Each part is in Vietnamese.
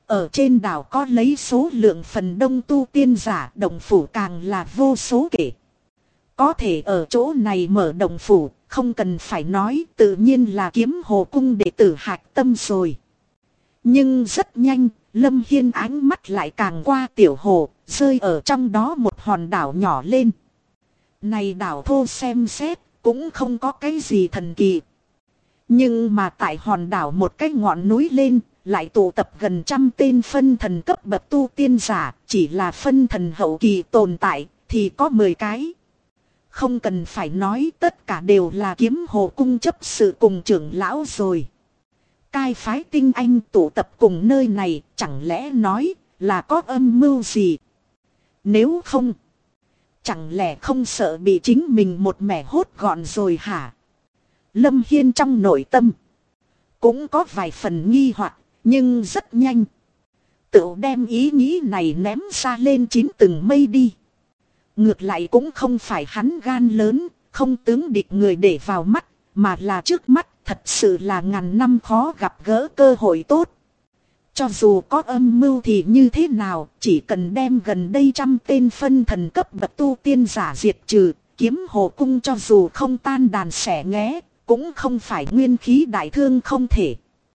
Ở trên đảo có lấy số lượng phần đông tu tiên giả, động phủ càng là vô số kể. Có thể ở chỗ này mở động phủ, không cần phải nói, tự nhiên là Kiếm Hồ cung đệ tử hạch tâm rồi. Nhưng rất nhanh, Lâm Hiên ánh mắt lại càng qua tiểu hồ, rơi ở trong đó một hòn đảo nhỏ lên. Này đảo thô xem xét, cũng không có cái gì thần kỳ. Nhưng mà tại hòn đảo một cái ngọn núi lên, lại tụ tập gần 100 tên phân thần cấp bậc tu tiên giả, chỉ là phân thần hậu kỳ tồn tại, thì có 10 cái. Không cần phải nói, tất cả đều là Kiếm Hồ cung chấp sự cùng trưởng lão rồi. Cai phái tinh anh tụ tập cùng nơi này, chẳng lẽ nói là có âm mưu gì? Nếu không, chẳng lẽ không sợ bị chính mình một mẻ hốt gọn rồi hả? Lâm Hiên trong nội tâm cũng có vài phần nghi hoặc, nhưng rất nhanh tự đem ý nghĩ này ném ra lên 9 tầng mây đi. Ngược lại cũng không phải hắn gan lớn, không tướng địch người để vào mắt, mà là trước mắt thật sự là ngàn năm khó gặp gỡ cơ hội tốt. Cho dù có âm mưu thì như thế nào, chỉ cần đem gần đây 100 tên phân thần cấp bậc tu tiên giả diệt trừ, Kiếm Hồ cung cho dù không tan đàn xẻ nghé, cũng không phải nguyên khí đại thương không thể.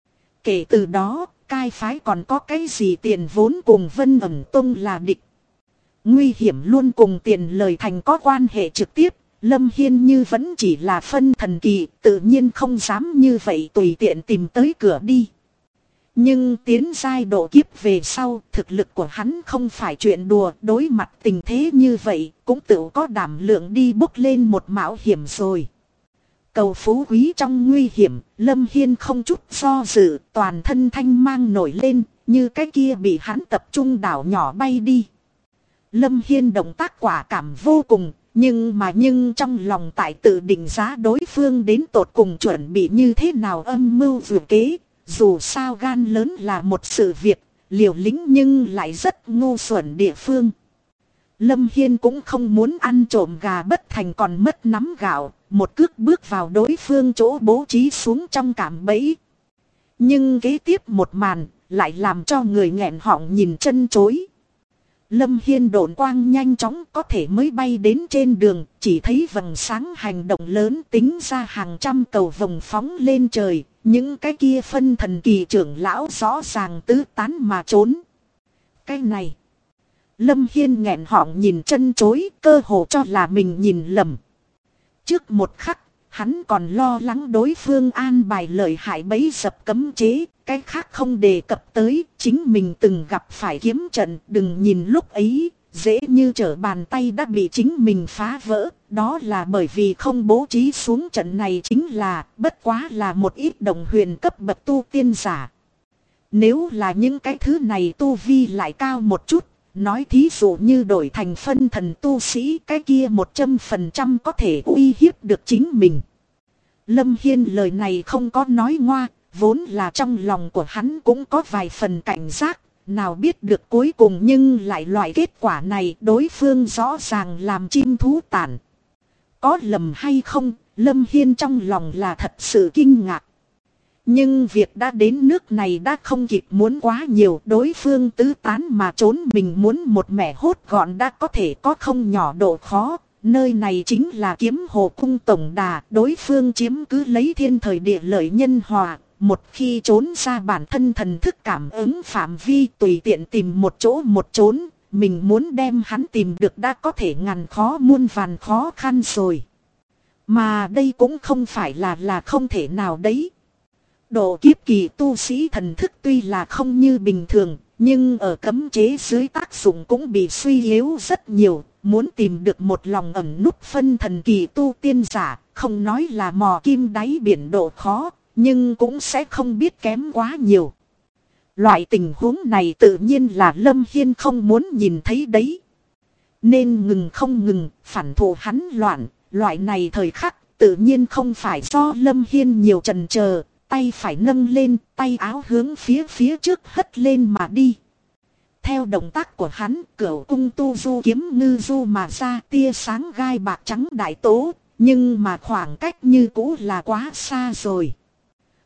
Kể từ đó, cai phái còn có cái gì tiền vốn cùng Vân Ẩn Tông là địch. Nguy hiểm luôn cùng tiền lời thành có quan hệ trực tiếp. Lâm Hiên như vẫn chỉ là phân thần kỳ, tự nhiên không dám như vậy tùy tiện tìm tới cửa đi. Nhưng tiến giai độ kiếp về sau, thực lực của hắn không phải chuyện đùa, đối mặt tình thế như vậy, cũng tự có đảm lượng đi bốc lên một mạo hiểm rồi. Cầu phú quý trong nguy hiểm, Lâm Hiên không chút do dự, toàn thân thanh mang nổi lên, như cái kia bị hắn tập trung đảo nhỏ bay đi. Lâm Hiên động tác quả cảm vô cùng, nhưng trong lòng tại tự định giá đối phương đến tột cùng chuẩn bị như thế nào âm mưu vừa kế. Dù sao gan lớn là một sự việc, liều lĩnh nhưng lại rất ngu xuẩn địa phương. Lâm Hiên cũng không muốn ăn trộm gà bất thành còn mất nắm gạo, một cước bước vào đối phương chỗ bố trí xuống trong cạm bẫy. Nhưng kế tiếp một màn, lại làm cho người nghẹn họng nhìn chân chối. Lâm Hiên độn quang nhanh chóng có thể mới bay đến trên đường, chỉ thấy vầng sáng hành động lớn tính ra hàng trăm cầu vồng phóng lên trời, những cái kia phân thần kỳ trưởng lão rõ ràng tứ tán mà trốn. Cái này, Lâm Hiên nghẹn họng nhìn chân chối, cơ hồ cho là mình nhìn lầm. Trước một khắc, hắn còn lo lắng đối phương an bài lợi hại bẫy dập cấm chế, cái khác không đề cập tới, chính mình từng gặp phải kiếm trận, đừng nhìn lúc ấy, dễ như trở bàn tay đã bị chính mình phá vỡ, đó là bởi vì không bố trí xuống trận này chính là, bất quá là một ít đồng huyền cấp bậc tu tiên giả. Nếu là những cái thứ này tu vi lại cao một chút, nói thí dụ như đổi thành phân thần tu sĩ, cái kia 100% có thể uy hiếp được chính mình. Lâm Hiên lời này không có nói ngoa, vốn là trong lòng của hắn cũng có vài phần cảnh giác, nào biết được cuối cùng nhưng lại loại kết quả này đối phương rõ ràng làm chim thú tản. Có lầm hay không, Lâm Hiên trong lòng là thật sự kinh ngạc. Nhưng việc đã đến nước này đã không kịp muốn quá nhiều, đối phương tứ tán mà trốn mình muốn một mẻ hốt gọn đã có thể có không nhỏ độ khó. Nơi này chính là Kiếm Hồ cung tổng đà, đối phương chiếm cứ lấy thiên thời địa lợi nhân hòa. Một khi trốn ra bản thân thần thức cảm ứng phạm vi tùy tiện tìm một chỗ một trốn, mình muốn đem hắn tìm được đã có thể ngàn khó muôn vàn khó khăn rồi. Mà đây cũng không phải là không thể nào đấy. Độ kiếp kỳ tu sĩ thần thức tuy là không như bình thường, nhưng ở cấm chế dưới tác dụng cũng bị suy yếu rất nhiều. Muốn tìm được một lòng ẩn núp phân thần kỳ tu tiên giả, không nói là mò kim đáy biển độ khó, nhưng cũng sẽ không biết kém quá nhiều. Loại tình huống này tự nhiên là Lâm Hiên không muốn nhìn thấy đấy. Nên ngừng không ngừng, phản thủ hắn loạn, loại này thời khắc tự nhiên không phải do Lâm Hiên nhiều chần chờ, tay phải nâng lên, tay áo hướng phía trước hất lên mà đi. Theo động tác của hắn, Cửu cung tu du kiếm ngư du mà ra tia sáng gai bạc trắng đại tố, nhưng mà khoảng cách như cũ là quá xa rồi.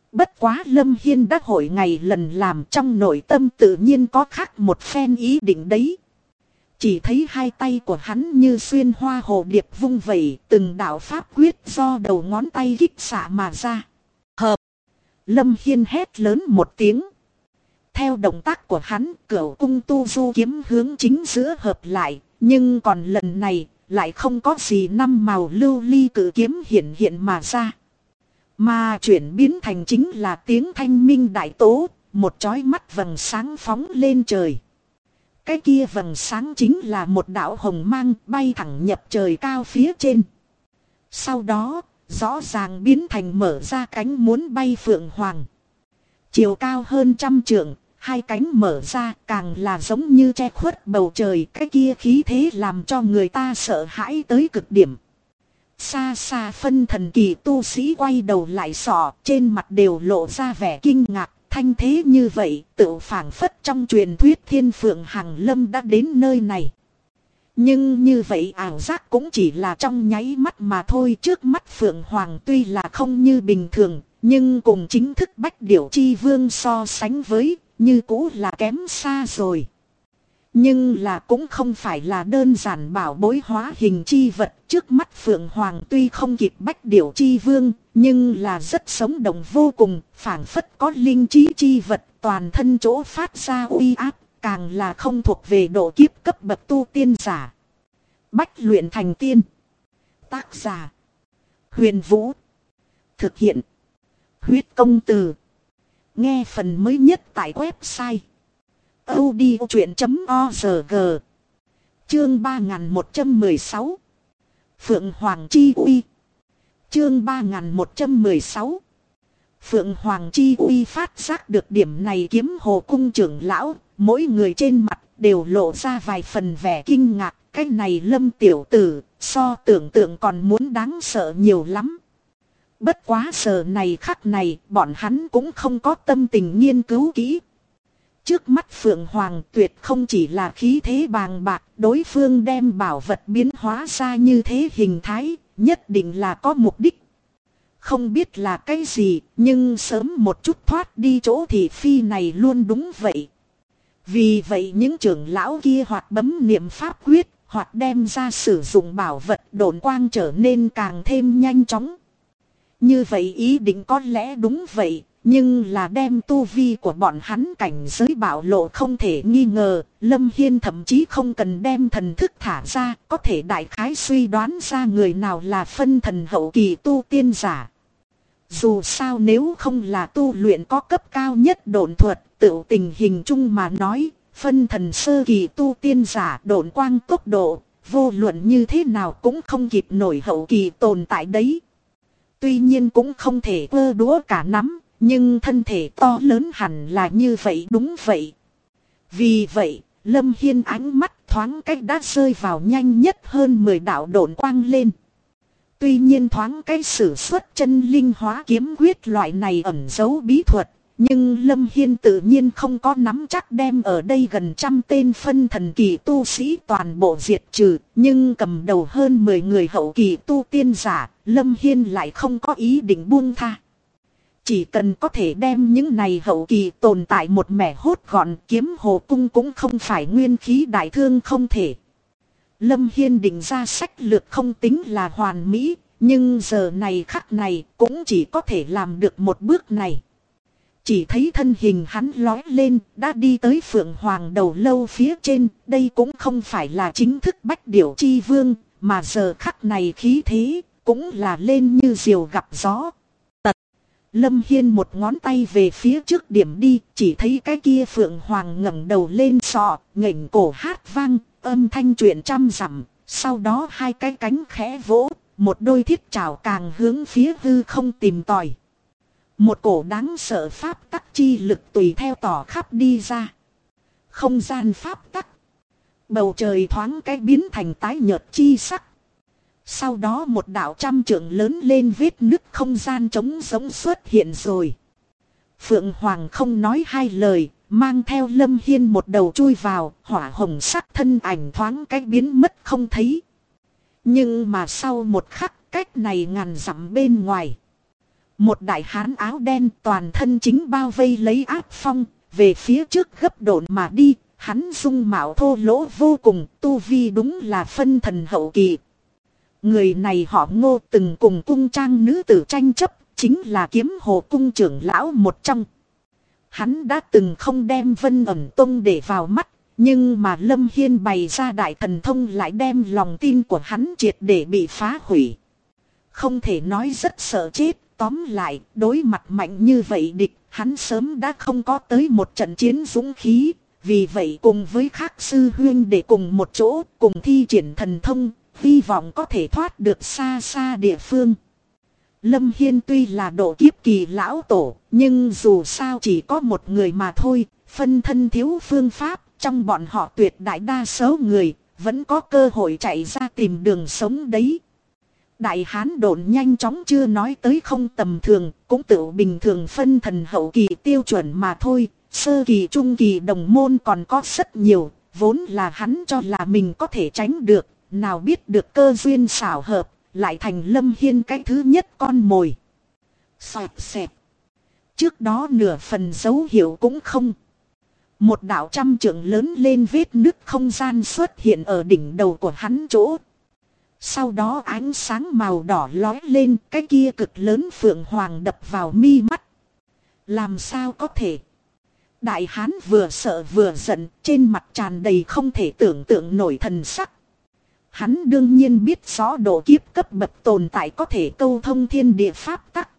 Bất quá Lâm Hiên đã hội ngày lần làm, trong nội tâm tự nhiên có khác một phen ý định đấy. Chỉ thấy hai tay của hắn như xuyên hoa hồ điệp vung vẩy, từng đạo pháp quyết do đầu ngón tay kích xạ mà ra. Hợp! Lâm Hiên hét lớn một tiếng. Theo động tác của hắn, Cửu cung tu du kiếm hướng chính giữa hợp lại, nhưng còn lần này lại không có gì năm màu lưu ly cử kiếm hiện mà ra. Mà chuyển biến thành chính là tiếng thanh minh đại tố, một chói mắt vầng sáng phóng lên trời. Cái kia vầng sáng chính là một đạo hồng mang bay thẳng nhập trời cao phía trên. Sau đó, rõ ràng biến thành mở ra cánh muốn bay phượng hoàng. Chiều cao hơn 100 trượng, hai cánh mở ra càng là giống như che khuất bầu trời. Cái kia khí thế làm cho người ta sợ hãi tới cực điểm. Xa xa phân thần kỳ tu sĩ quay đầu lại sọ, trên mặt đều lộ ra vẻ kinh ngạc. Thanh thế như vậy, tự phảng phất trong truyền thuyết thiên phượng hằng lâm đã đến nơi này. Nhưng như vậy ảo giác cũng chỉ là trong nháy mắt mà thôi. Trước mắt phượng hoàng tuy là không như bình thường, nhưng cùng chính thức bách điểu chi vương so sánh với, như cũ là kém xa rồi. Nhưng là cũng không phải là đơn giản bảo bối hóa hình chi vật. Trước mắt phượng hoàng tuy không kịp bách điểu chi vương, nhưng là rất sống động vô cùng, phảng phất có linh trí chi vật, toàn thân chỗ phát ra uy áp, càng là không thuộc về độ kiếp cấp bậc tu tiên giả. Bách luyện thành tiên. Tác giả: Huyền Vũ. Thực hiện: Huyết Công Từ. Nghe phần mới nhất tại website audiochuyện.org. Chương 3116. Phượng Hoàng Chi Uy. Chương 3116. Phượng Hoàng Chi Uy. Phát giác được điểm này, Kiếm Hồ cung trưởng lão, mỗi người trên mặt đều lộ ra vài phần vẻ kinh ngạc. Cái này Lâm tiểu tử, so tưởng tượng còn muốn đáng sợ nhiều lắm. Bất quá giờ này khắc này, bọn hắn cũng không có tâm tình nghiên cứu kỹ. Trước mắt Phượng Hoàng tuyệt không chỉ là khí thế bàng bạc, đối phương đem bảo vật biến hóa ra như thế hình thái, nhất định là có mục đích. Không biết là cái gì, nhưng sớm một chút thoát đi chỗ thị phi này luôn đúng vậy. Vì vậy những trưởng lão kia hoặc bấm niệm pháp quyết, hoặc đem ra sử dụng bảo vật độn quang trở nên càng thêm nhanh chóng. Như vậy ý định có lẽ đúng vậy, nhưng là đem tu vi của bọn hắn cảnh giới bạo lộ không thể nghi ngờ. Lâm Hiên thậm chí không cần đem thần thức thả ra, có thể đại khái suy đoán ra người nào là phân thần hậu kỳ tu tiên giả. Dù sao nếu không là tu luyện có cấp cao nhất độn thuật, tự tình hình chung mà nói, phân thần sơ kỳ tu tiên giả độn quang tốc độ, vô luận như thế nào cũng không kịp nổi hậu kỳ tồn tại đấy. Tuy nhiên cũng không thể vơ đũa cả nắm, nhưng thân thể to lớn hẳn là như vậy đúng vậy. Vì vậy, Lâm Hiên ánh mắt thoáng cách đã rơi vào nhanh nhất hơn 10 đạo độn quang lên. Tuy nhiên thoáng cái sử xuất chân linh hóa kiếm quyết loại này ẩn giấu bí thuật, nhưng Lâm Hiên tự nhiên không có nắm chắc đem ở đây gần 100 tên phân thần kỳ tu sĩ toàn bộ diệt trừ, nhưng cầm đầu hơn 10 người hậu kỳ tu tiên giả, Lâm Hiên lại không có ý định buông tha. Chỉ cần có thể đem những này hậu kỳ tồn tại một mẻ hốt gọn, Kiếm Hồ cung cũng không phải nguyên khí đại thương không thể. Lâm Hiên định ra sách lược không tính là hoàn mỹ, nhưng giờ này khắc này cũng chỉ có thể làm được một bước này. Chỉ thấy thân hình hắn lói lên, đã đi tới Phượng Hoàng đầu lâu phía trên, đây cũng không phải là chính thức bách điểu chi vương, mà giờ khắc này khí thế, cũng là lên như diều gặp gió. Tật! Lâm Hiên một ngón tay về phía trước điểm đi, chỉ thấy cái kia Phượng Hoàng ngẩng đầu lên sọ, nghển cổ hát vang, âm thanh truyền trăm dặm, sau đó hai cái cánh khẽ vỗ, một đôi thiết trảo càng hướng phía hư không tìm tòi. Một cổ đáng sợ pháp tắc chi lực tùy theo tỏ khắp đi ra. Không gian pháp tắc. Bầu trời thoáng cái biến thành tái nhợt chi sắc. Sau đó một đạo 100 trượng lớn lên vết nứt không gian trống rỗng xuất hiện rồi. Phượng Hoàng không nói hai lời, mang theo Lâm Hiên một đầu chui vào, hỏa hồng sắc thân ảnh thoáng cái biến mất không thấy. Nhưng mà sau một khắc, cách này ngàn dặm bên ngoài. Một đại hán áo đen toàn thân chính bao vây lấy áp phong, về phía trước gấp độn mà đi, hắn dung mạo thô lỗ vô cùng, tu vi đúng là phân thần hậu kỳ. Người này họ Ngô, từng cùng cung trang nữ tử tranh chấp, chính là Kiếm Hồ cung trưởng lão một trong. Hắn đã từng không đem Vân Ẩn Tông để vào mắt, nhưng mà Lâm Hiên bày ra đại thần thông lại đem lòng tin của hắn triệt để bị phá hủy. Không thể nói rất sợ chết, tóm lại đối mặt mạnh như vậy địch, hắn sớm đã không có tới một trận chiến dũng khí. Vì vậy cùng với các sư huynh để cùng một chỗ, cùng thi triển thần thông, hy vọng có thể thoát được xa xa địa phương. Lâm Hiên tuy là độ kiếp kỳ lão tổ, nhưng dù sao chỉ có một người mà thôi, phân thân thiếu phương pháp, trong bọn họ tuyệt đại đa số người, vẫn có cơ hội chạy ra tìm đường sống đấy. Đại hán độn nhanh chóng chưa nói tới không tầm thường, cũng tự bình thường phân thần hậu kỳ tiêu chuẩn mà thôi. Sơ kỳ trung kỳ đồng môn còn có rất nhiều, vốn là hắn cho là mình có thể tránh được, nào biết được cơ duyên xảo hợp, lại thành Lâm Hiên cái thứ nhất con mồi. Xoẹt xẹt. Trước đó nửa phần dấu hiệu cũng không. Một đạo trăm trượng lớn lên vết nứt không gian xuất hiện ở đỉnh đầu của hắn chỗ. Sau đó ánh sáng màu đỏ lói lên, cái kia cực lớn phượng hoàng đập vào mi mắt. Làm sao có thể? Đại hán vừa sợ vừa giận, trên mặt tràn đầy không thể tưởng tượng nổi thần sắc. Hắn đương nhiên biết rõ độ kiếp cấp bậc tồn tại có thể câu thông thiên địa pháp tắc.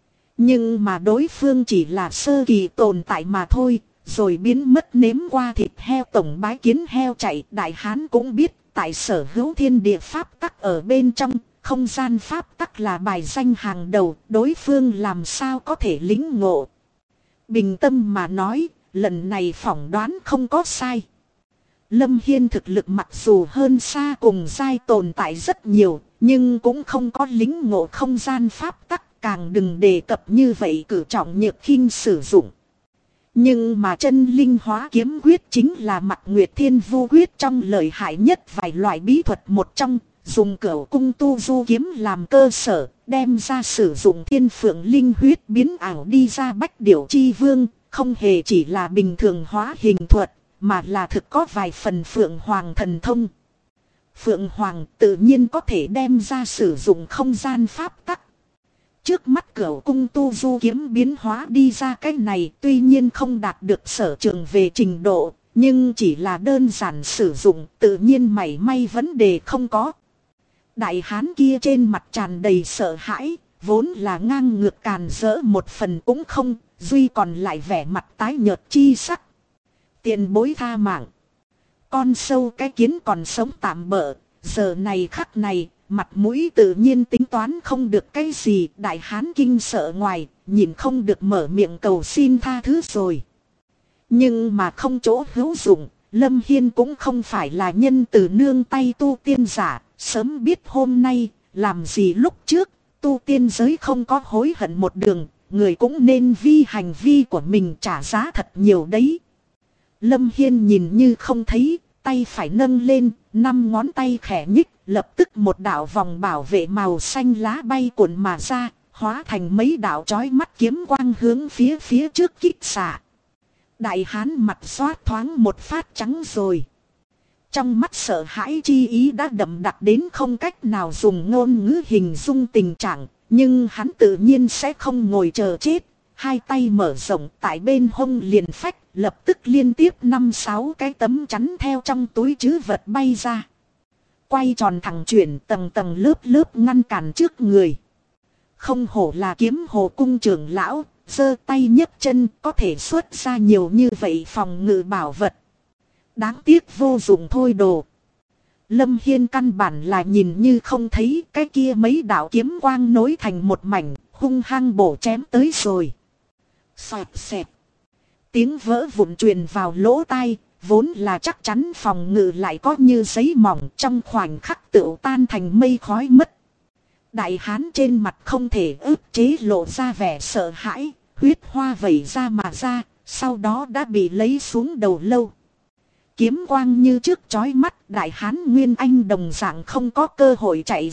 Nhưng mà đối phương chỉ là sơ kỳ tồn tại mà thôi, rồi biến mất nếm qua thịt heo tổng bái kiến heo chạy. Đại hán cũng biết tại sở hữu thiên địa pháp tắc ở bên trong, không gian pháp tắc là bài danh hàng đầu, đối phương làm sao có thể lĩnh ngộ. Bình tâm mà nói, lần này phỏng đoán không có sai. Lâm Hiên thực lực mặc dù hơn xa cùng giai tồn tại rất nhiều, nhưng cũng không có lĩnh ngộ không gian pháp tắc, càng đừng đề cập như vậy cử trọng nhược khinh sử dụng. Nhưng mà chân linh hóa kiếm quyết chính là Mặc Nguyệt Thiên Vu quyết trong lợi hại nhất vài loại bí thuật một trong, dùng cửu cung tu du kiếm làm cơ sở, đem ra sử dụng thiên phượng linh huyết biến ảo đi ra bách điểu chi vương, không hề chỉ là bình thường hóa hình thuật, mà là thực có vài phần phượng hoàng thần thông. Phượng hoàng tự nhiên có thể đem ra sử dụng không gian pháp tắc. Trước mắt cửu cung tu du kiếm biến hóa đi ra cái này tuy nhiên không đạt được sở trường về trình độ, nhưng chỉ là đơn giản sử dụng tự nhiên mảy may vấn đề không có. Đại hán kia trên mặt tràn đầy sợ hãi, vốn là ngang ngược càn rỡ một phần cũng không, duy còn lại vẻ mặt tái nhợt chi sắc. Tiền bối tha mạng. Con sâu cái kiến còn sống tạm bợ, giờ này khắc này, mặt mũi tự nhiên tính toán không được cái gì. Đại hán kinh sợ ngoài, nhìn không được mở miệng cầu xin tha thứ rồi. Nhưng mà không chỗ hữu dụng, Lâm Hiên cũng không phải là nhân từ nương tay tu tiên giả, sớm biết hôm nay, làm gì lúc trước, tu tiên giới không có hối hận một đường, người cũng nên vì hành vi của mình trả giá thật nhiều đấy. Lâm Hiên nhìn như không thấy, tay phải nâng lên, 5 ngón tay khẽ nhích, lập tức một đạo vòng bảo vệ màu xanh lá bay cuộn mà ra, hóa thành mấy đạo chói mắt kiếm quang hướng phía trước kích xạ. Đại hán mặt xoát thoáng một phát trắng rồi. Trong mắt sợ hãi chi ý đã đậm đặc đến không cách nào dùng ngôn ngữ hình dung tình trạng, nhưng hắn tự nhiên sẽ không ngồi chờ chết. Hai tay mở rộng tại bên hông liền phách, lập tức liên tiếp 5-6 cái tấm chắn theo trong túi trữ vật bay ra. Quay tròn thẳng chuyển tầng tầng lớp lớp ngăn cản trước người. Không hổ là Kiếm Hồ cung trưởng lão, giơ tay nhấc chân có thể xuất ra nhiều như vậy phòng ngự bảo vật. Đáng tiếc vô dụng thôi đồ. Lâm Hiên căn bản là nhìn như không thấy, cái kia mấy đạo kiếm quang nối thành một mảnh, hung hăng bổ chém tới rồi. Xoẹt xẹt. Tiếng vỡ vụn truyền vào lỗ tai, vốn là chắc chắn phòng ngự lại có như giấy mỏng, trong khoảnh khắc tựu tan thành mây khói mất. Đại hán trên mặt không thể ức chế lộ ra vẻ sợ hãi, huyết hoa vẩy ra mà ra, sau đó đã bị lấy xuống đầu lâu. Kiếm quang như trước chói mắt, đại hán Nguyên Anh đồng dạng không có cơ hội chạy ra,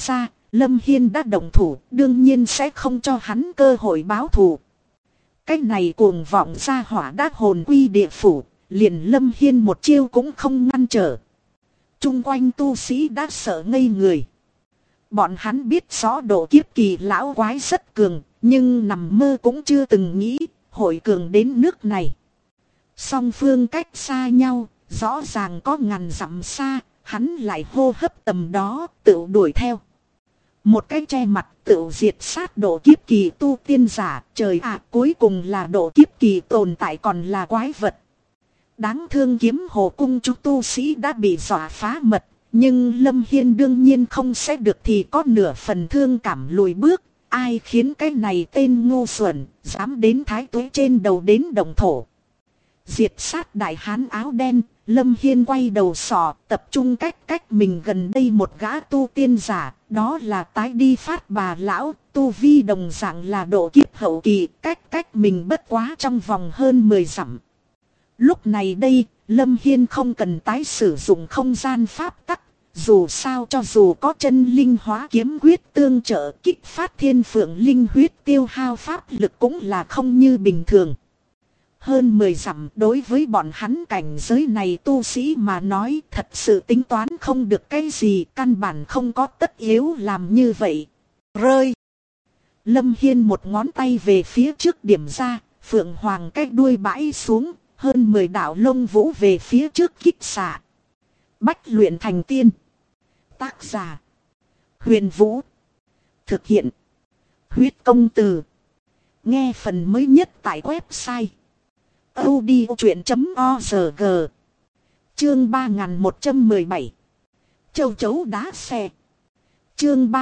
Lâm Hiên đã động thủ, đương nhiên sẽ không cho hắn cơ hội báo thù. Cái này cuồng vọng ra hỏa đã hồn quy địa phủ, liền Lâm Hiên một chiêu cũng không ngăn trở. Trung quanh tu sĩ đã sợ ngây người. Bọn hắn biết rõ độ kiếp kỳ lão quái rất cường, nhưng nằm mơ cũng chưa từng nghĩ hội cường đến nước này. Song phương cách xa nhau, rõ ràng có ngàn dặm xa, hắn lại hô hấp tầm đó, tự đuổi theo. Một cái che mặt tự diệt sát độ kiếp kỳ tu tiên giả, trời ạ, cuối cùng là độ kiếp kỳ tồn tại còn là quái vật. Đáng thương Kiếm Hồ cung chúng tu sĩ đã bị dọa phá mật, nhưng Lâm Hiên đương nhiên không sẽ được thì có nửa phần thương cảm lùi bước. Ai khiến cái này tên ngu xuẩn, dám đến thái tuế trên đầu đến đồng thổ. Diệt sát đại hán áo đen, Lâm Hiên quay đầu sọ, tập trung cách mình gần đây một gã tu tiên giả, đó là tái đi phát bà lão, tu vi đồng dạng là độ kiếp hậu kỳ, cách mình bất quá trong vòng hơn 10 dặm. Lúc này đây, Lâm Hiên không cần tái sử dụng không gian pháp tắc, dù sao cho dù có chân linh hóa kiếm quyết tương trợ kích phát thiên phượng linh huyết tiêu hao pháp lực cũng là không như bình thường. Hơn 10 dặm đối với bọn hắn cảnh giới này tu sĩ mà nói thật sự tính toán không được cái gì, căn bản không có tất yếu làm như vậy. Rơi! Lâm Hiên một ngón tay về phía trước điểm ra, phượng hoàng cái đuôi bãi xuống, hơn 10 đạo lông vũ về phía trước kích xạ. Bách luyện thành tiên. Tác giả: Huyền Vũ. Thực hiện: Huyết Công Từ. Nghe phần mới nhất tại website audiochuyện.org. Chương 3117. Châu chấu đá xe. Chương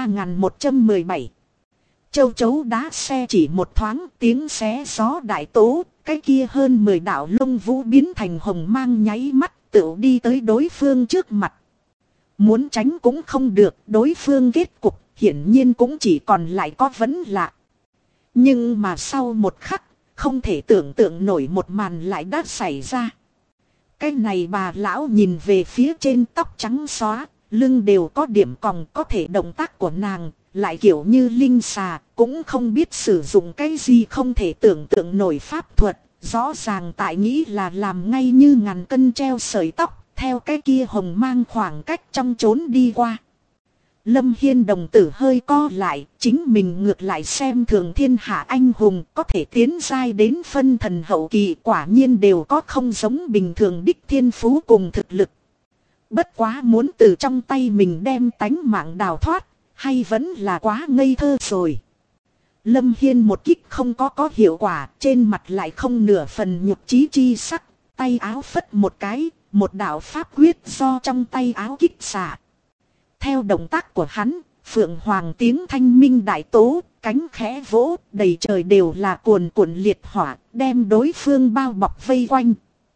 3117. Châu chấu đá xe chỉ một thoáng tiếng xé gió đại tố, cái kia hơn 10 đạo lông vũ biến thành hồng mang nháy mắt tựu đi tới đối phương trước mặt. Muốn tránh cũng không được, đối phương kết cục hiển nhiên cũng chỉ còn lại có vấn lạ. Nhưng mà sau một khắc, không thể tưởng tượng nổi một màn lại đã xảy ra. Cái này bà lão nhìn về phía trên tóc trắng xóa, lưng đều có điểm còng, có thể động tác của nàng lại kiểu như linh xà, cũng không biết sử dụng cái gì không thể tưởng tượng nổi pháp thuật. Rõ ràng tại nghĩ là làm ngay như ngàn cân treo sợi tóc, theo cái kia hồng mang khoảng cách trong trốn đi qua. Lâm Hiên đồng tử hơi co lại, chính mình ngược lại xem thường thiên hạ anh hùng, có thể tiến giai đến phân thần hậu kỳ quả nhiên đều có không giống bình thường đích thiên phú cùng thực lực. Bất quá muốn từ trong tay mình đem tánh mạng đào thoát, hay vẫn là quá ngây thơ rồi. Lâm Hiên một kích không có hiệu quả, trên mặt lại không nửa phần nhục chí chi sắc, tay áo phất một cái, một đạo pháp quyết do trong tay áo kích xạ. Theo động tác của hắn, phượng hoàng tiếng thanh minh đại tố, cánh khẽ vỗ, đầy trời đều là cuồn cuộn liệt hỏa, đem đối phương bao bọc vây quanh.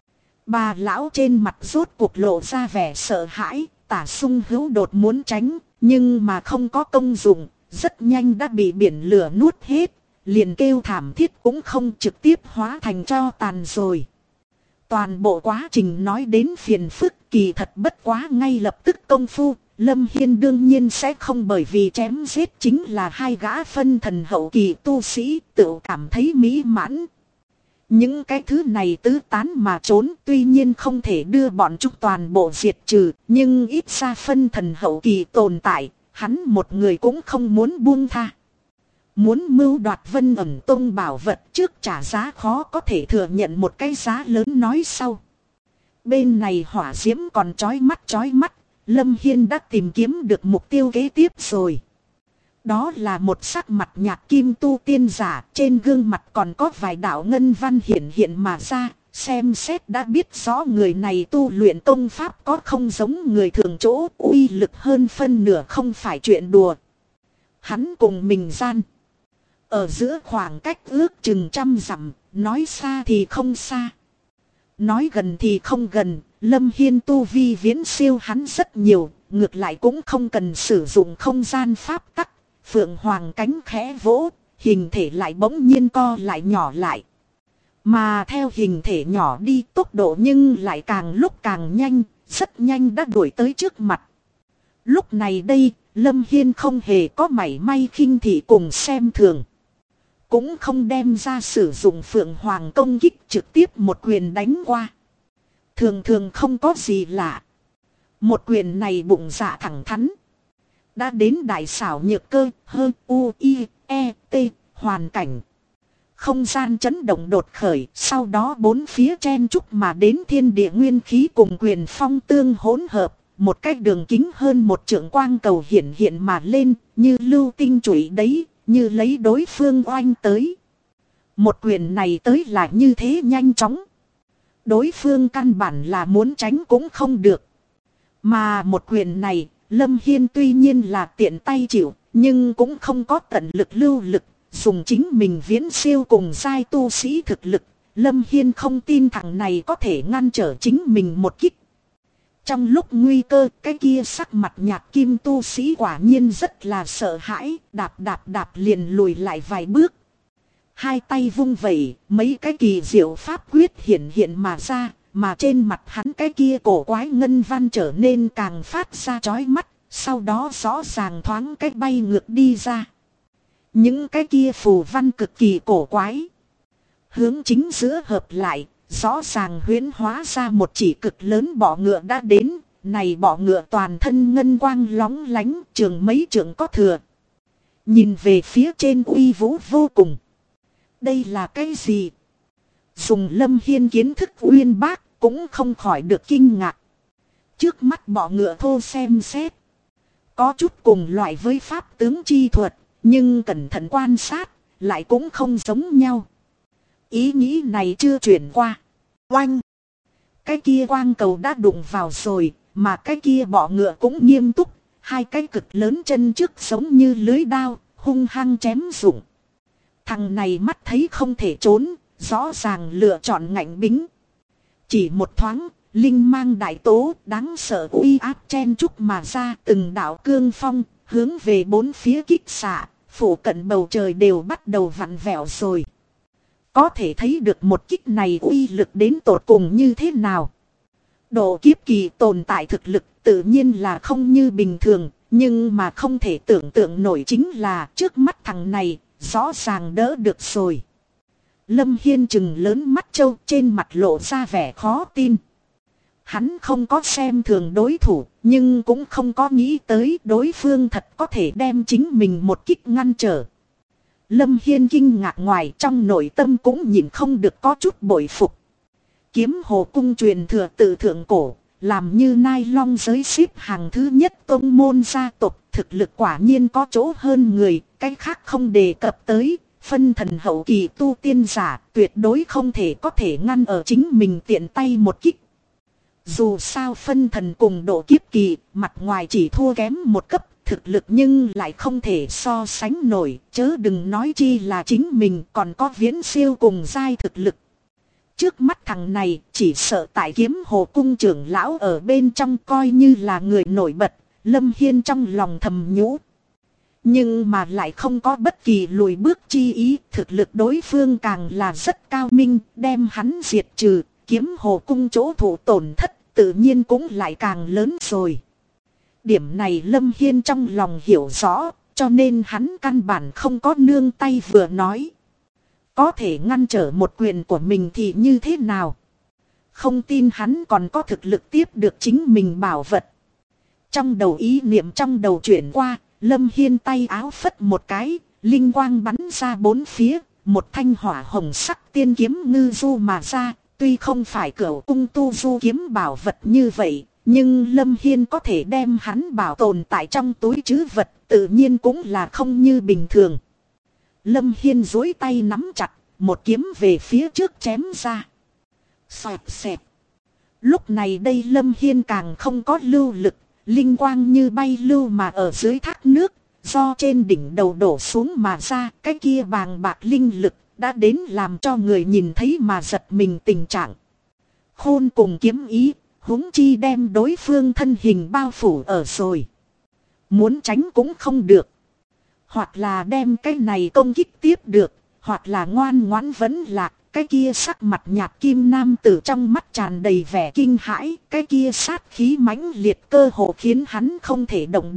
Bà lão trên mặt rốt cuộc lộ ra vẻ sợ hãi, tả sung hữu đột muốn tránh, nhưng mà không có công dụng, rất nhanh đã bị biển lửa nuốt hết, liền kêu thảm thiết cũng không trực tiếp hóa thành tro tàn rồi. Toàn bộ quá trình nói đến phiền phức kỳ thật bất quá ngay lập tức công phu, Lâm Hiên đương nhiên sẽ không bởi vì chém giết chính là hai gã phân thần hậu kỳ tu sĩ tự cảm thấy mỹ mãn. Những cái thứ này tứ tán mà trốn tuy nhiên không thể đưa bọn chúng toàn bộ diệt trừ, nhưng ít ra phân thần hậu kỳ tồn tại, hắn một người cũng không muốn buông tha. Muốn mưu đoạt Vân Ẩn Tông bảo vật trước trả giá khó có thể thừa nhận một cái giá lớn nói sau. Bên này hỏa diễm còn chói mắt, Lâm Hiên đã tìm kiếm được mục tiêu kế tiếp rồi. Đó là một sắc mặt nhạt kim tu tiên giả, trên gương mặt còn có vài đạo ngân văn hiện mà ra, xem xét đã biết rõ người này tu luyện công pháp có không giống người thường chỗ, uy lực hơn phân nửa không phải chuyện đùa. Hắn cùng mình gian ở giữa khoảng cách ước chừng 100 dặm, nói xa thì không xa, nói gần thì không gần. Lâm Hiên tu vi viễn siêu hắn rất nhiều, ngược lại cũng không cần sử dụng không gian pháp tắc. Phượng hoàng cánh khẽ vỗ, hình thể lại bỗng nhiên co lại nhỏ lại. Mà theo hình thể nhỏ đi tốc độ nhưng lại càng lúc càng nhanh, rất nhanh đã đuổi tới trước mặt. Lúc này đây, Lâm Hiên không hề có mảy may khinh thị cùng xem thường. Cũng không đem ra sử dụng Phượng Hoàng công kích trực tiếp một quyền đánh qua. Thường thường không có gì lạ. Một quyền này bụng dạ thẳng thắn. Đã đến đại xảo nhược cơ hơn U-I-E-T hoàn cảnh. Không gian chấn động đột khởi, sau đó bốn phía chen chúc mà đến thiên địa nguyên khí cùng quyền phong tương hỗn hợp. Một cái đường kính hơn một trượng quang cầu hiện hiện mà lên, như lưu tinh chủy đấy, như lấy đối phương oanh tới. Một quyền này tới lại như thế nhanh chóng. Đối phương căn bản là muốn tránh cũng không được. Mà một quyền này, Lâm Hiên tuy nhiên là tiện tay chịu, nhưng cũng không có tận lực lưu lực. Dùng chính mình viễn siêu cùng giai tu sĩ thực lực, Lâm Hiên không tin thằng này có thể ngăn trở chính mình một kích. Trong lúc nguy cơ, cái kia sắc mặt nhạt kim tu sĩ quả nhiên rất là sợ hãi, đạp liền lùi lại vài bước. Hai tay vung vẩy, mấy cái kỳ diệu pháp quyết hiện mà ra, mà trên mặt hắn cái kia cổ quái ngân văn trở nên càng phát ra chói mắt, sau đó rõ ràng thoáng cái bay ngược đi ra. Những cái kia phù văn cực kỳ cổ quái. Hướng chính giữa hợp lại, rõ ràng huyễn hóa ra một chỉ cực lớn bọ ngựa đã đến. Này bọ ngựa toàn thân ngân quang lóng lánh, trường mấy trượng có thừa. Nhìn về phía trên uy vũ vô cùng. Đây là cái gì? Dùng Lâm Hiên kiến thức uyên bác cũng không khỏi được kinh ngạc. Trước mắt bọ ngựa thô xem xét. Có chút cùng loại với pháp tướng chi thuật. Nhưng cẩn thận quan sát, lại cũng không giống nhau. Ý nghĩ này chưa chuyển qua. Oanh! Cái kia quang cầu đã đụng vào rồi, mà cái kia bọ ngựa cũng nghiêm túc. Hai cái cực lớn chân trước giống như lưới đao, hung hăng chém rụng. Thằng này mắt thấy không thể trốn, rõ ràng lựa chọn ngạnh bính. Chỉ một thoáng, linh mang đại tố, đáng sợ uy áp chen chúc mà ra từng đạo cương phong, hướng về bốn phía kích xạ. Phủ cận bầu trời đều bắt đầu vặn vẹo rồi. Có thể thấy được một kích này uy lực đến tột cùng như thế nào. Độ kiếp kỳ tồn tại thực lực tự nhiên là không như bình thường. Nhưng mà không thể tưởng tượng nổi chính là trước mắt thằng này rõ ràng đỡ được rồi. Lâm Hiên trừng lớn mắt trâu trên mặt lộ ra vẻ khó tin. Hắn không có xem thường đối thủ, nhưng cũng không có nghĩ tới đối phương thật có thể đem chính mình một kích ngăn trở. Lâm Hiên kinh ngạc ngoài trong nội tâm cũng nhìn không được có chút bội phục. Kiếm hồ cung truyền thừa từ thượng cổ, làm như Nai Long giới xếp hàng thứ nhất tông môn gia tộc, thực lực quả nhiên có chỗ hơn người, cái khác không đề cập tới. Phân thần hậu kỳ tu tiên giả tuyệt đối không thể có thể ngăn ở chính mình tiện tay một kích. Dù sao phân thần cùng độ kiếp kỳ, mặt ngoài chỉ thua kém một cấp, thực lực nhưng lại không thể so sánh nổi, chớ đừng nói chi là chính mình còn có viễn siêu cùng giai thực lực. Trước mắt thằng này chỉ sợ tại kiếm hồ cung trưởng lão ở bên trong coi như là người nổi bật, Lâm Hiên trong lòng thầm nhủ. Nhưng mà lại không có bất kỳ lùi bước chi ý, thực lực đối phương càng là rất cao minh, đem hắn diệt trừ. Kiếm hồ cung chỗ thủ tổn thất tự nhiên cũng lại càng lớn rồi. Điểm này Lâm Hiên trong lòng hiểu rõ, cho nên hắn căn bản không có nương tay vừa nói. Có thể ngăn trở một quyền của mình thì như thế nào? Không tin hắn còn có thực lực tiếp được chính mình bảo vật. Trong đầu ý niệm trong đầu chuyển qua, Lâm Hiên tay áo phất một cái, linh quang bắn ra bốn phía, một thanh hỏa hồng sắc tiên kiếm ngư du mà ra. Tuy không phải cửu cung tu du kiếm bảo vật như vậy, nhưng Lâm Hiên có thể đem hắn bảo tồn tại trong túi trữ vật tự nhiên cũng là không như bình thường. Lâm Hiên duỗi tay nắm chặt, một kiếm về phía trước chém ra. Xoẹt xẹt. Lúc này đây Lâm Hiên càng không có lưu lực, linh quang như bay lưu mà ở dưới thác nước, do trên đỉnh đầu đổ xuống mà ra, cái kia bàng bạc linh lực. Đã đến làm cho người nhìn thấy mà giật mình tình trạng. Khôn cùng kiếm ý, huống chi đem đối phương thân hình bao phủ ở rồi. Muốn tránh cũng không được. Hoặc là đem cái này công kích tiếp được, hoặc là ngoan ngoãn vẫn lạc. Cái kia sắc mặt nhạt kim nam tử trong mắt tràn đầy vẻ kinh hãi. Cái kia sát khí mãnh liệt cơ hồ khiến hắn không thể động đậy.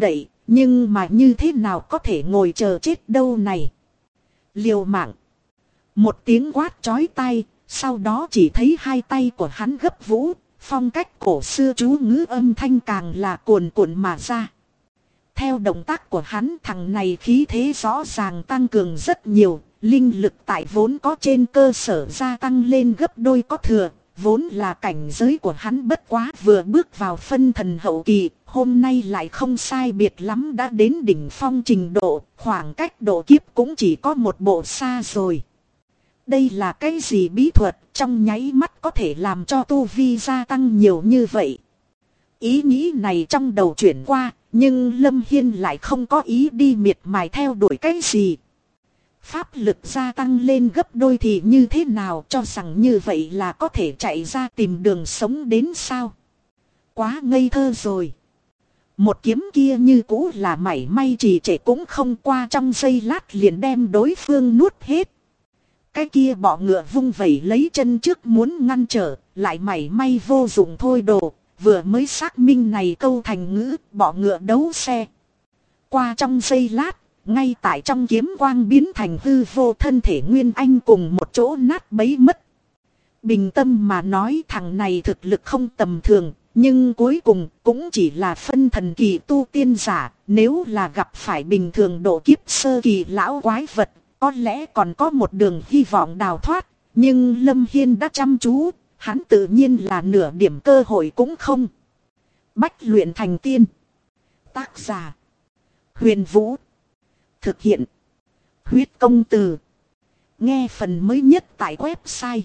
Nhưng mà như thế nào có thể ngồi chờ chết đâu này. Liều mạng. Một tiếng quát chói tai, sau đó chỉ thấy hai tay của hắn gấp vũ, phong cách cổ xưa chú ngữ âm thanh càng là cuồn cuộn mà ra. Theo động tác của hắn, thằng này khí thế rõ ràng tăng cường rất nhiều, linh lực tại vốn có trên cơ sở gia tăng lên gấp đôi có thừa, vốn là cảnh giới của hắn bất quá vừa bước vào phân thần hậu kỳ, hôm nay lại không sai biệt lắm đã đến đỉnh phong trình độ, khoảng cách độ kiếp cũng chỉ có một bộ xa rồi. Đây là cái gì bí thuật trong nháy mắt có thể làm cho tu vi gia tăng nhiều như vậy? Ý nghĩ này trong đầu chuyển qua, nhưng Lâm Hiên lại không có ý đi miệt mài theo đuổi cái gì. Pháp lực gia tăng lên gấp đôi thì như thế nào, cho rằng như vậy là có thể chạy ra tìm đường sống đến sao? Quá ngây thơ rồi. Một kiếm kia như cũ là mảy may trì trệ cũng không qua, trong giây lát liền đem đối phương nuốt hết. Cái kia bọ ngựa vung vẩy lấy chân trước muốn ngăn trở, lại mảy may vô dụng thôi đồ, vừa mới xác minh này câu thành ngữ bọ ngựa đấu xe. Qua trong giây lát, ngay tại trong kiếm quang biến thành hư vô, thân thể Nguyên Anh cùng một chỗ nát bấy mất. Bình tâm mà nói, thằng này thực lực không tầm thường, nhưng cuối cùng cũng chỉ là phân thần kỳ tu tiên giả, nếu là gặp phải bình thường độ kiếp sơ kỳ lão quái vật, có lẽ còn có một đường hy vọng đào thoát, nhưng Lâm Hiên đã chăm chú, hắn tự nhiên là nửa điểm cơ hội cũng không. Bách luyện thành tiên. Tác giả Huyền Vũ. Thực hiện Huyết Công Từ. Nghe phần mới nhất tại website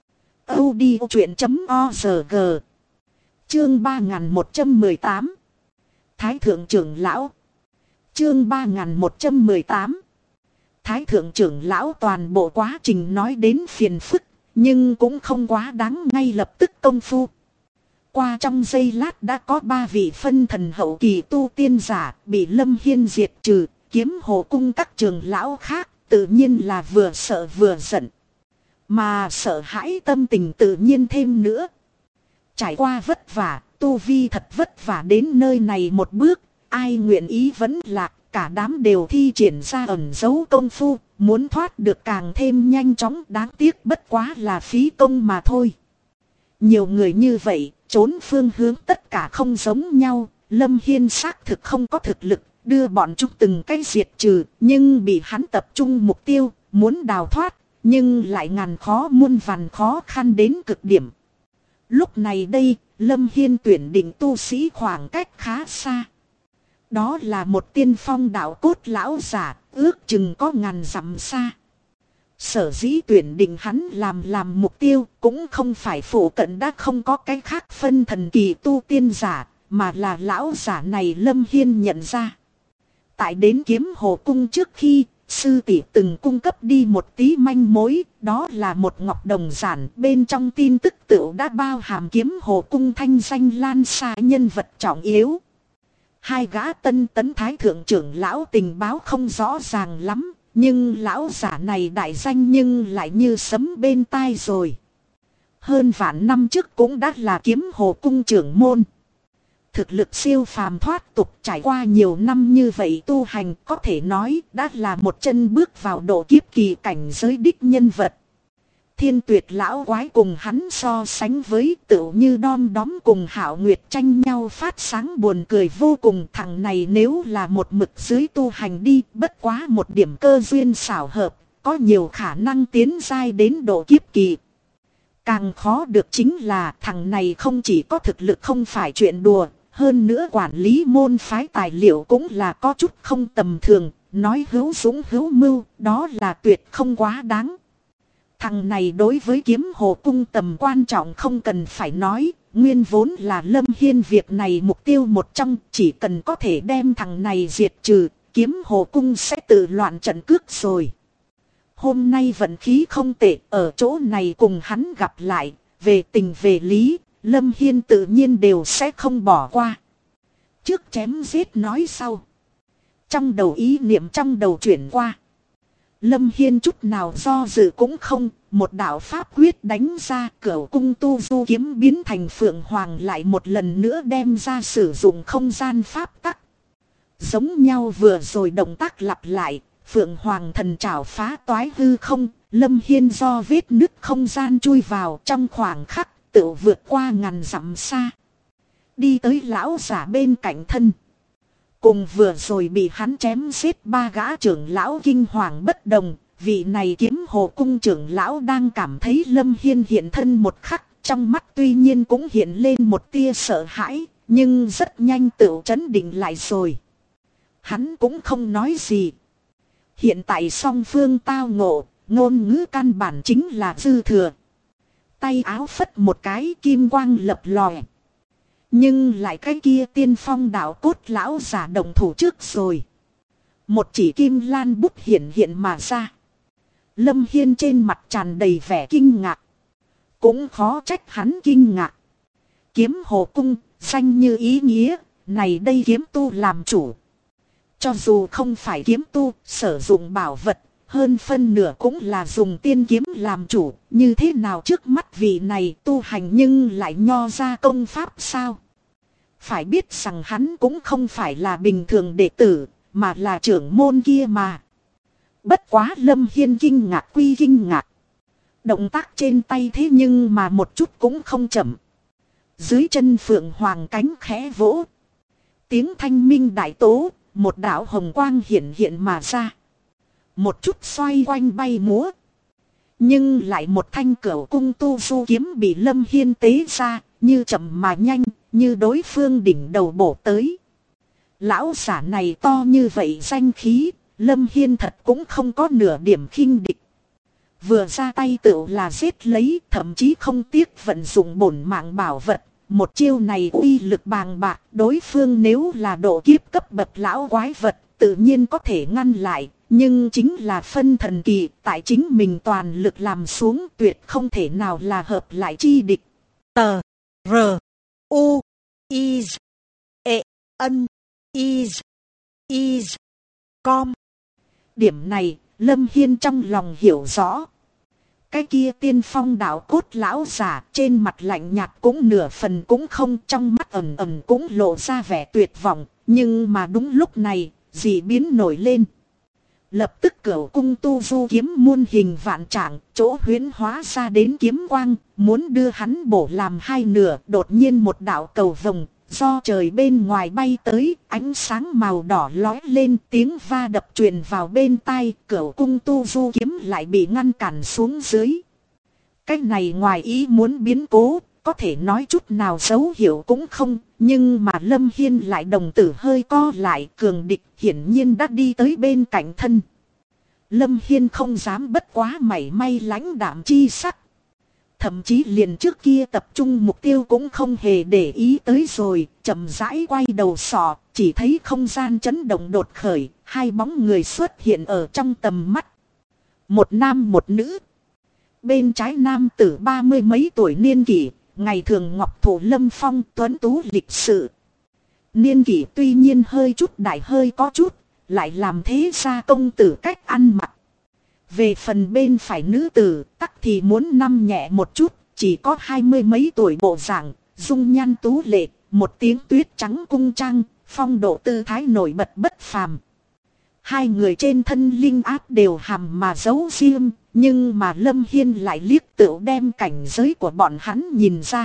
audiochuyện.org. Chương 3118. Thái thượng trưởng lão. Chương 3118. Thái thượng trưởng lão, toàn bộ quá trình nói đến phiền phức, nhưng cũng không quá đáng, ngay lập tức công phu. Qua trong giây lát đã có 3 vị phân thần hậu kỳ tu tiên giả bị Lâm Hiên diệt trừ, Kiếm Hồ cung các trưởng lão khác tự nhiên là vừa sợ vừa giận. Mà sợ hãi tâm tình tự nhiên thêm nữa. Trải qua vất vả, tu vi thật vất vả đến nơi này một bước, ai nguyện ý vẫn lạc, cả đám đều thi triển ra ẩn giấu công phu, muốn thoát được càng thêm nhanh chóng, đáng tiếc bất quá là phí công mà thôi. Nhiều người như vậy, trốn phương hướng tất cả không giống nhau, Lâm Hiên xác thực không có thực lực, đưa bọn chúng từng cái diệt trừ, nhưng bị hắn tập trung mục tiêu, muốn đào thoát, nhưng lại ngàn khó muôn vàn khó khăn đến cực điểm. Lúc này đây, Lâm Hiên tuyển định tu sĩ khoảng cách khá xa. Đó là một tiên phong đạo cốt lão giả, ước chừng có ngàn dặm xa. Sở dĩ tuyển định hắn làm mục tiêu cũng không phải phủ cận đã không có cái khác phân thần kỳ tu tiên giả, mà là lão giả này Lâm Hiên nhận ra. Tại đến Kiếm Hồ cung trước khi, sư tỷ từng cung cấp đi một tí manh mối, đó là một ngọc đồng giản, bên trong tin tức tựu đã bao hàm Kiếm Hồ cung thanh danh lan xa nhân vật trọng yếu. Hai gã tân tấn thái thượng trưởng lão tình báo không rõ ràng lắm, nhưng lão giả này đại danh nhưng lại như sấm bên tai rồi. Hơn vạn năm trước cũng đã là Kiếm Hồ cung trưởng môn. Thực lực siêu phàm thoát tục, trải qua nhiều năm như vậy tu hành, có thể nói đã là một chân bước vào độ kiếp kỳ cảnh giới đích nhân vật. Thiên Tuyệt lão quái cùng hắn so sánh với, tựu như đom đóm cùng Hạo Nguyệt tranh nhau phát sáng buồn cười vô cùng. Thằng này nếu là một mực dưới tu hành đi, bất quá một điểm cơ duyên xảo hợp, có nhiều khả năng tiến giai đến độ kiếp kỳ. Càng khó được chính là thằng này không chỉ có thực lực không phải chuyện đùa, hơn nữa quản lý môn phái tài liệu cũng là có chút không tầm thường, nói hữu dũng hữu mưu, đó là tuyệt không quá đáng. Thằng này đối với Kiếm Hồ cung tầm quan trọng không cần phải nói, nguyên vốn là Lâm Hiên việc này mục tiêu một trong, chỉ cần có thể đem thằng này diệt trừ, Kiếm Hồ cung sẽ tự loạn trận cước rồi. Hôm nay vận khí không tệ, ở chỗ này cùng hắn gặp lại, về tình về lý, Lâm Hiên tự nhiên đều sẽ không bỏ qua. Trước chém giết nói sau. Trong đầu ý niệm trong đầu chuyển qua. Lâm Hiên chút nào do dự cũng không, một đạo pháp quyết đánh ra, Cửu cung tu du kiếm biến thành Phượng Hoàng lại một lần nữa đem ra sử dụng không gian pháp tắc. Giống nhau vừa rồi động tác lặp lại, Phượng Hoàng thần trảo phá toái hư không, Lâm Hiên do vết nứt không gian chui vào trong khoảng khắc tự vượt qua ngàn dặm xa. Đi tới lão giả bên cạnh thân. Cùng vừa rồi bị hắn chém giết 3 gã trưởng lão kinh hoàng bất đồng, vị này Kiếm Hồ cung trưởng lão đang cảm thấy Lâm Hiên hiện thân một khắc, trong mắt tuy nhiên cũng hiện lên một tia sợ hãi, nhưng rất nhanh tự trấn định lại rồi. Hắn cũng không nói gì. Hiện tại song phương tao ngộ, ngôn ngữ căn bản chính là dư thừa. Tay áo phất một cái, kim quang lập lòe. Nhưng lại cái kia tiên phong đạo cốt lão giả động thủ trước rồi. Một chỉ kim lan bút hiện mà ra. Lâm Hiên trên mặt tràn đầy vẻ kinh ngạc. Cũng khó trách hắn kinh ngạc. Kiếm Hồ cung, danh như ý nghĩa, này đây kiếm tu làm chủ. Cho dù không phải kiếm tu, sử dụng bảo vật, hơn phân nửa cũng là dùng tiên kiếm làm chủ. Như thế nào trước mắt vị này tu hành nhưng lại nho ra công pháp sao? Phải biết rằng hắn cũng không phải là bình thường đệ tử, mà là trưởng môn kia mà. Bất quá Lâm Hiên kinh ngạc quy kinh ngạc. Động tác trên tay thế nhưng mà một chút cũng không chậm. Dưới chân Phượng Hoàng cánh khẽ vỗ. Tiếng thanh minh đại tố, một đạo hồng quang hiện mà ra. Một chút xoay quanh bay múa. Nhưng lại một thanh cửu cung tu du kiếm bị Lâm Hiên tế ra, như chậm mà nhanh, như đối phương đỉnh đầu bổ tới. Lão giả này to như vậy danh khí, Lâm Hiên thật cũng không có nửa điểm khinh địch. Vừa ra tay tựu là giết lấy, thậm chí không tiếc vận dụng bổn mạng bảo vật. Một chiêu này uy lực bàng bạc, đối phương nếu là độ kiếp cấp bậc lão quái vật, tự nhiên có thể ngăn lại. Nhưng chính là phân thần kỳ, tại chính mình toàn lực làm xuống tuyệt không thể nào là hợp lại chi địch. Tờ, R, U, I, E, N, I, Com. Điểm này, Lâm Hiên trong lòng hiểu rõ. Cái kia tiên phong đạo cốt lão giả trên mặt lạnh nhạt cũng nửa phần cũng không, trong mắt ẩn ẩn cũng lộ ra vẻ tuyệt vọng. Nhưng mà đúng lúc này, dị biến nổi lên. Lập tức cửu cung tu du kiếm muôn hình vạn trạng, chỗ huyễn hóa ra đến kiếm quang, muốn đưa hắn bổ làm hai nửa. Đột nhiên một đạo cầu vồng, do trời bên ngoài bay tới, ánh sáng màu đỏ lói lên, tiếng va đập truyền vào bên tai, cửu cung tu du kiếm lại bị ngăn cản xuống dưới. Cái này ngoài ý muốn biến cố, có thể nói chút nào dấu hiệu cũng không, nhưng mà Lâm Hiên lại đồng tử hơi co lại, cường địch hiển nhiên đã đi tới bên cạnh thân. Lâm Hiên không dám bất quá mảy may lãnh đạm chi sắc. Thậm chí liền trước kia tập trung mục tiêu cũng không hề để ý tới rồi, chậm rãi quay đầu sọ, chỉ thấy không gian chấn động đột khởi, hai bóng người xuất hiện ở trong tầm mắt. Một nam một nữ. Bên trái nam tử 30 mấy tuổi niên kỷ, ngày thường ngọc thụ lâm phong tuấn tú lịch sự. Niên kỷ tuy nhiên hơi chút đại hơi có chút, lại làm thế ra công tử cách ăn mặc. Về phần bên phải nữ tử, tắc thì muốn năm nhẹ một chút, chỉ có 20 mấy tuổi bộ dạng, dung nhan tú lệ, một tiếng tuyết trắng cung trang, phong độ tư thái nổi bật bất phàm. Hai người trên thân linh áp đều hàm mà giấu riêng, nhưng mà Lâm Hiên lại liếc tựu đem cảnh giới của bọn hắn nhìn ra.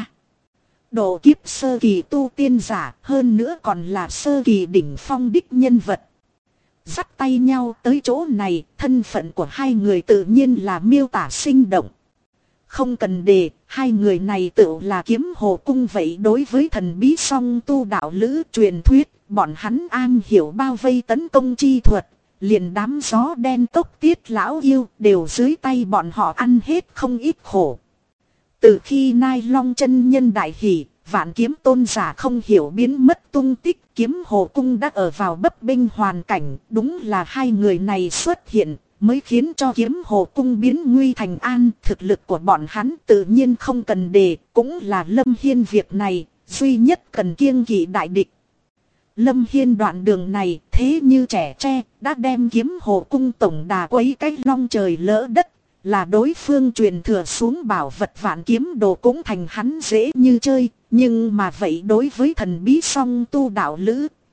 Độ kiếp sơ kỳ tu tiên giả, hơn nữa còn là sơ kỳ đỉnh phong đích nhân vật. Dắt tay nhau tới chỗ này, thân phận của hai người tự nhiên là miêu tả sinh động. Không cần đề, hai người này tự là Kiếm Hồ cung vậy. Đối với thần bí song tu đạo lữ truyền thuyết, bọn hắn an hiểu bao vây tấn công chi thuật, liền đám gió đen tốc tiết lão yêu đều dưới tay bọn họ ăn hết không ít khổ. Từ khi Nai Long chân nhân đại hỷ, Vạn Kiếm tôn giả không hiểu biến mất tung tích, Kiếm Hồ cung đã ở vào bấp bênh hoàn cảnh. Đúng là hai người này xuất hiện mới khiến cho Kiếm Hồ cung biến nguy thành an. Thực lực của bọn hắn tự nhiên không cần đề, cũng là Lâm Hiên việc này duy nhất cần kiêng kỵ đại địch. Lâm Hiên đoạn đường này thế như trẻ tre, đã đem Kiếm Hồ cung tổng đà quấy cái long trời lỡ đất. Là đối phương truyền thừa xuống bảo vật Vạn Kiếm đồ cũng thành hắn dễ như chơi. Nhưng mà vậy đối với thần bí song tu đạo lữ,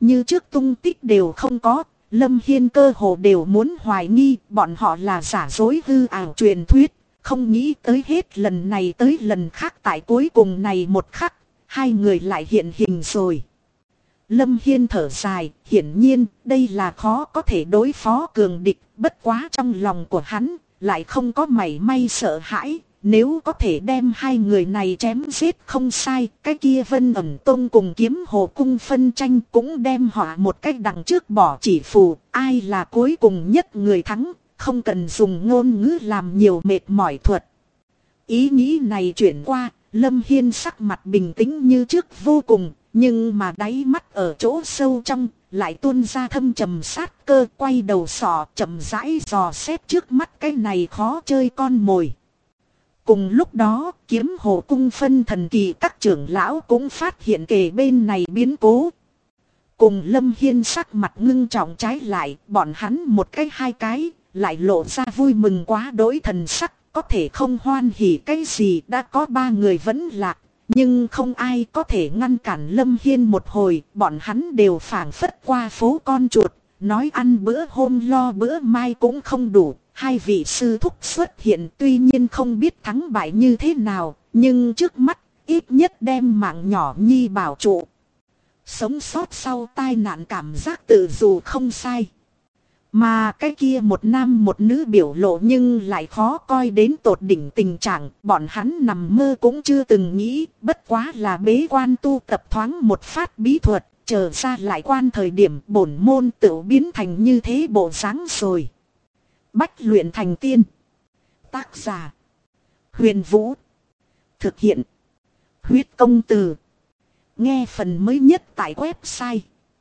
như trước tung tích đều không có. Lâm Hiên cơ hồ đều muốn hoài nghi bọn họ là giả dối hư ảo truyền thuyết. Không nghĩ tới hết lần này tới lần khác tại cuối cùng này một khắc, hai người lại hiện hình rồi. Lâm Hiên thở dài, hiển nhiên đây là khó có thể đối phó cường địch, bất quá trong lòng của hắn lại không có mảy may sợ hãi. Nếu có thể đem hai người này chém giết không sai, cái kia Vân Ẩn Tông cùng Kiếm Hồ Cung phân tranh cũng đem họ một cách đằng trước bỏ chỉ phù, ai là cuối cùng nhất người thắng, không cần dùng ngôn ngữ làm nhiều mệt mỏi thuật. Ý nghĩ này chuyển qua, Lâm Hiên sắc mặt bình tĩnh như trước vô cùng, nhưng mà đáy mắt ở chỗ sâu trong, lại tuôn ra thâm trầm sát cơ, quay đầu sọ chậm rãi dò xét trước mắt cái này khó chơi con mồi. Cùng lúc đó, Kiếm Hồ Cung phân thần kỳ các trưởng lão cũng phát hiện kề bên này biến cố. Cùng Lâm Hiên sắc mặt ngưng trọng trái lại, bọn hắn một cái hai cái, lại lộ ra vui mừng quá đỗi thần sắc, có thể không hoan hỉ cái gì, đã có ba người vẫn lạc. Nhưng không ai có thể ngăn cản Lâm Hiên một hồi, bọn hắn đều phảng phất qua phố con chuột, nói ăn bữa hôm lo bữa mai cũng không đủ. Hai vị sư thúc xuất hiện tuy nhiên không biết thắng bại như thế nào, nhưng trước mắt ít nhất đem mạng nhỏ nhi bảo trụ. Sống sót sau tai nạn cảm giác tự dù không sai. Mà cái kia một nam một nữ biểu lộ nhưng lại khó coi đến tột đỉnh tình trạng, bọn hắn nằm mơ cũng chưa từng nghĩ, bất quá là bế quan tu tập thoáng một phát bí thuật, chờ ra lại quan thời điểm bổn môn tự biến thành như thế bộ dáng rồi. Bách luyện thành tiên. Tác giả: Huyền Vũ. Thực hiện: Huyết Công Từ. Nghe phần mới nhất tại website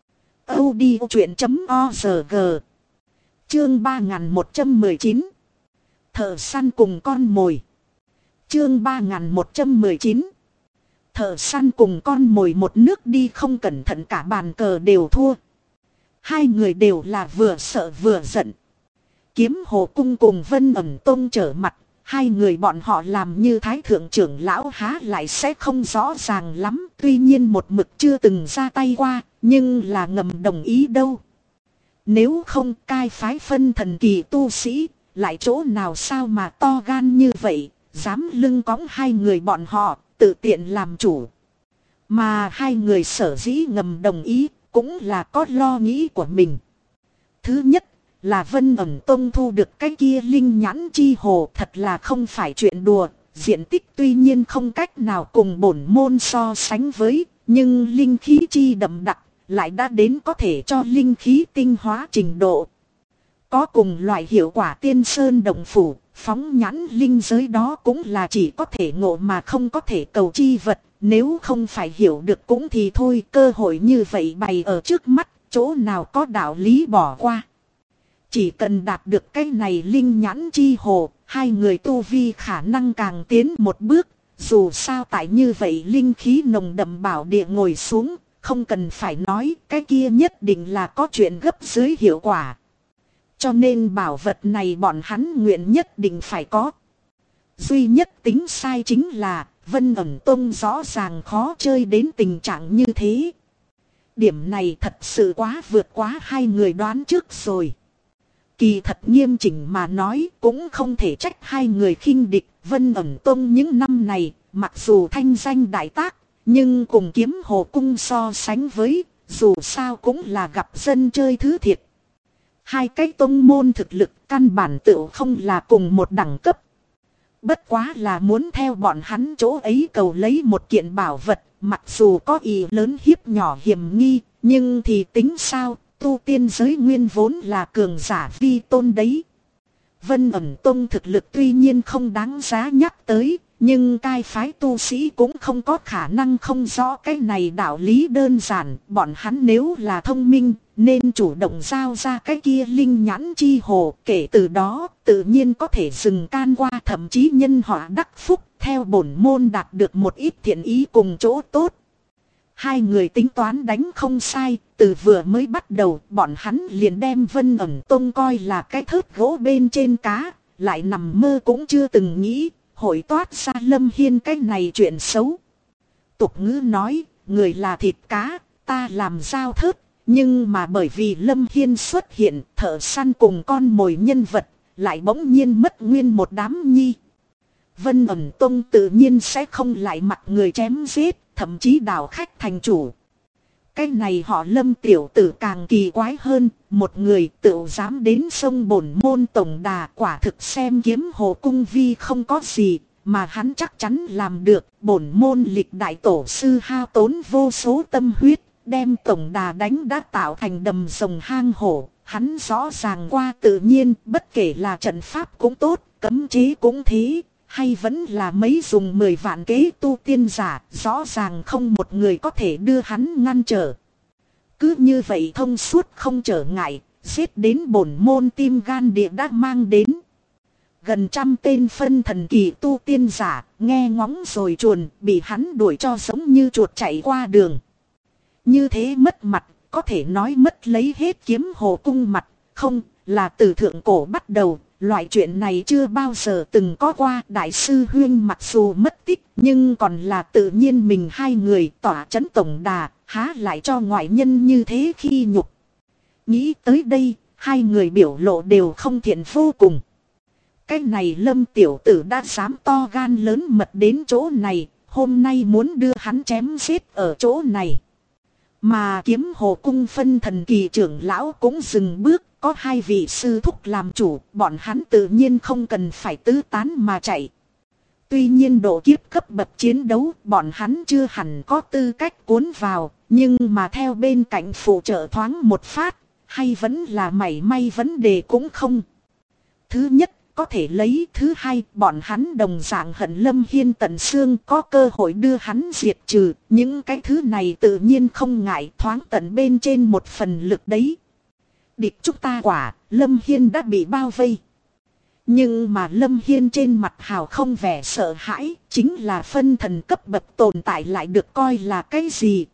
audiochuyện.org. Chương 3119. Thợ săn cùng con mồi. Chương 3119. Thợ săn cùng con mồi, một nước đi không cẩn thận cả bàn cờ đều thua. Hai người đều là vừa sợ vừa giận. Kiếm Hồ Cung cùng Vân Ẩn Tông trở mặt, hai người bọn họ làm như thái thượng trưởng lão há lại sẽ không rõ ràng lắm, tuy nhiên một mực chưa từng ra tay qua, nhưng là ngầm đồng ý đâu. Nếu không cai phái phân thần kỳ tu sĩ, lại chỗ nào sao mà to gan như vậy, dám lưng cõng hai người bọn họ, tự tiện làm chủ. Mà hai người sở dĩ ngầm đồng ý, cũng là có lo nghĩ của mình. Thứ nhất là Vân Ẩn Tông thu được cái kia linh nhãn chi hồ, thật là không phải chuyện đùa. Diện tích tuy nhiên không cách nào cùng bổn môn so sánh với, nhưng linh khí chi đậm đặc lại đã đến có thể cho linh khí tinh hóa trình độ. Có cùng loại hiệu quả tiên sơn động phủ, phóng nhãn linh giới đó cũng là chỉ có thể ngộ mà không có thể cầu chi vật. Nếu không phải hiểu được cũng thì thôi, cơ hội như vậy bày ở trước mắt, chỗ nào có đạo lý bỏ qua. Chỉ cần đạt được cái này linh nhãn chi hồ, hai người tu vi khả năng càng tiến một bước. Dù sao tại như vậy linh khí nồng đậm bảo địa ngồi xuống, không cần phải nói, cái kia nhất định là có chuyện gấp dưới hiệu quả. Cho nên bảo vật này bọn hắn nguyện nhất định phải có. Duy nhất tính sai chính là Vân Ẩn Tông rõ ràng khó chơi đến tình trạng như thế. Điểm này thật sự quá vượt quá hai người đoán trước rồi. Kỳ thật nghiêm chỉnh mà nói cũng không thể trách hai người khinh địch. Vân Ẩn Tông những năm này mặc dù thanh danh đại tác, nhưng cùng Kiếm Hồ Cung so sánh với, dù sao cũng là gặp dân chơi thứ thiệt. Hai cái tông môn thực lực căn bản tựu không là cùng một đẳng cấp. Bất quá là muốn theo bọn hắn chỗ ấy cầu lấy một kiện bảo vật, mặc dù có ý lớn hiếp nhỏ hiểm nghi, nhưng thì tính sao, tu tiên giới nguyên vốn là cường giả vi tôn đấy. Vân Ẩn Tông thực lực tuy nhiên không đáng giá nhắc tới, nhưng cai phái tu sĩ cũng không có khả năng không rõ cái này đạo lý đơn giản. Bọn hắn nếu là thông minh, nên chủ động giao ra cái kia linh nhãn chi hồ. Kể từ đó, tự nhiên có thể dừng can qua, thậm chí nhân họa đắc phúc, theo bổn môn đạt được một ít thiện ý cùng chỗ tốt. Hai người tính toán đánh không sai, từ vừa mới bắt đầu, bọn hắn liền đem Vân Ẩn Tông coi là cái thớt gỗ bên trên cá, lại nằm mơ cũng chưa từng nghĩ hội toát ra Lâm Hiên cái này chuyện xấu. Tục ngữ nói, người là thịt cá, ta làm dao thớt, Nhưng mà bởi vì Lâm Hiên xuất hiện, thợ săn cùng con mồi nhân vật lại bỗng nhiên mất nguyên một đám nhi. Vân ẩn tông tự nhiên sẽ không lại mặc người chém giết, thậm chí đảo khách thành chủ. Cái này họ Lâm tiểu tử càng kỳ quái hơn, một người tự dám đến sông Bổn Môn tổng đà, quả thực xem Kiếm Hồ cung vi không có gì, mà hắn chắc chắn làm được. Bổn Môn lịch đại tổ sư hao tốn vô số tâm huyết, đem tổng đà đánh đã tạo thành đầm rồng hang hổ. Hắn rõ ràng qua tự nhiên, bất kể là trận pháp cũng tốt, cấm chế cũng thế, hay vẫn là mấy dùng 10 vạn kế tu tiên giả, rõ ràng không một người có thể đưa hắn ngăn trở. Cứ như vậy thông suốt không trở ngại, giết đến Bổn Môn tim gan địa đã mang đến. Gần 100 tên phân thần kỳ tu tiên giả, nghe ngóng rồi chuồn, bị hắn đuổi cho giống như chuột chạy qua đường. Như thế mất mặt, có thể nói mất lấy hết Kiếm Hồ cung mặt, không, là từ thượng cổ bắt đầu. Loại chuyện này chưa bao giờ từng có qua. Đại sư Huyên mặc dù mất tích, nhưng còn là tự nhiên mình hai người tỏa chấn tổng đà, há lại cho ngoại nhân như thế khi nhục. Nghĩ tới đây, hai người biểu lộ đều không thiện vô cùng. Cái này Lâm tiểu tử đã dám to gan lớn mật đến chỗ này, hôm nay muốn đưa hắn chém giết ở chỗ này. Mà Kiếm Hồ cung phân thần kỳ trưởng lão cũng dừng bước, có hai vị sư thúc làm chủ, bọn hắn tự nhiên không cần phải tứ tán mà chạy. Tuy nhiên độ kiếp cấp bậc chiến đấu, bọn hắn chưa hẳn có tư cách cuốn vào, nhưng mà theo bên cạnh phụ trợ thoáng một phát, hay vẫn là mảy may vấn đề cũng không. Thứ nhất, có thể lấy. Thứ hai, bọn hắn đồng dạng hận Lâm Hiên tận xương, có cơ hội đưa hắn diệt trừ. Những cái thứ này tự nhiên không ngại thoáng tận bên trên một phần lực đấy. Địch chúng ta quả, Lâm Hiên đã bị bao vây. Nhưng mà Lâm Hiên trên mặt hào không vẻ sợ hãi, chính là phân thần cấp bậc tồn tại lại được coi là cái gì?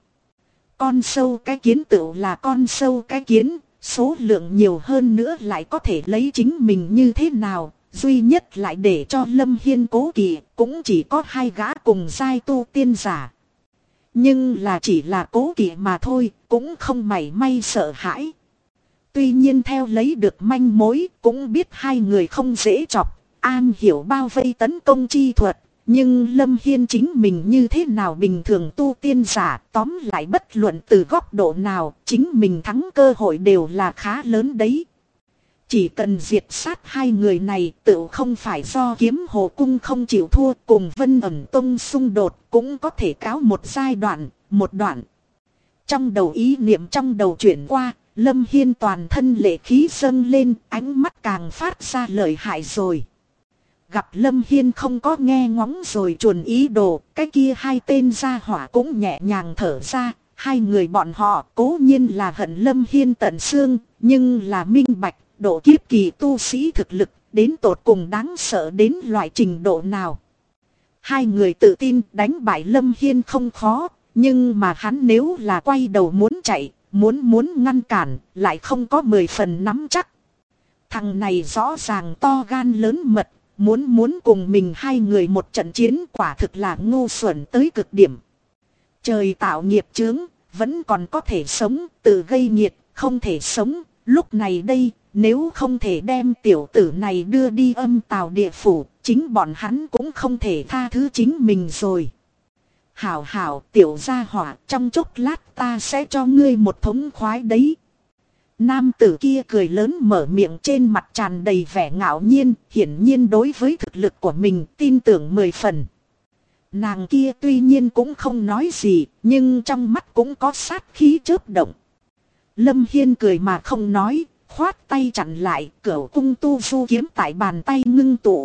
Con sâu cái kiến tựu là con sâu cái kiến, số lượng nhiều hơn nữa lại có thể lấy chính mình như thế nào? Duy nhất lại để cho Lâm Hiên cố kỵ, cũng chỉ có hai gã cùng giai tu tiên giả. Nhưng là chỉ là cố kỵ mà thôi, cũng không mảy may sợ hãi. Tuy nhiên theo lấy được manh mối, cũng biết hai người không dễ chọc, an hiểu bao vây tấn công chi thuật. Nhưng Lâm Hiên chính mình như thế nào bình thường tu tiên giả, tóm lại bất luận từ góc độ nào, chính mình thắng cơ hội đều là khá lớn đấy. Chỉ cần diệt sát hai người này, tự không phải do Kiếm Hồ cung không chịu thua, cùng Vân ẩn tông xung đột cũng có thể cáo một giai đoạn, một đoạn. Trong đầu ý niệm trong đầu chuyển qua, Lâm Hiên toàn thân lệ khí dâng lên, ánh mắt càng phát ra lợi hại rồi. Gặp Lâm Hiên không có nghe ngóng rồi chuồn ý đồ, cái kia hai tên gia hỏa cũng nhẹ nhàng thở ra. Hai người bọn họ cố nhiên là hận Lâm Hiên tận xương, nhưng là minh bạch, độ kiếp kỳ tu sĩ thực lực, đến tột cùng đáng sợ đến loại trình độ nào. Hai người tự tin đánh bại Lâm Hiên không khó, nhưng mà hắn nếu là quay đầu muốn chạy, muốn ngăn cản, lại không có 10 phần nắm chắc. Thằng này rõ ràng to gan lớn mật, muốn cùng mình hai người một trận chiến, quả thực là ngu xuẩn tới cực điểm. Trời tạo nghiệp chướng, vẫn còn có thể sống, tự gây nghiệt, không thể sống. Lúc này đây, nếu không thể đem tiểu tử này đưa đi âm tào địa phủ, chính bọn hắn cũng không thể tha thứ chính mình rồi. Hảo hảo tiểu gia hỏa, trong chốc lát ta sẽ cho ngươi một thống khoái đấy. Nam tử kia cười lớn mở miệng, trên mặt tràn đầy vẻ ngạo nhiên, hiển nhiên đối với thực lực của mình tin tưởng 10 phần. Nàng kia tuy nhiên cũng không nói gì, nhưng trong mắt cũng có sát khí chớp động. Lâm Hiên cười mà không nói, khoát tay chặn lại, cửu cung tu du kiếm tại bàn tay ngưng tụ.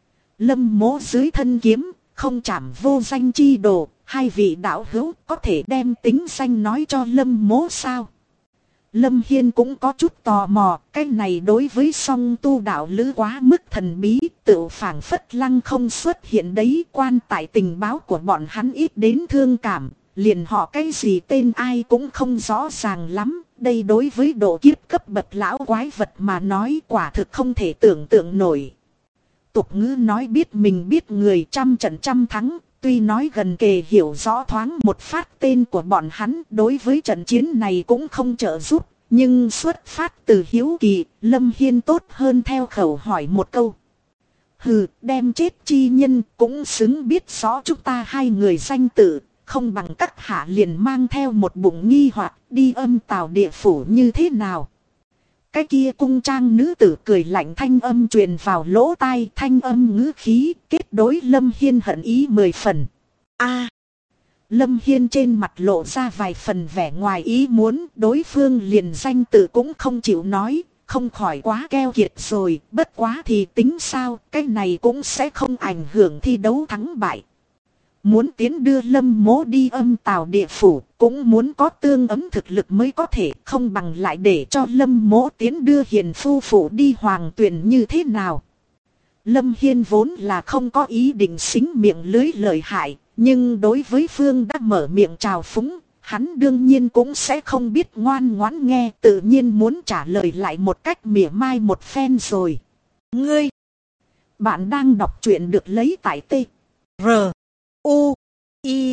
Lâm mố dưới thân kiếm, không chảm vô danh chi đồ, hai vị đạo hữu có thể đem tính danh nói cho Lâm mố sao? Lâm Hiên cũng có chút tò mò, cái này đối với song tu đạo lữ quá mức thần bí, tự phảng phất lăng không xuất hiện đấy. Quan tại tình báo của bọn hắn ít đến thương cảm, liền họ cái gì tên ai cũng không rõ ràng lắm. Đây đối với độ kiếp cấp bậc lão quái vật mà nói quả thực không thể tưởng tượng nổi. Tục ngữ nói biết mình biết người, trăm trận trăm thắng, Tuy nói gần kề hiểu rõ thoáng một phát tên của bọn hắn, đối với trận chiến này cũng không trợ giúp. Nhưng xuất phát từ hiếu kỳ, Lâm Hiên tốt hơn theo khẩu hỏi một câu. Hừ, đem chết chi nhân cũng xứng biết rõ chúng ta hai người danh tự, không bằng các hạ liền mang theo một bụng nghi hoặc đi âm tào địa phủ như thế nào. Cái kia cung trang nữ tử cười lạnh, thanh âm truyền vào lỗ tai, thanh âm ngữ khí kết đối Lâm Hiên hận ý 10 phần. A, Lâm Hiên trên mặt lộ ra vài phần vẻ ngoài ý muốn, đối phương liền danh tự cũng không chịu nói, không khỏi quá keo kiệt rồi, bất quá thì tính sao, cái này cũng sẽ không ảnh hưởng thi đấu thắng bại. Muốn tiến đưa Lâm Mỗ đi âm tào địa phủ, cũng muốn có tương ứng thực lực mới có thể, không bằng lại để cho Lâm Mỗ tiến đưa Hiền phu phụ đi Hoàng Tuyền như thế nào. Lâm Hiên vốn là không có ý định xính miệng lưới lời hại, nhưng đối với phương đã mở miệng chào phúng, hắn đương nhiên cũng sẽ không biết ngoan ngoãn nghe, tự nhiên muốn trả lời lại một cách mỉa mai một phen rồi. Ngươi, bạn đang đọc truyện được lấy tại T R U I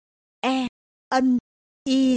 E N I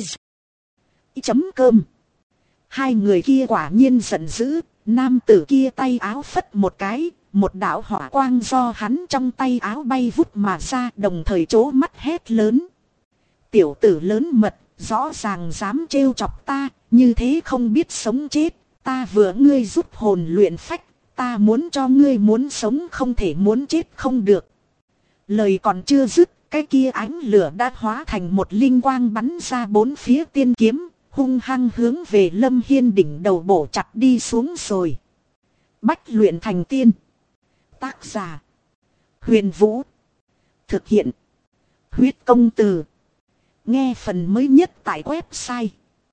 chấm cơm. Hai người kia quả nhiên giận dữ, nam tử kia tay áo phất một cái, một đạo hỏa quang do hắn trong tay áo bay vút mà ra, đồng thời trố mắt hét lớn. Tiểu tử lớn mật, rõ ràng dám trêu chọc ta, như thế không biết sống chết, ta vừa ngươi giúp hồn luyện phách, ta muốn cho ngươi muốn sống không thể muốn chết không được. Lời còn chưa dứt, cái kia ánh lửa đã hóa thành một linh quang bắn ra bốn phía tiên kiếm, hung hăng hướng về Lâm Hiên đỉnh đầu bổ chặt đi xuống rồi. Bách luyện thành tiên. Tác giả Huyền Vũ. Thực hiện Huyết Công Từ. Nghe phần mới nhất tại website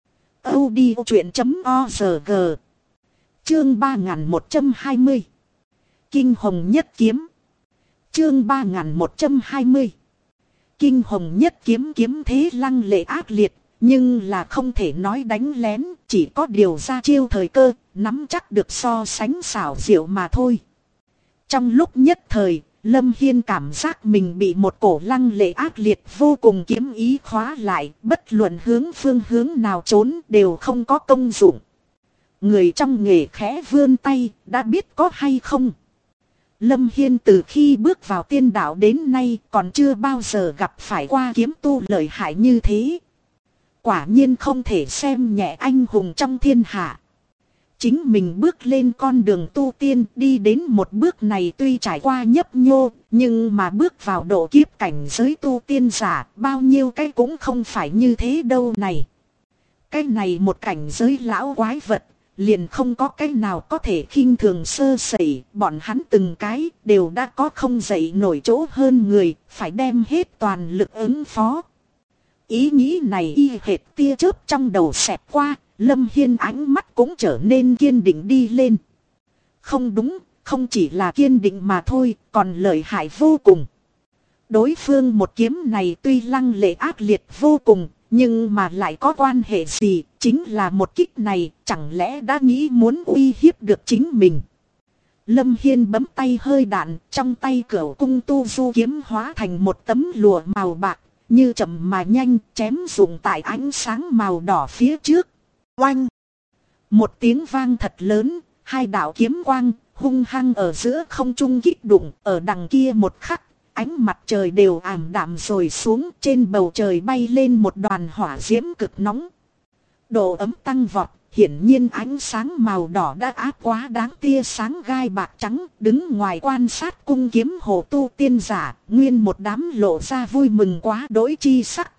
audiochuyện.org. Chương 3120 Kinh Hồng Nhất Kiếm. Chương 3120 Kinh Hồng Nhất Kiếm. Kiếm thế lăng lệ ác liệt, nhưng là không thể nói đánh lén, chỉ có điều ra chiêu thời cơ, nắm chắc được so sánh xảo diệu mà thôi. Trong lúc nhất thời, Lâm Hiên cảm giác mình bị một cổ lăng lệ ác liệt vô cùng kiếm ý khóa lại, bất luận phương hướng nào trốn đều không có công dụng. Người trong nghề khẽ vươn tay, đã biết có hay không. Lâm Hiên từ khi bước vào tiên đạo đến nay còn chưa bao giờ gặp phải qua kiếm tu lợi hại như thế. Quả nhiên không thể xem nhẹ anh hùng trong thiên hạ. Chính mình bước lên con đường tu tiên, đi đến một bước này tuy trải qua nhấp nhô, nhưng mà bước vào độ kiếp cảnh giới tu tiên giả, bao nhiêu cái cũng không phải như thế đâu này. Cái này một cảnh giới lão quái vật, liền không có cái nào có thể khinh thường sơ sẩy, bọn hắn từng cái đều đã có không dậy nổi chỗ hơn người, phải đem hết toàn lực ứng phó. Ý nghĩ này y hệt tia chớp trong đầu xẹt qua, Lâm Hiên ánh mắt cũng trở nên kiên định đi lên. Không đúng, không chỉ là kiên định mà thôi, còn lợi hại vô cùng. Đối phương một kiếm này tuy lăng lệ ác liệt vô cùng, nhưng mà lại có quan hệ gì, chính là một kích này, chẳng lẽ đã nghĩ muốn uy hiếp được chính mình. Lâm Hiên bấm tay hơi đạn, trong tay cửu cung tu du kiếm hóa thành một tấm lụa màu bạc, như chậm mà nhanh, chém dụng tại ánh sáng màu đỏ phía trước. Oanh! Một tiếng vang thật lớn, hai đạo kiếm quang, hung hăng ở giữa không trung kích đụng, ở đằng kia một khắc, ánh mặt trời đều ảm đạm rồi xuống, trên bầu trời bay lên một đoàn hỏa diễm cực nóng. Độ ấm tăng vọt, hiển nhiên ánh sáng màu đỏ đã áp quá đáng tia sáng gai bạc trắng, đứng ngoài quan sát cung kiếm hồ tu tiên giả, nguyên một đám lộ ra vui mừng quá đỗi chi sắc.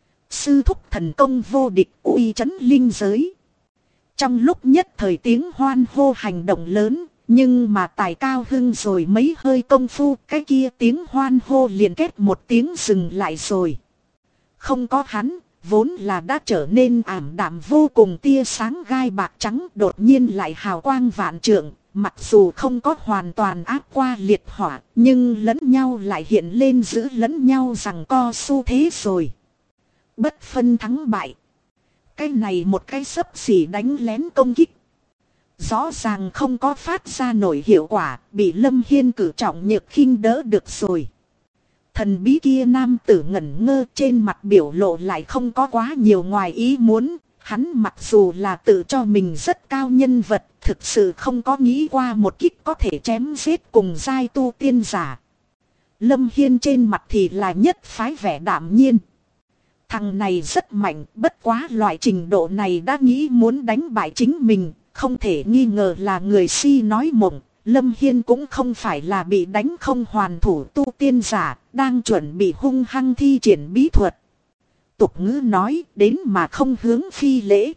Sư thúc thần công vô địch, uy chấn linh giới. Trong lúc nhất thời tiếng hoan hô hành động lớn, nhưng mà tài cao hưng rồi mấy hơi công phu, cái kia tiếng hoan hô liền kết một tiếng dừng lại rồi. Không có hắn, vốn là đã trở nên ảm đạm vô cùng tia sáng gai bạc trắng đột nhiên lại hào quang vạn trượng, mặc dù không có hoàn toàn áp qua liệt hỏa, nhưng lẫn nhau lại hiện lên giữ lẫn nhau rằng co xu thế rồi. Bất phân thắng bại. Cái này một cái xấp xỉ đánh lén công kích. Rõ ràng không có phát ra nổi hiệu quả, bị Lâm Hiên cử trọng nhược khinh đỡ được rồi. Thần bí kia nam tử ngẩn ngơ, trên mặt biểu lộ lại không có quá nhiều ngoài ý muốn. Hắn mặc dù là tự cho mình rất cao nhân vật, thực sự không có nghĩ qua một kích có thể chém giết cùng giai tu tiên giả. Lâm Hiên trên mặt thì là nhất phái vẻ đạm nhiên. Thằng này rất mạnh, bất quá loại trình độ này đã nghĩ muốn đánh bại chính mình, không thể nghi ngờ là người si nói mộng. Lâm Hiên cũng không phải là bị đánh không hoàn thủ tu tiên giả, đang chuẩn bị hung hăng thi triển bí thuật. Tục ngữ nói đến mà không hướng phi lễ.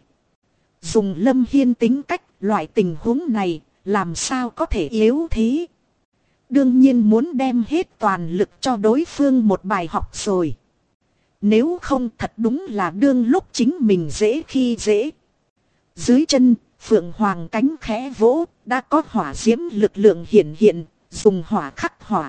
Dùng Lâm Hiên tính cách, loại tình huống này, làm sao có thể yếu thế. Đương nhiên muốn đem hết toàn lực cho đối phương một bài học rồi. Nếu không thật đúng là đương lúc chính mình dễ khi dễ. Dưới chân, Phượng Hoàng cánh khẽ vỗ, đã có hỏa diễm lực lượng hiện, dùng hỏa khắc hỏa.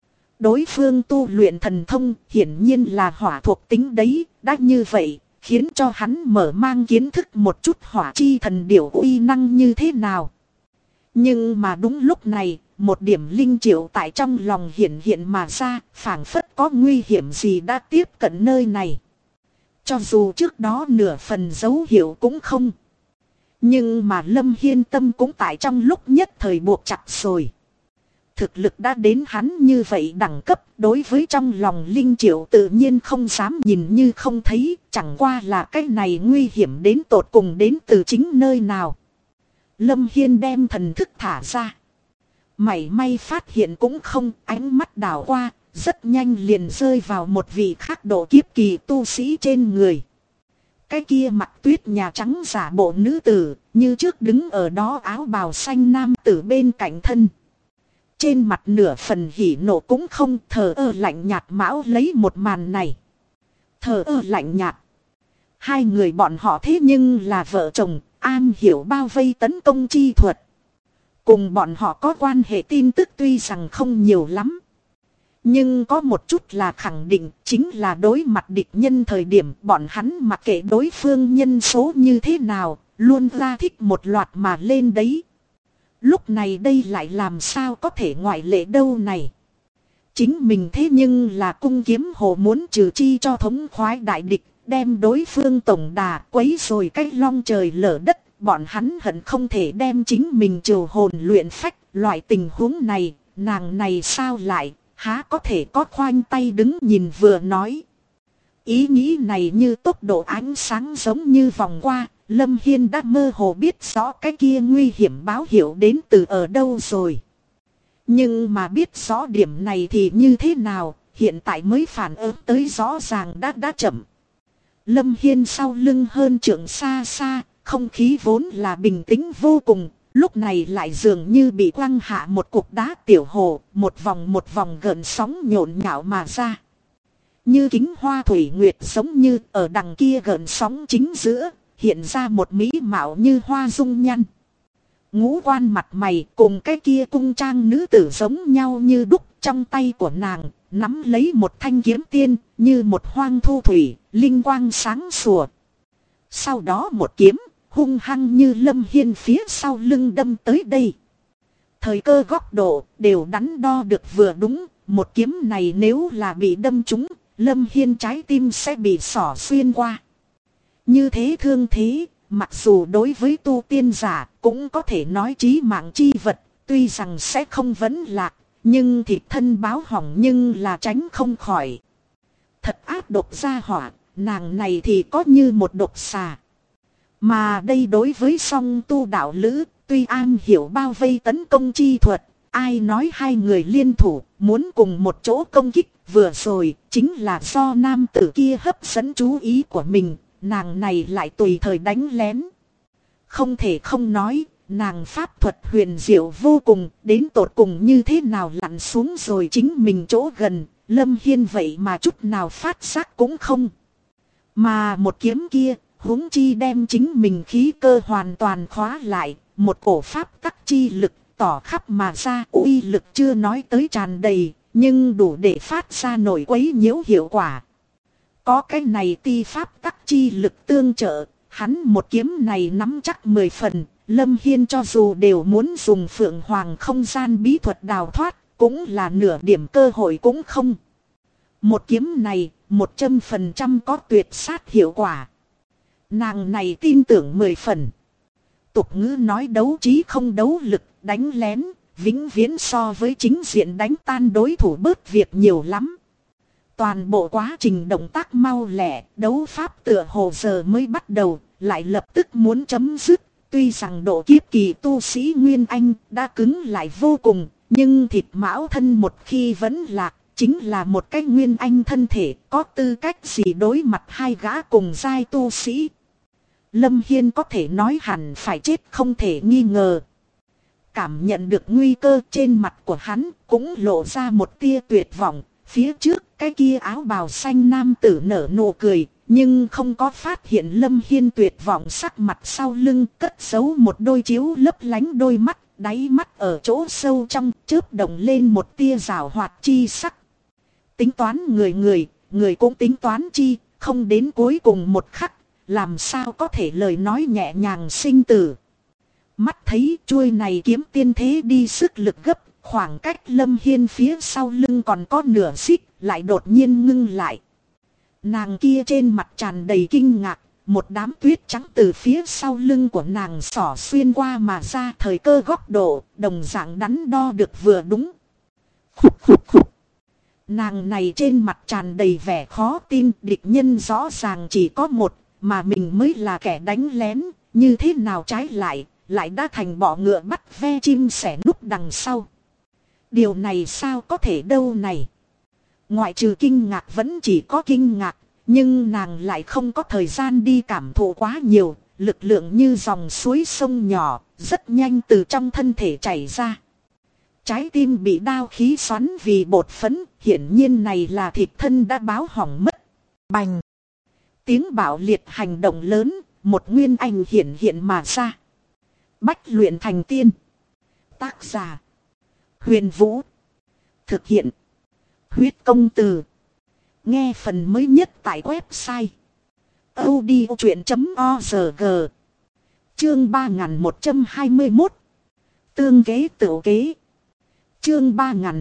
Đối phương tu luyện thần thông hiển nhiên là hỏa thuộc tính đấy, đã như vậy, khiến cho hắn mở mang kiến thức một chút hỏa chi thần điểu uy năng như thế nào. Nhưng mà đúng lúc này, một điểm linh triệu tại trong lòng hiện mà ra, phảng phất có nguy hiểm gì đã tiếp cận nơi này. Cho dù trước đó nửa phần dấu hiệu cũng không. Nhưng mà Lâm Hiên tâm cũng tại trong lúc nhất thời buộc chặt rồi. Thực lực đã đến hắn như vậy đẳng cấp, đối với trong lòng linh triệu tự nhiên không dám nhìn như không thấy, chẳng qua là cái này nguy hiểm đến tột cùng đến từ chính nơi nào. Lâm Hiên đem thần thức thả ra. Mảy may phát hiện cũng không, ánh mắt đảo qua, rất nhanh liền rơi vào một vị khác độ kiếp kỳ tu sĩ trên người. Cái kia mặc tuyết nhà trắng giả bộ nữ tử, như trước đứng ở đó áo bào xanh nam tử bên cạnh thân. Trên mặt nửa phần hỉ nộ cũng không, thờ ơ lạnh nhạt mão lấy một màn này. Thờ ơ lạnh nhạt. Hai người bọn họ thế nhưng là vợ chồng, am hiểu bao vây tấn công chi thuật. Cùng bọn họ có quan hệ tin tức tuy rằng không nhiều lắm. Nhưng có một chút là khẳng định, chính là đối mặt địch nhân thời điểm bọn hắn mặc kệ đối phương nhân số như thế nào, luôn ra thích một loạt mà lên đấy. Lúc này đây lại làm sao có thể ngoại lệ đâu này. Chính mình thế nhưng là cung kiếm hồ muốn trừ chi cho thống khoái đại địch, đem đối phương tổng đà quấy rồi cái long trời lở đất, bọn hắn hận không thể đem chính mình trừ hồn luyện phách, loại tình huống này, nàng này sao lại, há có thể có khoanh tay đứng nhìn vừa nói. Ý nghĩ này như tốc độ ánh sáng giống như vòng qua, Lâm Hiên đã mơ hồ biết rõ cái kia nguy hiểm báo hiệu đến từ ở đâu rồi. Nhưng mà biết rõ điểm này thì như thế nào, hiện tại mới phản ứng tới rõ ràng đã chậm. Lâm Hiên sau lưng hơn trượng xa xa, không khí vốn là bình tĩnh vô cùng, lúc này lại dường như bị quăng hạ một cục đá tiểu hồ, một vòng gợn sóng nhộn nhạo mà ra. Như kính hoa thủy nguyệt giống như ở đằng kia gợn sóng chính giữa, hiện ra một mỹ mạo như hoa dung nhan. Ngũ quan mặt mày cùng cái kia cung trang nữ tử giống nhau như đúc, trong tay của nàng nắm lấy một thanh kiếm tiên, như một hoang thu thủy, linh quang sáng sủa. Sau đó một kiếm hung hăng như Lâm Hiên phía sau lưng đâm tới đây. Thời cơ góc độ đều đắn đo được vừa đúng, một kiếm này nếu là bị đâm trúng, Lâm Hiên trái tim sẽ bị xỏ xuyên qua. Như thế thương thế, mặc dù đối với tu tiên giả cũng có thể nói chí mạng chi vật, tuy rằng sẽ không vấn lạc, nhưng thịt thân báo hỏng nhưng là tránh không khỏi. Thật ác độc gia hỏa, nàng này thì có như một độc xà. Mà đây đối với song tu đạo lữ, tuy an hiểu bao vây tấn công chi thuật, ai nói hai người liên thủ, muốn cùng một chỗ công kích, vừa rồi, chính là do nam tử kia hấp dẫn chú ý của mình, nàng này lại tùy thời đánh lén. Không thể không nói, nàng pháp thuật huyền diệu vô cùng, đến tột cùng như thế nào lặn xuống rồi chính mình chỗ gần, Lâm Hiên vậy mà chút nào phát giác cũng không. Mà một kiếm kia, huống chi đem chính mình khí cơ hoàn toàn khóa lại, một cổ pháp tắc chi lực tỏ khắp mà ra, uy lực chưa nói tới tràn đầy, nhưng đủ để phát ra nổi quấy nhiễu hiệu quả. Có cái này ti pháp tắc chi lực tương trợ, hắn một kiếm này nắm chắc 10 phần, Lâm Hiên cho dù đều muốn dùng Phượng Hoàng không gian bí thuật đào thoát, cũng là nửa điểm cơ hội cũng không. Một kiếm này 100% có tuyệt sát hiệu quả. Nàng này tin tưởng 10 phần. Tục ngữ nói đấu trí không đấu lực, đánh lén, vĩnh viễn so với chính diện đánh tan đối thủ bớt việc nhiều lắm. Toàn bộ quá trình động tác mau lẹ, đấu pháp tựa hồ giờ mới bắt đầu, lại lập tức muốn chấm dứt. Tuy rằng độ kiếp kỳ tu sĩ Nguyên Anh đã cứng lại vô cùng, nhưng thịt mão thân một khi vẫn lạc, chính là một cái Nguyên Anh thân thể, có tư cách gì đối mặt hai gã cùng giai tu sĩ. Lâm Hiên có thể nói hẳn phải chết không thể nghi ngờ. Cảm nhận được nguy cơ trên mặt của hắn cũng lộ ra một tia tuyệt vọng. Phía trước cái kia áo bào xanh nam tử nở nụ cười, nhưng không có phát hiện Lâm Hiên tuyệt vọng sắc mặt sau lưng cất giấu một đôi chiếu lấp lánh đôi mắt, đáy mắt ở chỗ sâu trong chớp động lên một tia rào hoạt chi sắc. Tính toán người cũng tính toán chi, không đến cuối cùng một khắc, làm sao có thể lời nói nhẹ nhàng sinh tử. Mắt thấy chuôi này kiếm tiên thế đi sức lực gấp, khoảng cách Lâm Hiên phía sau lưng còn có nửa xích, lại đột nhiên ngưng lại. Nàng kia trên mặt tràn đầy kinh ngạc, một đám tuyết trắng từ phía sau lưng của nàng xỏ xuyên qua mà ra, thời cơ góc độ, đồng dạng đắn đo được vừa đúng. Khục khục khục. Nàng này trên mặt tràn đầy vẻ khó tin, địch nhân rõ ràng chỉ có một, mà mình mới là kẻ đánh lén, như thế nào trái lại đã thành bọ ngựa bắt ve chim sẻ núp đằng sau. Điều này sao có thể đâu này. Ngoại trừ kinh ngạc vẫn chỉ có kinh ngạc, nhưng nàng lại không có thời gian đi cảm thụ quá nhiều, lực lượng như dòng suối sông nhỏ, rất nhanh từ trong thân thể chảy ra. Trái tim bị đao khí xoắn vì bột phấn, hiển nhiên này là thịt thân đã báo hỏng mất. Bành! Tiếng bạo liệt hành động lớn, một nguyên anh hiển hiện mà ra. Bách luyện thành tiên. Tác giả: Huyền Vũ. Thực hiện: Huyết Công Từ. Nghe phần mới nhất tại website audiochuyện.org. Chương 3121. Tương kế tửu kế. Chương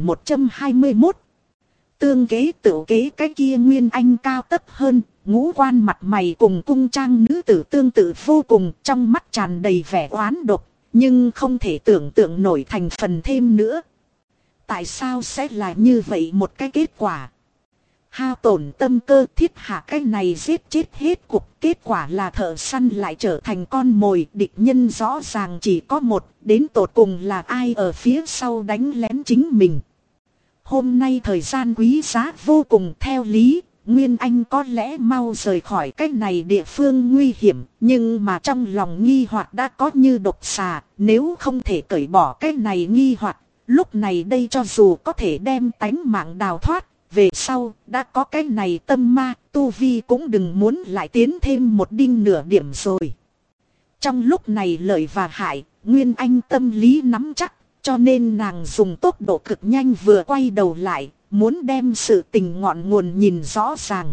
3121. Tương kế tửu kế. Cái kia nguyên anh cao tấp hơn, ngũ quan mặt mày cùng cung trang nữ tử tương tự vô cùng, trong mắt tràn đầy vẻ oán độc, nhưng không thể tưởng tượng nổi thành phần thêm nữa. Tại sao sẽ là như vậy một cái kết quả? Hao tổn tâm cơ thiết hạ cái này giết chết hết cục, kết quả là thợ săn lại trở thành con mồi, địch nhân rõ ràng chỉ có một, đến tột cùng là ai ở phía sau đánh lén chính mình. Hôm nay thời gian quý giá vô cùng, theo lý Nguyên Anh có lẽ mau rời khỏi cái này địa phương nguy hiểm, nhưng mà trong lòng nghi hoặc đã có như độc xà, nếu không thể cởi bỏ cái này nghi hoặc, lúc này đây cho dù có thể đem tánh mạng đào thoát, về sau đã có cái này tâm ma, tu vi cũng đừng muốn lại tiến thêm một đinh nửa điểm rồi. Trong lúc này lợi và hại, Nguyên Anh tâm lý nắm chắc, cho nên nàng dùng tốc độ cực nhanh vừa quay đầu lại, muốn đem sự tình ngọn nguồn nhìn rõ ràng.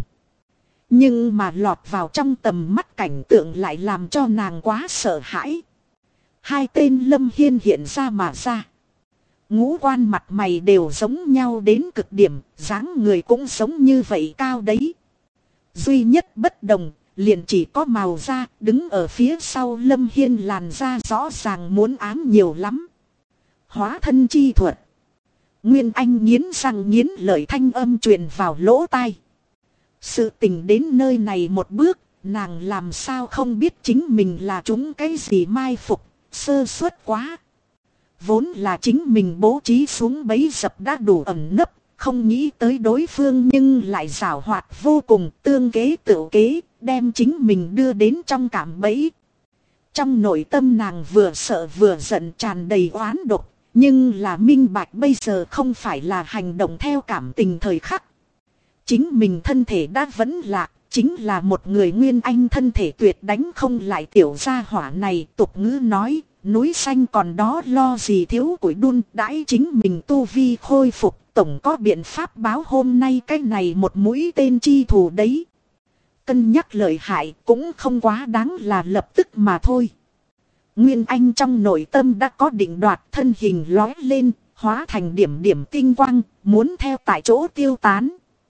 Nhưng mà lọt vào trong tầm mắt cảnh tượng lại làm cho nàng quá sợ hãi. Hai tên Lâm Hiên hiện ra mà ra. Ngũ quan mặt mày đều giống nhau đến cực điểm, dáng người cũng giống như vậy cao đấy. Duy nhất bất đồng, liền chỉ có màu da, đứng ở phía sau Lâm Hiên làn da rõ ràng muốn ám nhiều lắm. Hóa thân chi thuật. Nguyên Anh nghiến răng nghiến lợi thanh âm truyền vào lỗ tai. Sự tình đến nơi này một bước, nàng làm sao không biết chính mình là trúng cái gì mai phục, sơ suất quá. Vốn là chính mình bố trí xuống bẫy dập đã đủ ẩn nấp, không nghĩ tới đối phương nhưng lại giảo hoạt vô cùng, tương kế tửu kế, đem chính mình đưa đến trong cạm bẫy. Trong nội tâm nàng vừa sợ vừa giận, tràn đầy oán độc, nhưng là minh bạch bây giờ không phải là hành động theo cảm tình thời khắc. Chính mình thân thể đã vẫn lạc, chính là một người Nguyên Anh thân thể tuyệt đánh không lại tiểu gia hỏa này. Tục ngữ nói, núi xanh còn đó lo gì thiếu củi đun, đãi chính mình tu vi khôi phục, tổng có biện pháp báo hôm nay cái này một mũi tên chi thù đấy. Cân nhắc lợi hại cũng không quá đáng là lập tức mà thôi. Nguyên Anh trong nội tâm đã có định đoạt, thân hình lói lên, hóa thành điểm điểm tinh quang, muốn theo tại chỗ tiêu tán.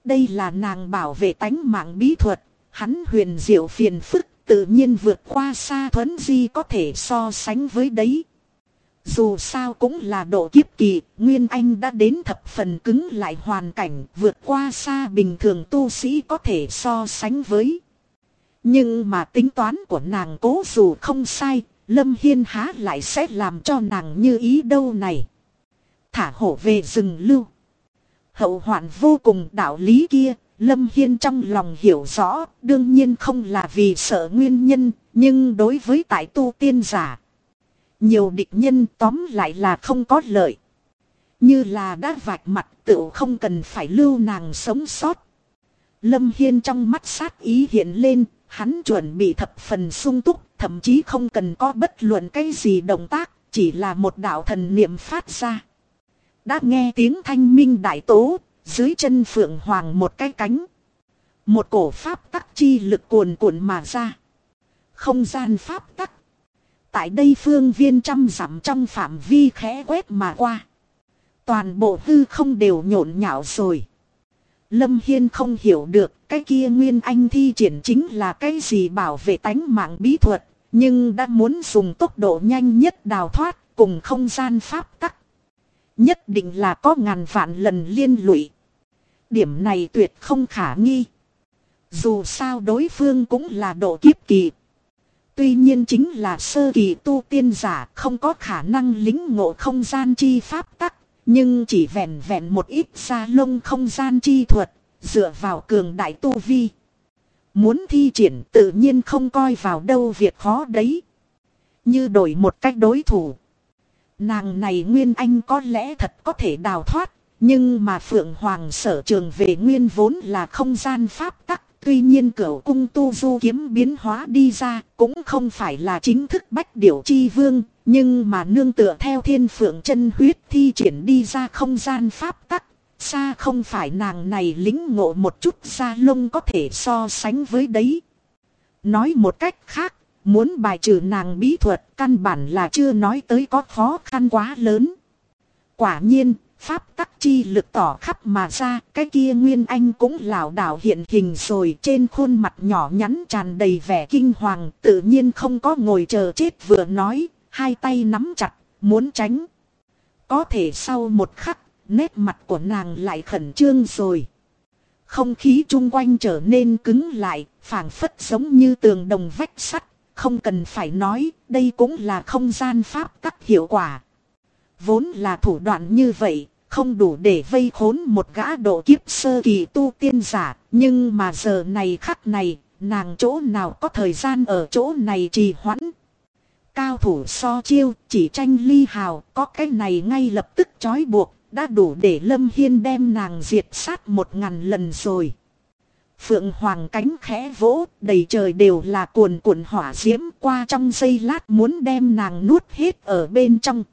Đây là nàng bảo vệ tánh mạng bí thuật, hắn huyền diệu phiền phức, tự nhiên vượt qua xa Thuấn Di có thể so sánh với đấy. Dù sao cũng là độ kiếp kỳ, Nguyên Anh đã đến thập phần cứng lại hoàn cảnh, vượt qua xa bình thường tu sĩ có thể so sánh với. Nhưng mà tính toán của nàng cố dù không sai, Lâm Hiên há lại sẽ làm cho nàng như ý đâu này. Thả hổ về rừng lưu. Hậu hoạn vô cùng, đạo lý kia, Lâm Hiên trong lòng hiểu rõ, đương nhiên không là vì sợ nguyên nhân, nhưng đối với tại tu tiên giả, nhiều địch nhân tóm lại là không có lợi. Như là đã vạch mặt tự không cần phải lưu nàng sống sót. Lâm Hiên trong mắt sát ý hiện lên, hắn chuẩn bị thập phần sung túc, thậm chí không cần có bất luận cái gì động tác, chỉ là một đạo thần niệm phát ra. Đã nghe tiếng thanh minh đại tố, dưới chân Phượng Hoàng một cái cánh. Một cổ pháp tắc chi lực cuồn cuộn mà ra. Không gian pháp tắc. Tại đây phương viên trăm dặm trong phạm vi khẽ quét mà qua. Toàn bộ hư không đều nhộn nhạo rồi. Lâm Hiên không hiểu được cái kia Nguyên Anh thi triển chính là cái gì bảo vệ tánh mạng bí thuật. Nhưng đã muốn dùng tốc độ nhanh nhất đào thoát cùng không gian pháp tắc. Nhất định là có ngàn vạn lần liên lụy. Điểm này tuyệt không khả nghi. Dù sao đối phương cũng là độ kiếp kỳ. Tuy nhiên chính là sơ kỳ tu tiên giả không có khả năng lính ngộ không gian chi pháp tắc. Nhưng chỉ vẹn vẹn một ít da lông không gian chi thuật, dựa vào cường đại tu vi. Muốn thi triển tự nhiên không coi vào đâu việc khó đấy. Như đổi một cách đối thủ. Nàng này Nguyên Anh có lẽ thật có thể đào thoát. Nhưng mà Phượng Hoàng sở trường về nguyên vốn là không gian pháp tắc. Tuy nhiên cửu cung tu du kiếm biến hóa đi ra cũng không phải là chính thức bách điểu chi vương. Nhưng mà nương tựa theo thiên phượng chân huyết thi triển đi ra không gian pháp tắc. Xa không phải nàng này lính ngộ một chút da lông có thể so sánh với đấy. Nói một cách khác, muốn bài trừ nàng bí thuật căn bản là chưa nói tới có khó khăn quá lớn. Quả nhiên, pháp tắc chi lực tỏ khắp mà ra, cái kia Nguyên Anh cũng lảo đảo hiện hình rồi, trên khuôn mặt nhỏ nhắn tràn đầy vẻ kinh hoàng, tự nhiên không có ngồi chờ chết vừa nói, hai tay nắm chặt, muốn tránh. Có thể sau một khắc, nét mặt của nàng lại khẩn trương rồi. Không khí chung quanh trở nên cứng lại, phảng phất giống như tường đồng vách sắt. Không cần phải nói, đây cũng là không gian pháp tắc hiệu quả. Vốn là thủ đoạn như vậy, không đủ để vây khốn một gã độ kiếp sơ kỳ tu tiên giả. Nhưng mà giờ này khắc này, nàng chỗ nào có thời gian ở chỗ này trì hoãn. Cao thủ so chiêu, chỉ tranh ly hào, có cái này ngay lập tức trói buộc, đã đủ để Lâm Hiên đem nàng diệt sát 1000 lần rồi. Phượng Hoàng cánh khẽ vỗ, đầy trời đều là cuồn cuộn hỏa diễm, qua trong giây lát muốn đem nàng nuốt hết ở bên trong.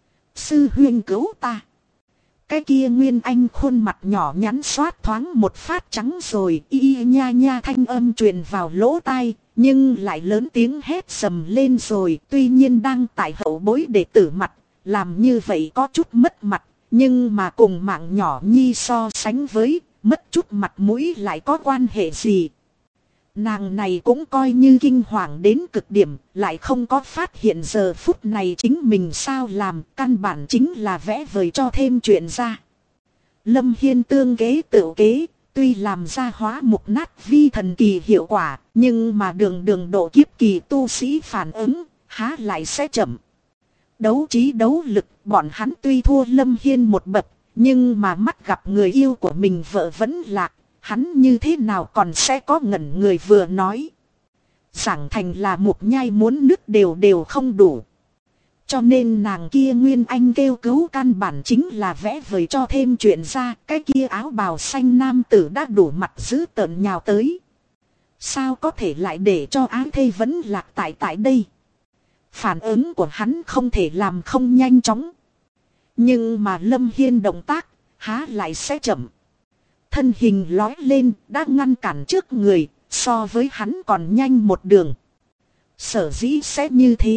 Sư huynh cứu ta. Cái kia Nguyên Anh khuôn mặt nhỏ nhắn xoát thoáng một phát trắng rồi, y nha nha thanh âm truyền vào lỗ tai, nhưng lại lớn tiếng hét sầm lên rồi. Tuy nhiên đang tại hậu bối đệ tử mặt, làm như vậy có chút mất mặt, nhưng mà cùng mạng nhỏ nhi so sánh với, mất chút mặt mũi lại có quan hệ gì. Nàng này cũng coi như kinh hoàng đến cực điểm, lại không có phát hiện giờ phút này chính mình sao làm, căn bản chính là vẽ vời cho thêm chuyện ra. Lâm Hiên tương kế tự kế, tuy làm ra hóa mục nát vi thần kỳ hiệu quả, nhưng mà đường độ kiếp kỳ tu sĩ phản ứng, há lại sẽ chậm. Đấu trí đấu lực, bọn hắn tuy thua Lâm Hiên một bậc, nhưng mà mắt gặp người yêu của mình vợ vẫn lạc, hắn như thế nào còn sẽ có ngẩn người vừa nói. Giảng thành là một nhai muốn nứt đều không đủ. Cho nên nàng kia Nguyên Anh kêu cứu căn bản chính là vẽ vời cho thêm chuyện ra, cái kia áo bào xanh nam tử đã đủ mặt dữ tợn nhào tới. Sao có thể lại để cho ái thê vẫn lạc tại đây? Phản ứng của hắn không thể làm không nhanh chóng. Nhưng mà Lâm Hiên động tác, há lại sẽ chậm. Thân hình lói lên, đã ngăn cản trước người, so với hắn còn nhanh một đường. Sở dĩ sẽ như thế,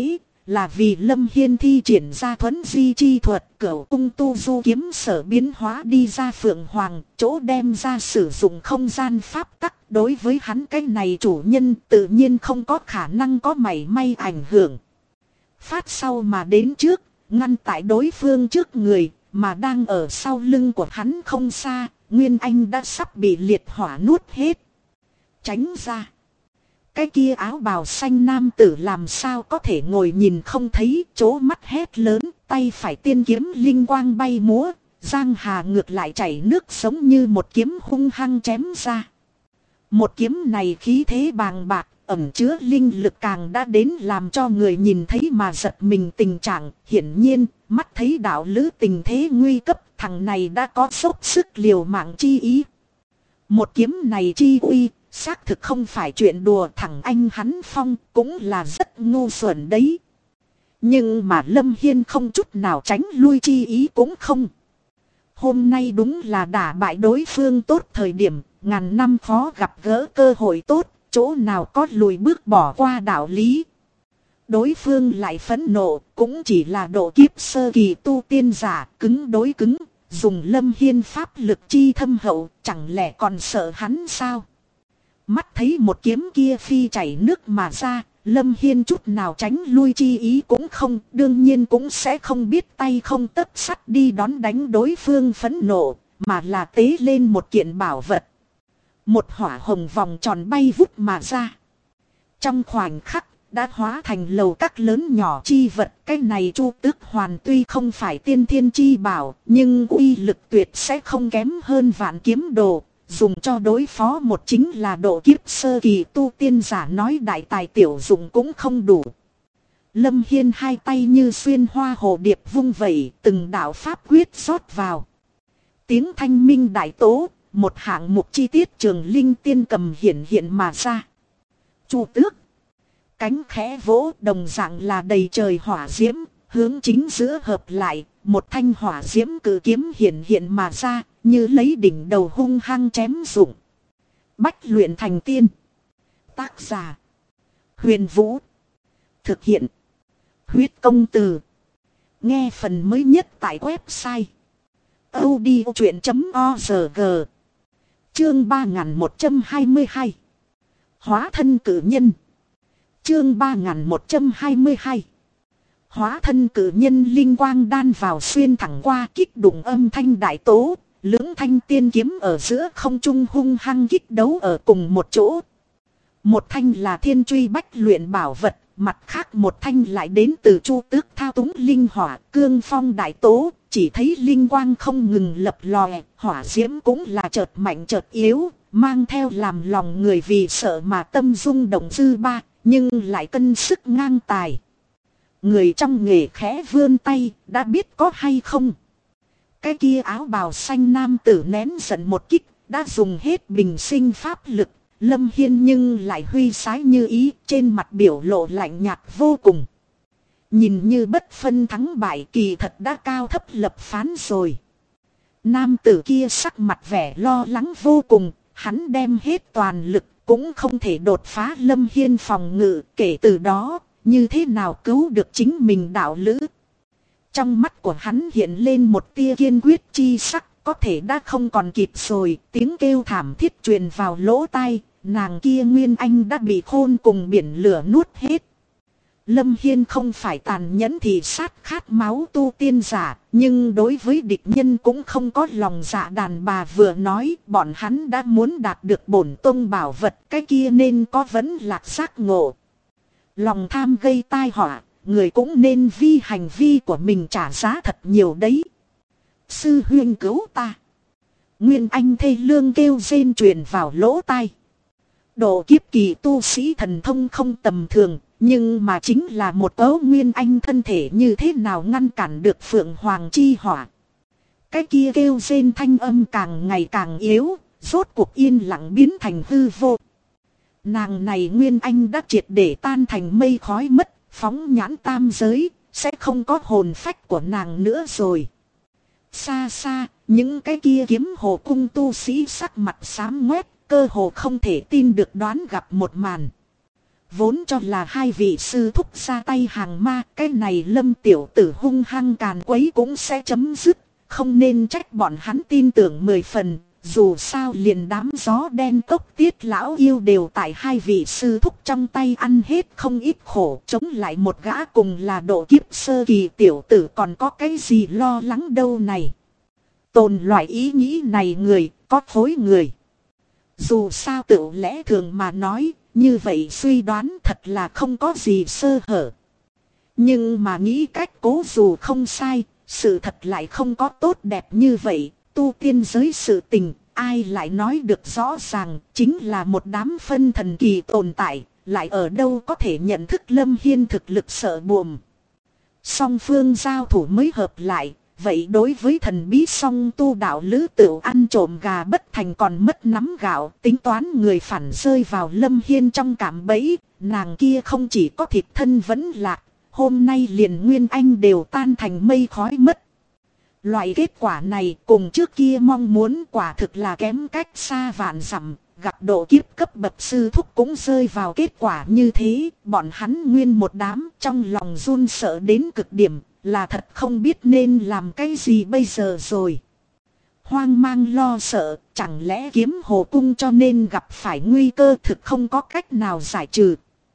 là vì Lâm Hiên thi triển ra thuấn di chi thuật, cửu cung tu du kiếm sở biến hóa đi ra Phượng Hoàng, chỗ đem ra sử dụng không gian pháp tắc. Đối với hắn cái này chủ nhân tự nhiên không có khả năng có mảy may ảnh hưởng. Phát sau mà đến trước, ngăn tại đối phương trước người, mà đang ở sau lưng của hắn không xa, Nguyên Anh đã sắp bị liệt hỏa nuốt hết. Tránh ra. Cái kia áo bào xanh nam tử làm sao có thể ngồi nhìn không thấy, chố mắt hét lớn, tay phải tiên kiếm linh quang bay múa, giang hà ngược lại chảy nước giống như một kiếm hung hăng chém ra. Một kiếm này khí thế bàng bạc, ẩn chứa linh lực càng đã đến làm cho người nhìn thấy mà giật mình tình trạng. Hiển nhiên, mắt thấy đạo lữ tình thế nguy cấp, thằng này đã có dốc sức liều mạng chi ý. Một kiếm này chi uy, xác thực không phải chuyện đùa, thằng anh hắn Phong cũng là rất ngu xuẩn đấy. Nhưng mà Lâm Hiên không chút nào tránh lui chi ý cũng không. Hôm nay đúng là đả bại đối phương tốt thời điểm, ngàn năm khó gặp gỡ cơ hội tốt, chỗ nào có lùi bước bỏ qua đạo lý. Đối phương lại phẫn nộ, cũng chỉ là độ kiếp sơ kỳ tu tiên giả, cứng đối cứng, dùng Lâm Hiên pháp lực chi thâm hậu, chẳng lẽ còn sợ hắn sao? Mắt thấy một kiếm kia phi chảy nước mà ra, Lâm Hiên chút nào tránh lui chi ý cũng không, đương nhiên cũng sẽ không biết tay không tấc sắt đi đón đánh đối phương phẫn nộ, mà là tế lên một kiện bảo vật. Một hỏa hồng vòng tròn bay vút mà ra. Trong khoảnh khắc, đã hóa thành lầu các lớn nhỏ chi vật. Cái này Chu Tước Hoàn tuy không phải tiên thiên chi bảo, nhưng uy lực tuyệt sẽ không kém hơn Vạn Kiếm Đồ. Dùng cho đối phó một chính là độ kiếp sơ kỳ tu tiên giả, nói đại tài tiểu dụng cũng không đủ. Lâm Hiên hai tay như xuyên hoa hồ điệp vung vẩy, từng đạo pháp quyết rót vào. Tiếng thanh minh đại tố, một hạng mục chi tiết Trường Linh tiên cầm hiện hiện mà ra. Chu Tước cánh khẽ vỗ, đồng dạng là đầy trời hỏa diễm, hướng chính giữa hợp lại, một thanh hỏa diễm cử kiếm hiện hiện mà ra, như lấy đỉnh đầu hung hăng chém dụng. Bách luyện thành tiên. Tác giả Huyền Vũ. Thực hiện Huyết Công Từ. Nghe phần mới nhất tại website audiochuyện.org. Chương 3122. Hóa thân cử nhân. Chương 3122. Hóa thân cử nhân linh quang đan vào xuyên thẳng qua, kích đụng âm thanh đại tố, lưỡng thanh tiên kiếm ở giữa không trung hung hăng kích đấu ở cùng một chỗ. Một thanh là thiên truy bách luyện bảo vật, mặt khác một thanh lại đến từ Chu Tước thao túng linh hỏa cương phong đại tố, chỉ thấy linh quang không ngừng lập lòe, hỏa diễm cũng là chợt mạnh chợt yếu, mang theo làm lòng người vì sợ mà tâm rung động dư ba, nhưng lại cân sức ngang tài. Người trong nghề khẽ vươn tay, đã biết có hay không. Cái kia áo bào xanh nam tử nén giận một kích, đã dùng hết bình sinh pháp lực. Lâm Hiên nhưng lại huy sái như ý, trên mặt biểu lộ lạnh nhạt vô cùng. Nhìn như bất phân thắng bại, kỳ thật đã cao thấp lập phán rồi. Nam tử kia sắc mặt vẻ lo lắng vô cùng, hắn đem hết toàn lực, cũng không thể đột phá Lâm Hiên phòng ngự. Kể từ đó, như thế nào cứu được chính mình đạo lữ? Trong mắt của hắn hiện lên một tia kiên quyết chi sắc, có thể đã không còn kịp rồi. Tiếng kêu thảm thiết truyền vào lỗ tai, nàng kia Nguyên Anh đã bị khôn cùng biển lửa nuốt hết. Lâm Hiên không phải tàn nhẫn thì sát khát máu tu tiên giả, nhưng đối với địch nhân cũng không có lòng dạ đàn bà. Vừa nói bọn hắn đã muốn đạt được bổn tông bảo vật, cái kia nên có vấn lạc giác ngộ. Lòng tham gây tai họa, người cũng nên vì hành vi của mình trả giá thật nhiều đấy. Sư huynh cứu ta. Nguyên Anh thê lương kêu rên truyền vào lỗ tai. Độ kiếp kỳ tu sĩ thần thông không tầm thường, nhưng mà chính là một cấu Nguyên Anh thân thể như thế nào ngăn cản được Phượng Hoàng chi hỏa. Cái kia kêu rên thanh âm càng ngày càng yếu, rốt cuộc yên lặng biến thành hư vô. Nàng này Nguyên Anh đã triệt để tan thành mây khói mất, phóng nhãn tam giới, sẽ không có hồn phách của nàng nữa rồi. Xa xa, những cái kia kiếm hồ cung tu sĩ sắc mặt xám ngoét, cơ hồ không thể tin được đoán gặp một màn. Vốn cho là hai vị sư thúc ra tay hàng ma, cái này Lâm tiểu tử hung hăng càn quấy cũng sẽ chấm dứt. Không nên trách bọn hắn tin tưởng 10 phần, dù sao liền đám gió đen cốc Tiết lão yêu đều tại hai vị sư thúc trong tay ăn hết không ít khổ. Chống lại một gã cùng là độ kiếp sơ kỳ tiểu tử còn có cái gì lo lắng đâu này. Tồn loại ý nghĩ này người, có phối người. Dù sao tự lẽ thường mà nói, như vậy suy đoán thật là không có gì sơ hở. Nhưng mà nghĩ cách cố dù không sai, sự thật lại không có tốt đẹp như vậy. Tu tiên giới sự tình, ai lại nói được rõ ràng, chính là một đám phân thần kỳ tồn tại, lại ở đâu có thể nhận thức Lâm Hiên thực lực sợ buồm. Song phương giao thủ mới hợp lại, vậy đối với thần bí song tu đạo lữ tựu ăn trộm gà bất thành còn mất nắm gạo, tính toán người phản rơi vào Lâm Hiên trong cạm bẫy, nàng kia không chỉ có thịt thân vẫn lạc, hôm nay liền Nguyên Anh đều tan thành mây khói mất. Loại kết quả này cùng trước kia mong muốn quả thực là kém cách xa vạn dặm, gặp độ kiếp cấp bậc sư thúc cũng rơi vào kết quả như thế, bọn hắn nguyên một đám trong lòng run sợ đến cực điểm, là thật không biết nên làm cái gì bây giờ rồi. Hoang mang lo sợ, chẳng lẽ Kiếm Hồ Cung cho nên gặp phải nguy cơ thực không có cách nào giải trừ.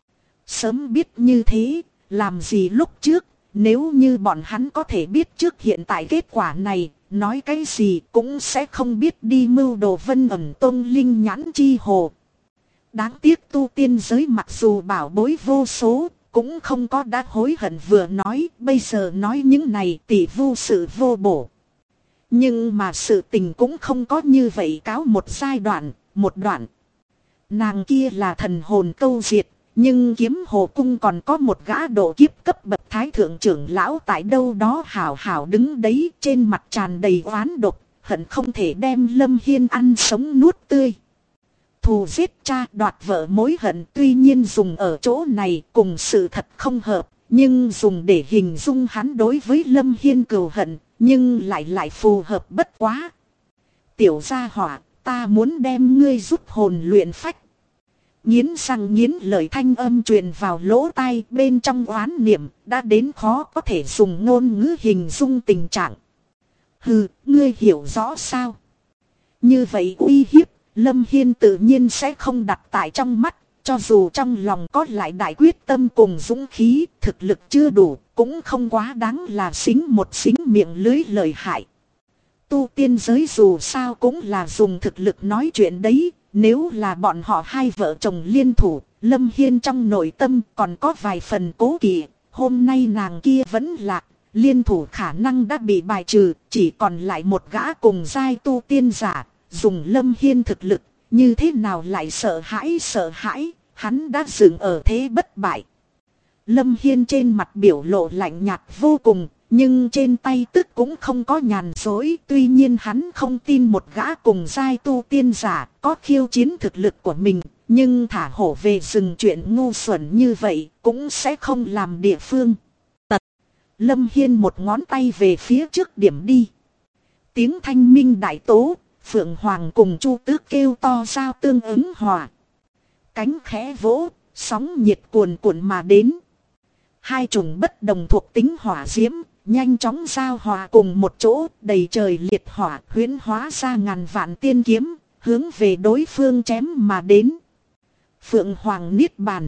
Sớm biết như thế, làm gì lúc trước, nếu như bọn hắn có thể biết trước hiện tại kết quả này, nói cái gì cũng sẽ không biết đi mưu đồ Vân Ẩn Tông linh nhãn chi hồ. Đáng tiếc tu tiên giới mặc dù bảo bối vô số, cũng không có đã hối hận vừa nói, bây giờ nói những này tỷ vô sự vô bổ. Nhưng mà sự tình cũng không có như vậy cáo một giai đoạn, một đoạn. Nàng kia là thần hồn câu diệt, nhưng Kiếm Hồ Cung còn có một gã độ kiếp cấp bậc thái thượng trưởng lão tại đâu đó hảo hảo đứng đấy, trên mặt tràn đầy oán độc, hận không thể đem Lâm Hiên ăn sống nuốt tươi. Thù giết cha đoạt vợ mối hận tuy nhiên dùng ở chỗ này cùng sự thật không hợp, nhưng dùng để hình dung hắn đối với Lâm Hiên cừu hận, nhưng lại phù hợp bất quá. Tiểu gia hỏa, ta muốn đem ngươi rút hồn luyện phách. Nghiến răng nghiến lời thanh âm truyền vào lỗ tai, bên trong oán niệm đã đến khó có thể dùng ngôn ngữ hình dung tình trạng. Hừ, ngươi hiểu rõ sao? Như vậy uy hiếp, Lâm Hiên tự nhiên sẽ không đặt tại trong mắt, cho dù trong lòng có lại đại quyết tâm cùng dũng khí, thực lực chưa đủ, cũng không quá đáng là xính một xính miệng lưới lời hại. Tu tiên giới dù sao cũng là dùng thực lực nói chuyện đấy, nếu là bọn họ hai vợ chồng liên thủ, Lâm Hiên trong nội tâm còn có vài phần cố kỵ, hôm nay nàng kia vẫn lạc, liên thủ khả năng đã bị bài trừ, chỉ còn lại một gã cùng giai tu tiên giả, dùng Lâm Hiên thực lực, như thế nào lại sợ hãi, hắn đã dừng ở thế bất bại. Lâm Hiên trên mặt biểu lộ lạnh nhạt vô cùng, nhưng trên tay tức cũng không có nhàn dối. Tuy nhiên hắn không tin một gã cùng giai tu tiên giả có khiêu chiến thực lực của mình, nhưng thả hổ về rừng chuyện ngu xuẩn như vậy cũng sẽ không làm địa phương. Tật. Lâm Hiên một ngón tay về phía trước điểm đi. Tiếng thanh minh đại tố, Phượng Hoàng cùng Chu Tước kêu to giao tương ứng hòa. Cánh khẽ vỗ, sóng nhiệt cuồn cuộn mà đến. Hai chủng bất đồng thuộc tính hỏa diễm, nhanh chóng giao hòa cùng một chỗ, đầy trời liệt hỏa huyễn hóa ra ngàn vạn tiên kiếm, hướng về đối phương chém mà đến. Phượng Hoàng niết bàn.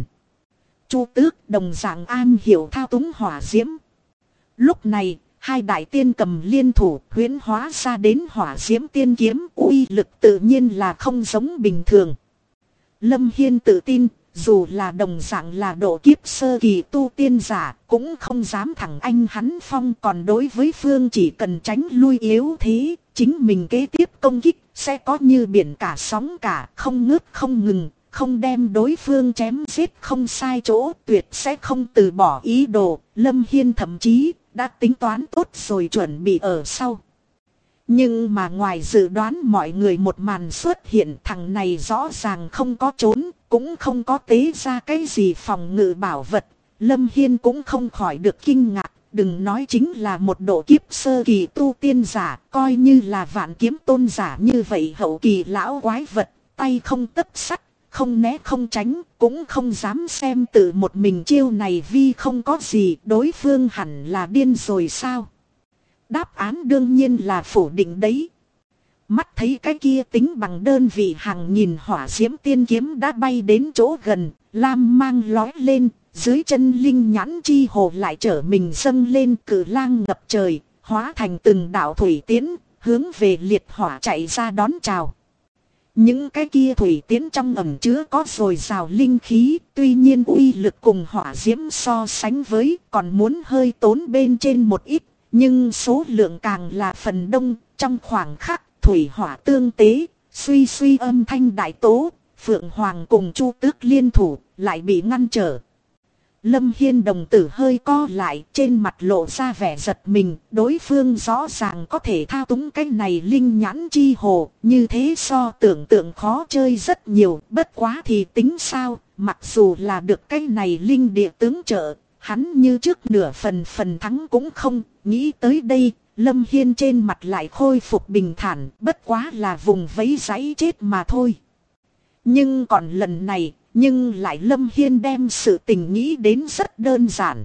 Chu Tước đồng dạng an hiểu thao túng hỏa diễm. Lúc này, hai đại tiên cầm liên thủ huyễn hóa ra đến hỏa diễm tiên kiếm, uy lực tự nhiên là không giống bình thường. Lâm Hiên tự tin, dù là đồng dạng là độ kiếp sơ kỳ tu tiên giả, cũng không dám thẳng anh hắn phong, còn đối với phương chỉ cần tránh lui yếu thế, chính mình kế tiếp công kích sẽ có như biển cả sóng cả, không ngớt không ngừng, không đem đối phương chém giết không sai chỗ, tuyệt sẽ không từ bỏ ý đồ. Lâm Hiên thậm chí đã tính toán tốt rồi chuẩn bị ở sau. Nhưng mà ngoài dự đoán mọi người một màn xuất hiện, thằng này rõ ràng không có trốn, cũng không có tế ra cái gì phòng ngự bảo vật. Lâm Hiên cũng không khỏi được kinh ngạc, đừng nói chính là một độ kiếp sơ kỳ tu tiên giả, coi như là vạn kiếm tôn giả như vậy hậu kỳ lão quái vật, tay không tấc sắt, không né không tránh, cũng không dám xem tự một mình chiêu này vì không có gì, đối phương hẳn là điên rồi sao? Đáp án đương nhiên là phủ định đấy. Mắt thấy cái kia tính bằng đơn vị hàng nghìn hỏa diễm tiên kiếm đã bay đến chỗ gần, lam mang lói lên, dưới chân linh nhãn chi hồ lại trở mình dâng lên, cử lang ngập trời, hóa thành từng đạo thủy tiến, hướng về liệt hỏa chạy ra đón chào. Những cái kia thủy tiến trong ẩn chứa có dồi dào linh khí, tuy nhiên uy lực cùng hỏa diễm so sánh với còn muốn hơi tốn bên trên một ít, nhưng số lượng càng là phần đông. Trong khoảng khắc thủy hỏa tương tế, suy suy âm thanh đại tố, Phượng Hoàng cùng Chu Tước liên thủ lại bị ngăn trở. Lâm Hiên đồng tử hơi co lại, trên mặt lộ ra vẻ giật mình, đối phương rõ ràng có thể thao túng cái này linh nhãn chi hồ, như thế so tưởng tượng khó chơi rất nhiều, bất quá thì tính sao, mặc dù là được cái này linh địa tướng trợ, hắn như trước nửa phần thắng cũng không. Nghĩ tới đây, Lâm Hiên trên mặt lại khôi phục bình thản, bất quá là vùng vẫy giấy chết mà thôi. Nhưng còn lần này, nhưng lại Lâm Hiên đem sự tình nghĩ đến rất đơn giản.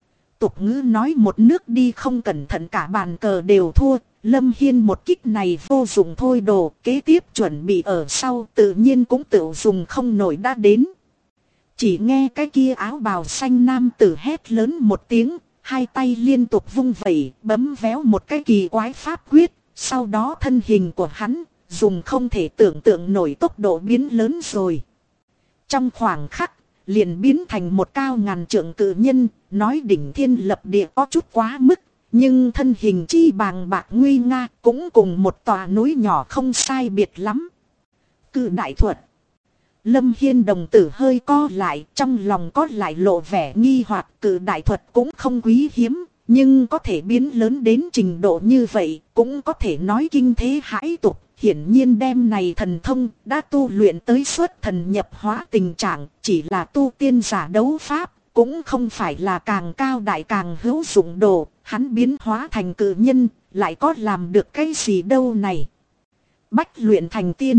Tục ngữ nói một nước đi không cẩn thận cả bàn cờ đều thua. Lâm Hiên một kích này vô dụng thôi đồ, kế tiếp chuẩn bị ở sau tự nhiên cũng tự dùng không nổi đã đến. Chỉ nghe cái kia áo bào xanh nam tử hét lớn một tiếng, hai tay liên tục vung vẩy, bấm véo một cái kỳ quái pháp quyết, sau đó thân hình của hắn dùng không thể tưởng tượng nổi tốc độ biến lớn rồi. Trong khoảng khắc, liền biến thành một cao ngàn trượng cự nhân, nói đỉnh thiên lập địa có chút quá mức, nhưng thân hình chi bàng bạc nguy nga cũng cùng một tòa núi nhỏ không sai biệt lắm. Cự đại thuật. Lâm Hiên đồng tử hơi co lại, trong lòng có lại lộ vẻ nghi hoặc. Cự đại thuật cũng không quý hiếm, nhưng có thể biến lớn đến trình độ như vậy, cũng có thể nói kinh thế hãi tục. Hiển nhiên đem này thần thông đã tu luyện tới xuất thần nhập hóa tình trạng, chỉ là tu tiên giả đấu pháp, cũng không phải là càng cao đại càng hữu dụng đồ. Hắn biến hóa thành cự nhân, lại có làm được cái gì đâu này. Bách luyện thành tiên.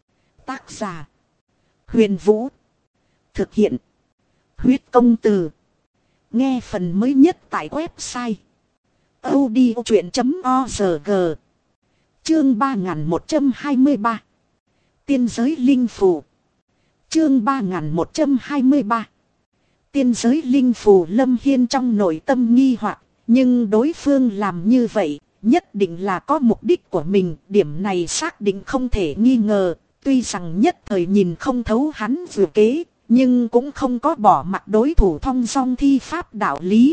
Tác giả Huyền Vũ. Thực hiện Huyết Công Từ. Nghe phần mới nhất tại website audiochuyện.org. Chương 3123. Tiên giới linh phù. Chương 3123. Tiên giới linh phù. Lâm Hiên trong nội tâm nghi hoặc, nhưng đối phương làm như vậy nhất định là có mục đích của mình, điểm này xác định không thể nghi ngờ. Tuy rằng nhất thời nhìn không thấu hắn vừa kế, nhưng cũng không có bỏ mặt đối thủ thong dong thi pháp đạo lý.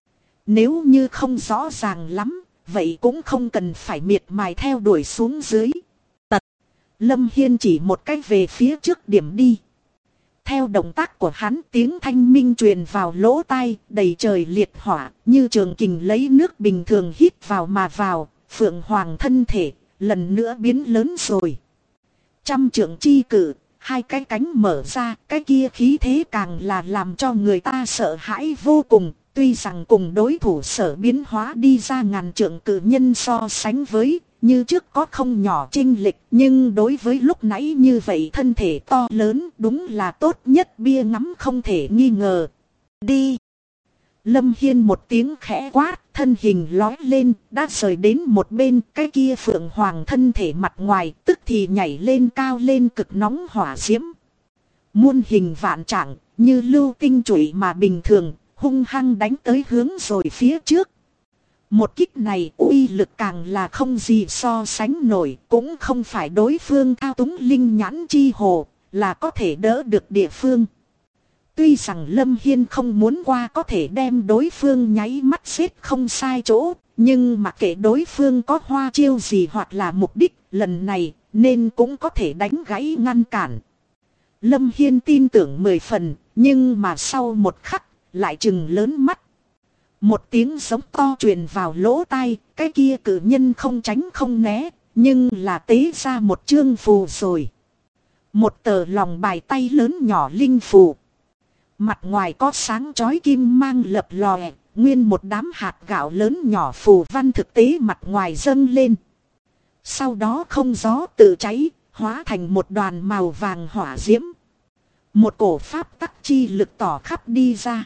Nếu như không rõ ràng lắm, vậy cũng không cần phải miệt mài theo đuổi xuống dưới. Tật. Lâm Hiên chỉ một cách về phía trước điểm đi. Theo động tác của hắn, tiếng thanh minh truyền vào lỗ tai, đầy trời liệt hỏa, như trường kình lấy nước bình thường hít vào mà vào. Phượng Hoàng thân thể lần nữa biến lớn rồi. Trăm trượng chi cử, hai cái cánh mở ra, cái kia khí thế càng là làm cho người ta sợ hãi vô cùng. Tuy rằng cùng đối thủ sở biến hóa đi ra ngàn trượng cử nhân so sánh với, như trước có không nhỏ chênh lệch, nhưng đối với lúc nãy như vậy thân thể to lớn đúng là tốt nhất bia ngắm không thể nghi ngờ. Đi! Lâm Hiên một tiếng khẽ quát, thân hình lói lên, đã rời đến một bên, cái kia Phượng Hoàng thân thể mặt ngoài, tức thì nhảy lên cao lên cực nóng hỏa diễm. Muôn hình vạn trạng, như lưu tinh chủy mà bình thường, hung hăng đánh tới hướng rồi phía trước. Một kích này uy lực càng là không gì so sánh nổi, cũng không phải đối phương thao túng linh nhãn chi hồ, là có thể đỡ được địa phương. Tuy rằng Lâm Hiên không muốn qua có thể đem đối phương nháy mắt xếp không sai chỗ, nhưng mặc kệ đối phương có hoa chiêu gì hoặc là mục đích, lần này nên cũng có thể đánh gãy ngăn cản. Lâm Hiên tin tưởng 10 phần, nhưng mà sau một khắc, lại trừng lớn mắt. Một tiếng giống to truyền vào lỗ tai, cái kia cử nhân không tránh không né, nhưng là tế ra một chương phù rồi. Một tờ lòng bài tay lớn nhỏ linh phù. Mặt ngoài có sáng chói kim mang lập lòe, nguyên một đám hạt gạo lớn nhỏ phù văn thực tế mặt ngoài dâng lên. Sau đó không gió tự cháy, hóa thành một đoàn màu vàng hỏa diễm. Một cổ pháp tắc chi lực tỏ khắp đi ra.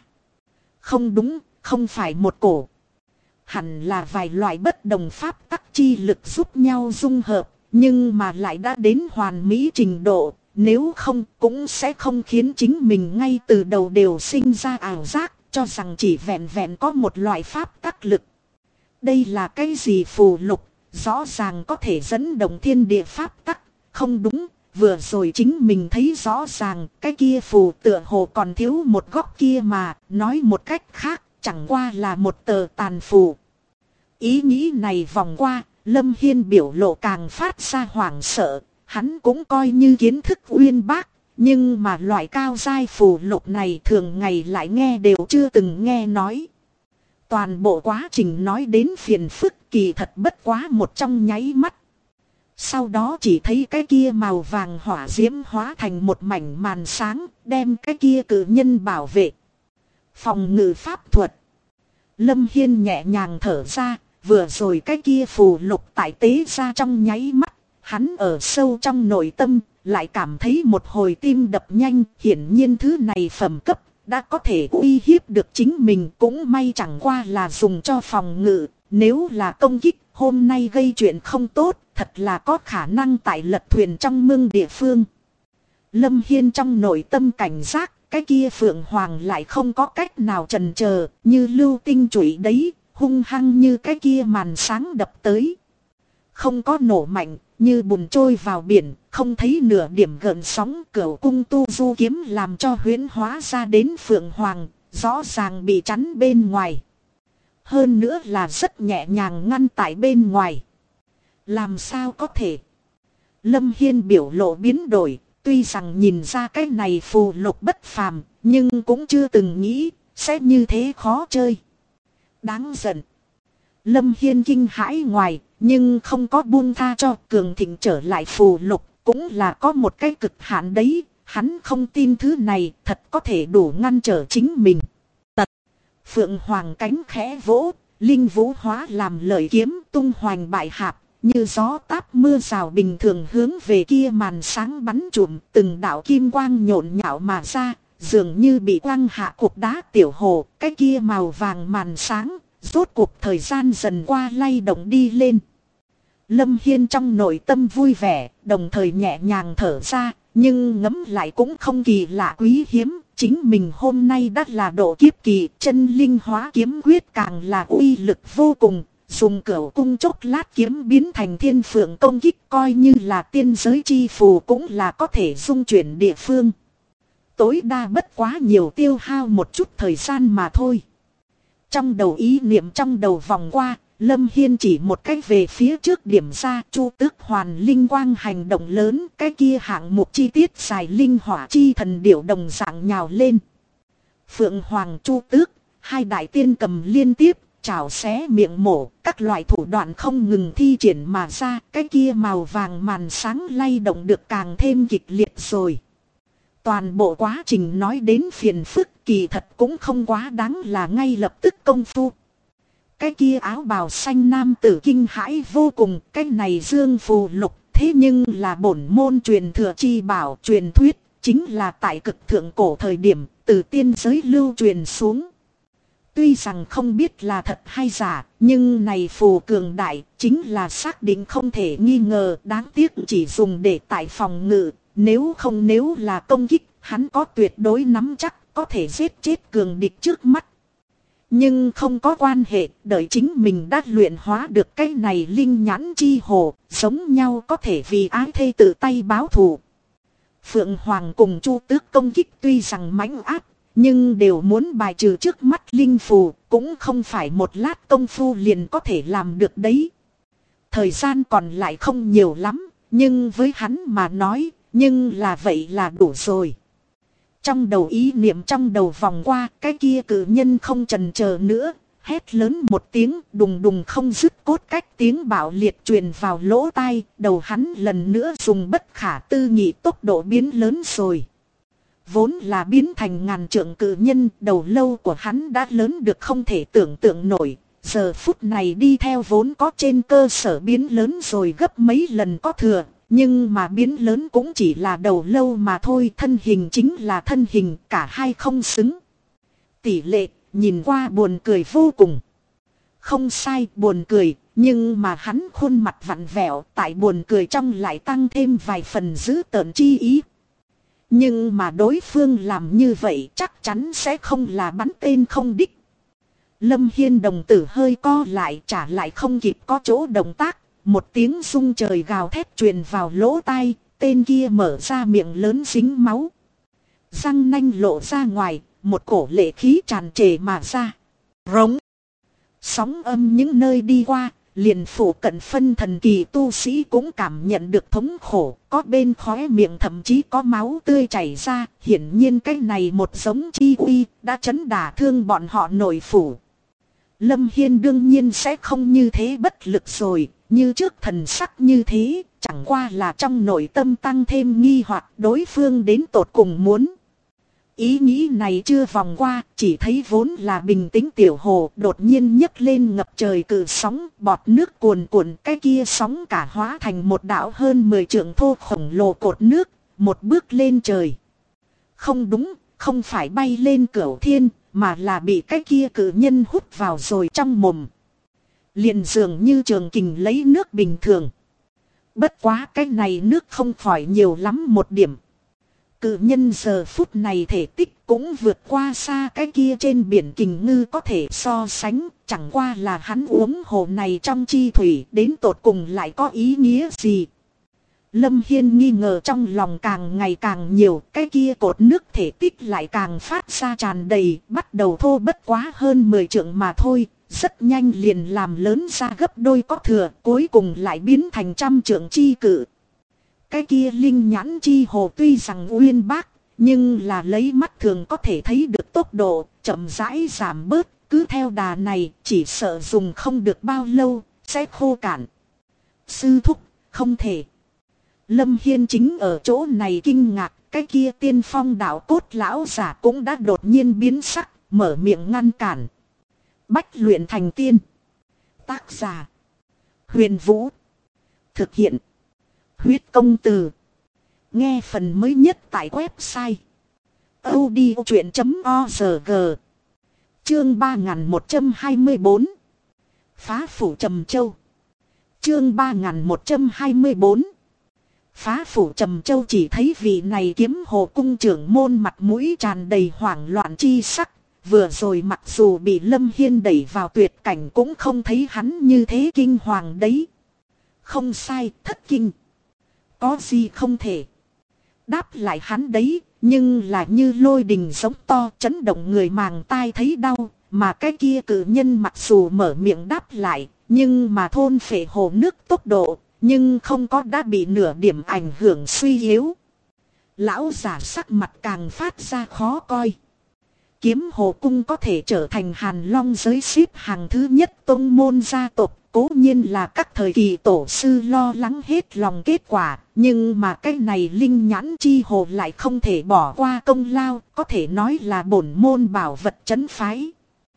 Không đúng, không phải một cổ. Hẳn là vài loại bất đồng pháp tắc chi lực giúp nhau dung hợp, nhưng mà lại đã đến hoàn mỹ trình độ. Nếu không cũng sẽ không khiến chính mình ngay từ đầu đều sinh ra ảo giác, cho rằng chỉ vẹn vẹn có một loại pháp tắc lực. Đây là cái gì phù lục, rõ ràng có thể dẫn động thiên địa pháp tắc, không đúng. Vừa rồi chính mình thấy rõ ràng cái kia phù tựa hồ còn thiếu một góc kia mà, nói một cách khác, chẳng qua là một tờ tàn phù. Ý nghĩ này vòng qua, Lâm Hiên biểu lộ càng phát ra hoảng sợ, hắn cũng coi như kiến thức uyên bác, nhưng mà loại cao giai phù lục này thường ngày lại nghe đều chưa từng nghe nói. Toàn bộ quá trình nói đến phiền phức kỳ thật bất quá một trong nháy mắt. Sau đó chỉ thấy cái kia màu vàng hỏa diễm hóa thành một mảnh màn sáng, đem cái kia cự nhân bảo vệ. Phòng ngự pháp thuật. Lâm Hiên nhẹ nhàng thở ra, vừa rồi cái kia phù lục tại tế ra trong nháy mắt, hắn ở sâu trong nội tâm, lại cảm thấy một hồi tim đập nhanh, hiển nhiên thứ này phẩm cấp, đã có thể uy hiếp được chính mình, cũng may chẳng qua là dùng cho phòng ngự, nếu là công kích, hôm nay gây chuyện không tốt, thật là có khả năng tại lật thuyền trong mương địa phương. Lâm Hiên trong nội tâm cảnh giác, cái kia Phượng Hoàng lại không có cách nào chần chờ, như lưu tinh chủy đấy, hung hăng như cái kia màn sáng đập tới. Không có nổ mạnh, như bùn trôi vào biển, không thấy nửa điểm gợn sóng. Cửu cung tu du kiếm làm cho huyễn hóa ra đến Phượng Hoàng, rõ ràng bị chắn bên ngoài. Hơn nữa là rất nhẹ nhàng ngăn tại bên ngoài. Làm sao có thể? Lâm Hiên biểu lộ biến đổi, tuy rằng nhìn ra cái này phù lục bất phàm, nhưng cũng chưa từng nghĩ sẽ như thế khó chơi. Đáng giận. Lâm Hiên kinh hãi ngoài, nhưng không có buông tha cho cường thịnh trở lại phù lục, cũng là có một cái cực hạn đấy, hắn không tin thứ này thật có thể đủ ngăn trở chính mình. Tật. Phượng Hoàng cánh khẽ vỗ, linh vũ hóa làm lợi kiếm tung hoành bại hạp, như gió táp mưa rào bình thường hướng về kia màn sáng bắn trụm, từng đạo kim quang nhộn nhạo mà ra, dường như bị quăng hạ cục đá tiểu hồ, cái kia màu vàng màn sáng, rốt cuộc thời gian dần qua lay động đi lên. Lâm Hiên trong nội tâm vui vẻ, đồng thời nhẹ nhàng thở ra, nhưng ngẫm lại cũng không kỳ lạ quý hiếm, chính mình hôm nay đã là độ kiếp kỳ, chân linh hóa kiếm quyết càng là uy lực vô cùng, dùng cửu cung chốc lát kiếm biến thành thiên phượng công kích, coi như là tiên giới chi phù cũng là có thể dung chuyển địa phương. Tối đa bất quá nhiều tiêu hao một chút thời gian mà thôi. Trong đầu ý niệm trong đầu vòng qua, Lâm Hiên chỉ một cách về phía trước điểm ra, Chu Tước Hoàn linh quang hành động lớn, cái kia hạng mục chi tiết dài linh hỏa chi thần điểu đồng dạng nhào lên. Phượng Hoàng Chu Tước, hai đại tiên cầm liên tiếp, chảo xé miệng mổ, các loại thủ đoạn không ngừng thi triển mà ra, cái kia màu vàng màn sáng lay động được càng thêm kịch liệt rồi. Toàn bộ quá trình nói đến phiền phức kỳ thật cũng không quá đáng là ngay lập tức công phu. Cái kia áo bào xanh nam tử kinh hãi vô cùng, cái này dương phù lục, thế nhưng là bổn môn truyền thừa chi bảo truyền thuyết, chính là tại cực thượng cổ thời điểm, từ tiên giới lưu truyền xuống. Tuy rằng không biết là thật hay giả, nhưng này phù cường đại, chính là xác định không thể nghi ngờ, đáng tiếc chỉ dùng để tại phòng ngự, nếu là công kích, hắn có tuyệt đối nắm chắc, có thể giết chết cường địch trước mắt. Nhưng không có quan hệ, đợi chính mình đã luyện hóa được cái này linh nhãn chi hồ, giống nhau có thể vì ái thê tự tay báo thù. Phượng Hoàng cùng Chu Tước công kích tuy rằng mãnh áp, nhưng đều muốn bài trừ trước mắt linh phù, cũng không phải một lát công phu liền có thể làm được đấy. Thời gian còn lại không nhiều lắm, nhưng với hắn mà nói, nhưng là vậy là đủ rồi. Trong đầu ý niệm trong đầu vòng qua, cái kia cự nhân không chần chờ nữa, hét lớn một tiếng, đùng đùng không dứt cốt cách tiếng bạo liệt truyền vào lỗ tai, đầu hắn lần nữa dùng bất khả tư nghị tốc độ biến lớn rồi. Vốn là biến thành ngàn trượng cự nhân, đầu lâu của hắn đã lớn được không thể tưởng tượng nổi, giờ phút này đi theo vốn có trên cơ sở biến lớn rồi gấp mấy lần có thừa, Nhưng mà biến lớn cũng chỉ là đầu lâu mà thôi, thân hình chính là thân hình, cả hai không xứng. Tỷ lệ, nhìn qua buồn cười vô cùng. Không sai, buồn cười, nhưng mà hắn khuôn mặt vặn vẹo, tại buồn cười trong lại tăng thêm vài phần dữ tợn chi ý. Nhưng mà đối phương làm như vậy chắc chắn sẽ không là bắn tên không đích. Lâm Hiên đồng tử hơi co lại, trả lại không kịp có chỗ động tác. Một tiếng rung trời gào thét truyền vào lỗ tai, tên kia mở ra miệng lớn dính máu. Răng nanh lộ ra ngoài, một cổ lệ khí tràn trề mà ra. Rống. Sóng âm những nơi đi qua, liền phủ cận phân thần kỳ tu sĩ cũng cảm nhận được thống khổ. Có bên khóe miệng thậm chí có máu tươi chảy ra. Hiển nhiên cái này một giống chi uy đã chấn đả thương bọn họ nội phủ. Lâm Hiên đương nhiên sẽ không như thế bất lực rồi. Như trước thần sắc như thế, chẳng qua là trong nội tâm tăng thêm nghi hoặc đối phương đến tột cùng muốn. Ý nghĩ này chưa vòng qua, chỉ thấy vốn là bình tĩnh tiểu hồ đột nhiên nhấc lên ngập trời cự sóng, bọt nước cuồn cuộn, cái kia sóng cả hóa thành một đạo hơn 10 trượng thô khổng lồ cột nước, một bước lên trời. Không đúng, không phải bay lên cửu thiên, mà là bị cái kia cự nhân hút vào rồi trong mồm. Liền dường như trường kình lấy nước bình thường. Bất quá cái này nước không khỏi nhiều lắm một điểm. Cự nhân giờ phút này thể tích cũng vượt qua xa cái kia trên biển kình ngư có thể so sánh. Chẳng qua là hắn uống hồ này trong chi thủy đến tột cùng lại có ý nghĩa gì. Lâm Hiên nghi ngờ trong lòng càng ngày càng nhiều. Cái kia cột nước thể tích lại càng phát ra tràn đầy. Bắt đầu thô bất quá hơn 10 trượng mà thôi. Rất nhanh liền làm lớn ra gấp đôi có thừa. Cuối cùng lại biến thành trăm trượng chi cự. Cái kia linh nhãn chi hồ tuy rằng uyên bác, nhưng là lấy mắt thường có thể thấy được tốc độ, chậm rãi giảm bớt, cứ theo đà này, chỉ sợ dùng không được bao lâu, sẽ khô cạn. Sư thúc, không thể. Lâm Hiên chính ở chỗ này kinh ngạc, cái kia tiên phong đạo cốt lão giả cũng đã đột nhiên biến sắc, mở miệng ngăn cản. Bách luyện thành tiên. Tác giả. Huyền Vũ. Thực hiện. Huyết công từ. Nghe phần mới nhất tại website audiochuyện.org. Chương 3124. Phá phủ Trầm Châu. Chương 3124. Phá phủ Trầm Châu, chỉ thấy vị này kiếm hồ cung trưởng môn mặt mũi tràn đầy hoảng loạn chi sắc. Vừa rồi mặc dù bị Lâm Hiên đẩy vào tuyệt cảnh cũng không thấy hắn như thế kinh hoàng đấy. Không sai, thất kinh. Có gì không thể. Đáp lại hắn đấy, nhưng là như lôi đình giống to chấn động người màng tai thấy đau. Mà cái kia cự nhân mặc dù mở miệng đáp lại, nhưng mà thôn phệ hồ nước tốc độ, nhưng không có đã bị nửa điểm ảnh hưởng suy yếu. Lão giả sắc mặt càng phát ra khó coi. Kiếm hồ cung có thể trở thành Hàn Long giới xếp hàng thứ nhất tông môn gia tộc, cố nhiên là các thời kỳ tổ sư lo lắng hết lòng kết quả, nhưng mà cái này linh nhãn chi hồ lại không thể bỏ qua công lao, có thể nói là bổn môn bảo vật trấn phái.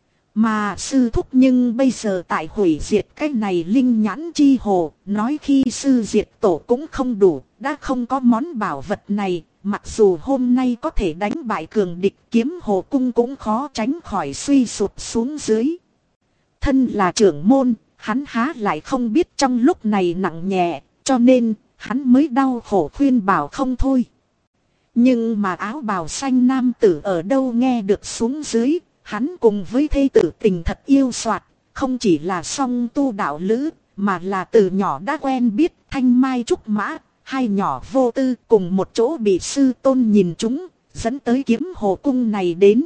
Mà sư thúc nhưng bây giờ tại hủy diệt cái này linh nhãn chi hồ, nói khi sư diệt tổ cũng không đủ, đã không có món bảo vật này. Mặc dù hôm nay có thể đánh bại cường địch, kiếm hồ cung cũng khó tránh khỏi suy sụp xuống dưới. Thân là trưởng môn, hắn há lại không biết trong lúc này nặng nhẹ, cho nên hắn mới đau khổ khuyên bảo không thôi. Nhưng mà áo bào xanh nam tử ở đâu nghe được xuống dưới, hắn cùng với thê tử tình thật yêu soạt, không chỉ là song tu đạo lữ, mà là từ nhỏ đã quen biết thanh mai trúc mã. Hai nhỏ vô tư cùng một chỗ bị sư tôn nhìn chúng, dẫn tới kiếm hồ cung này đến.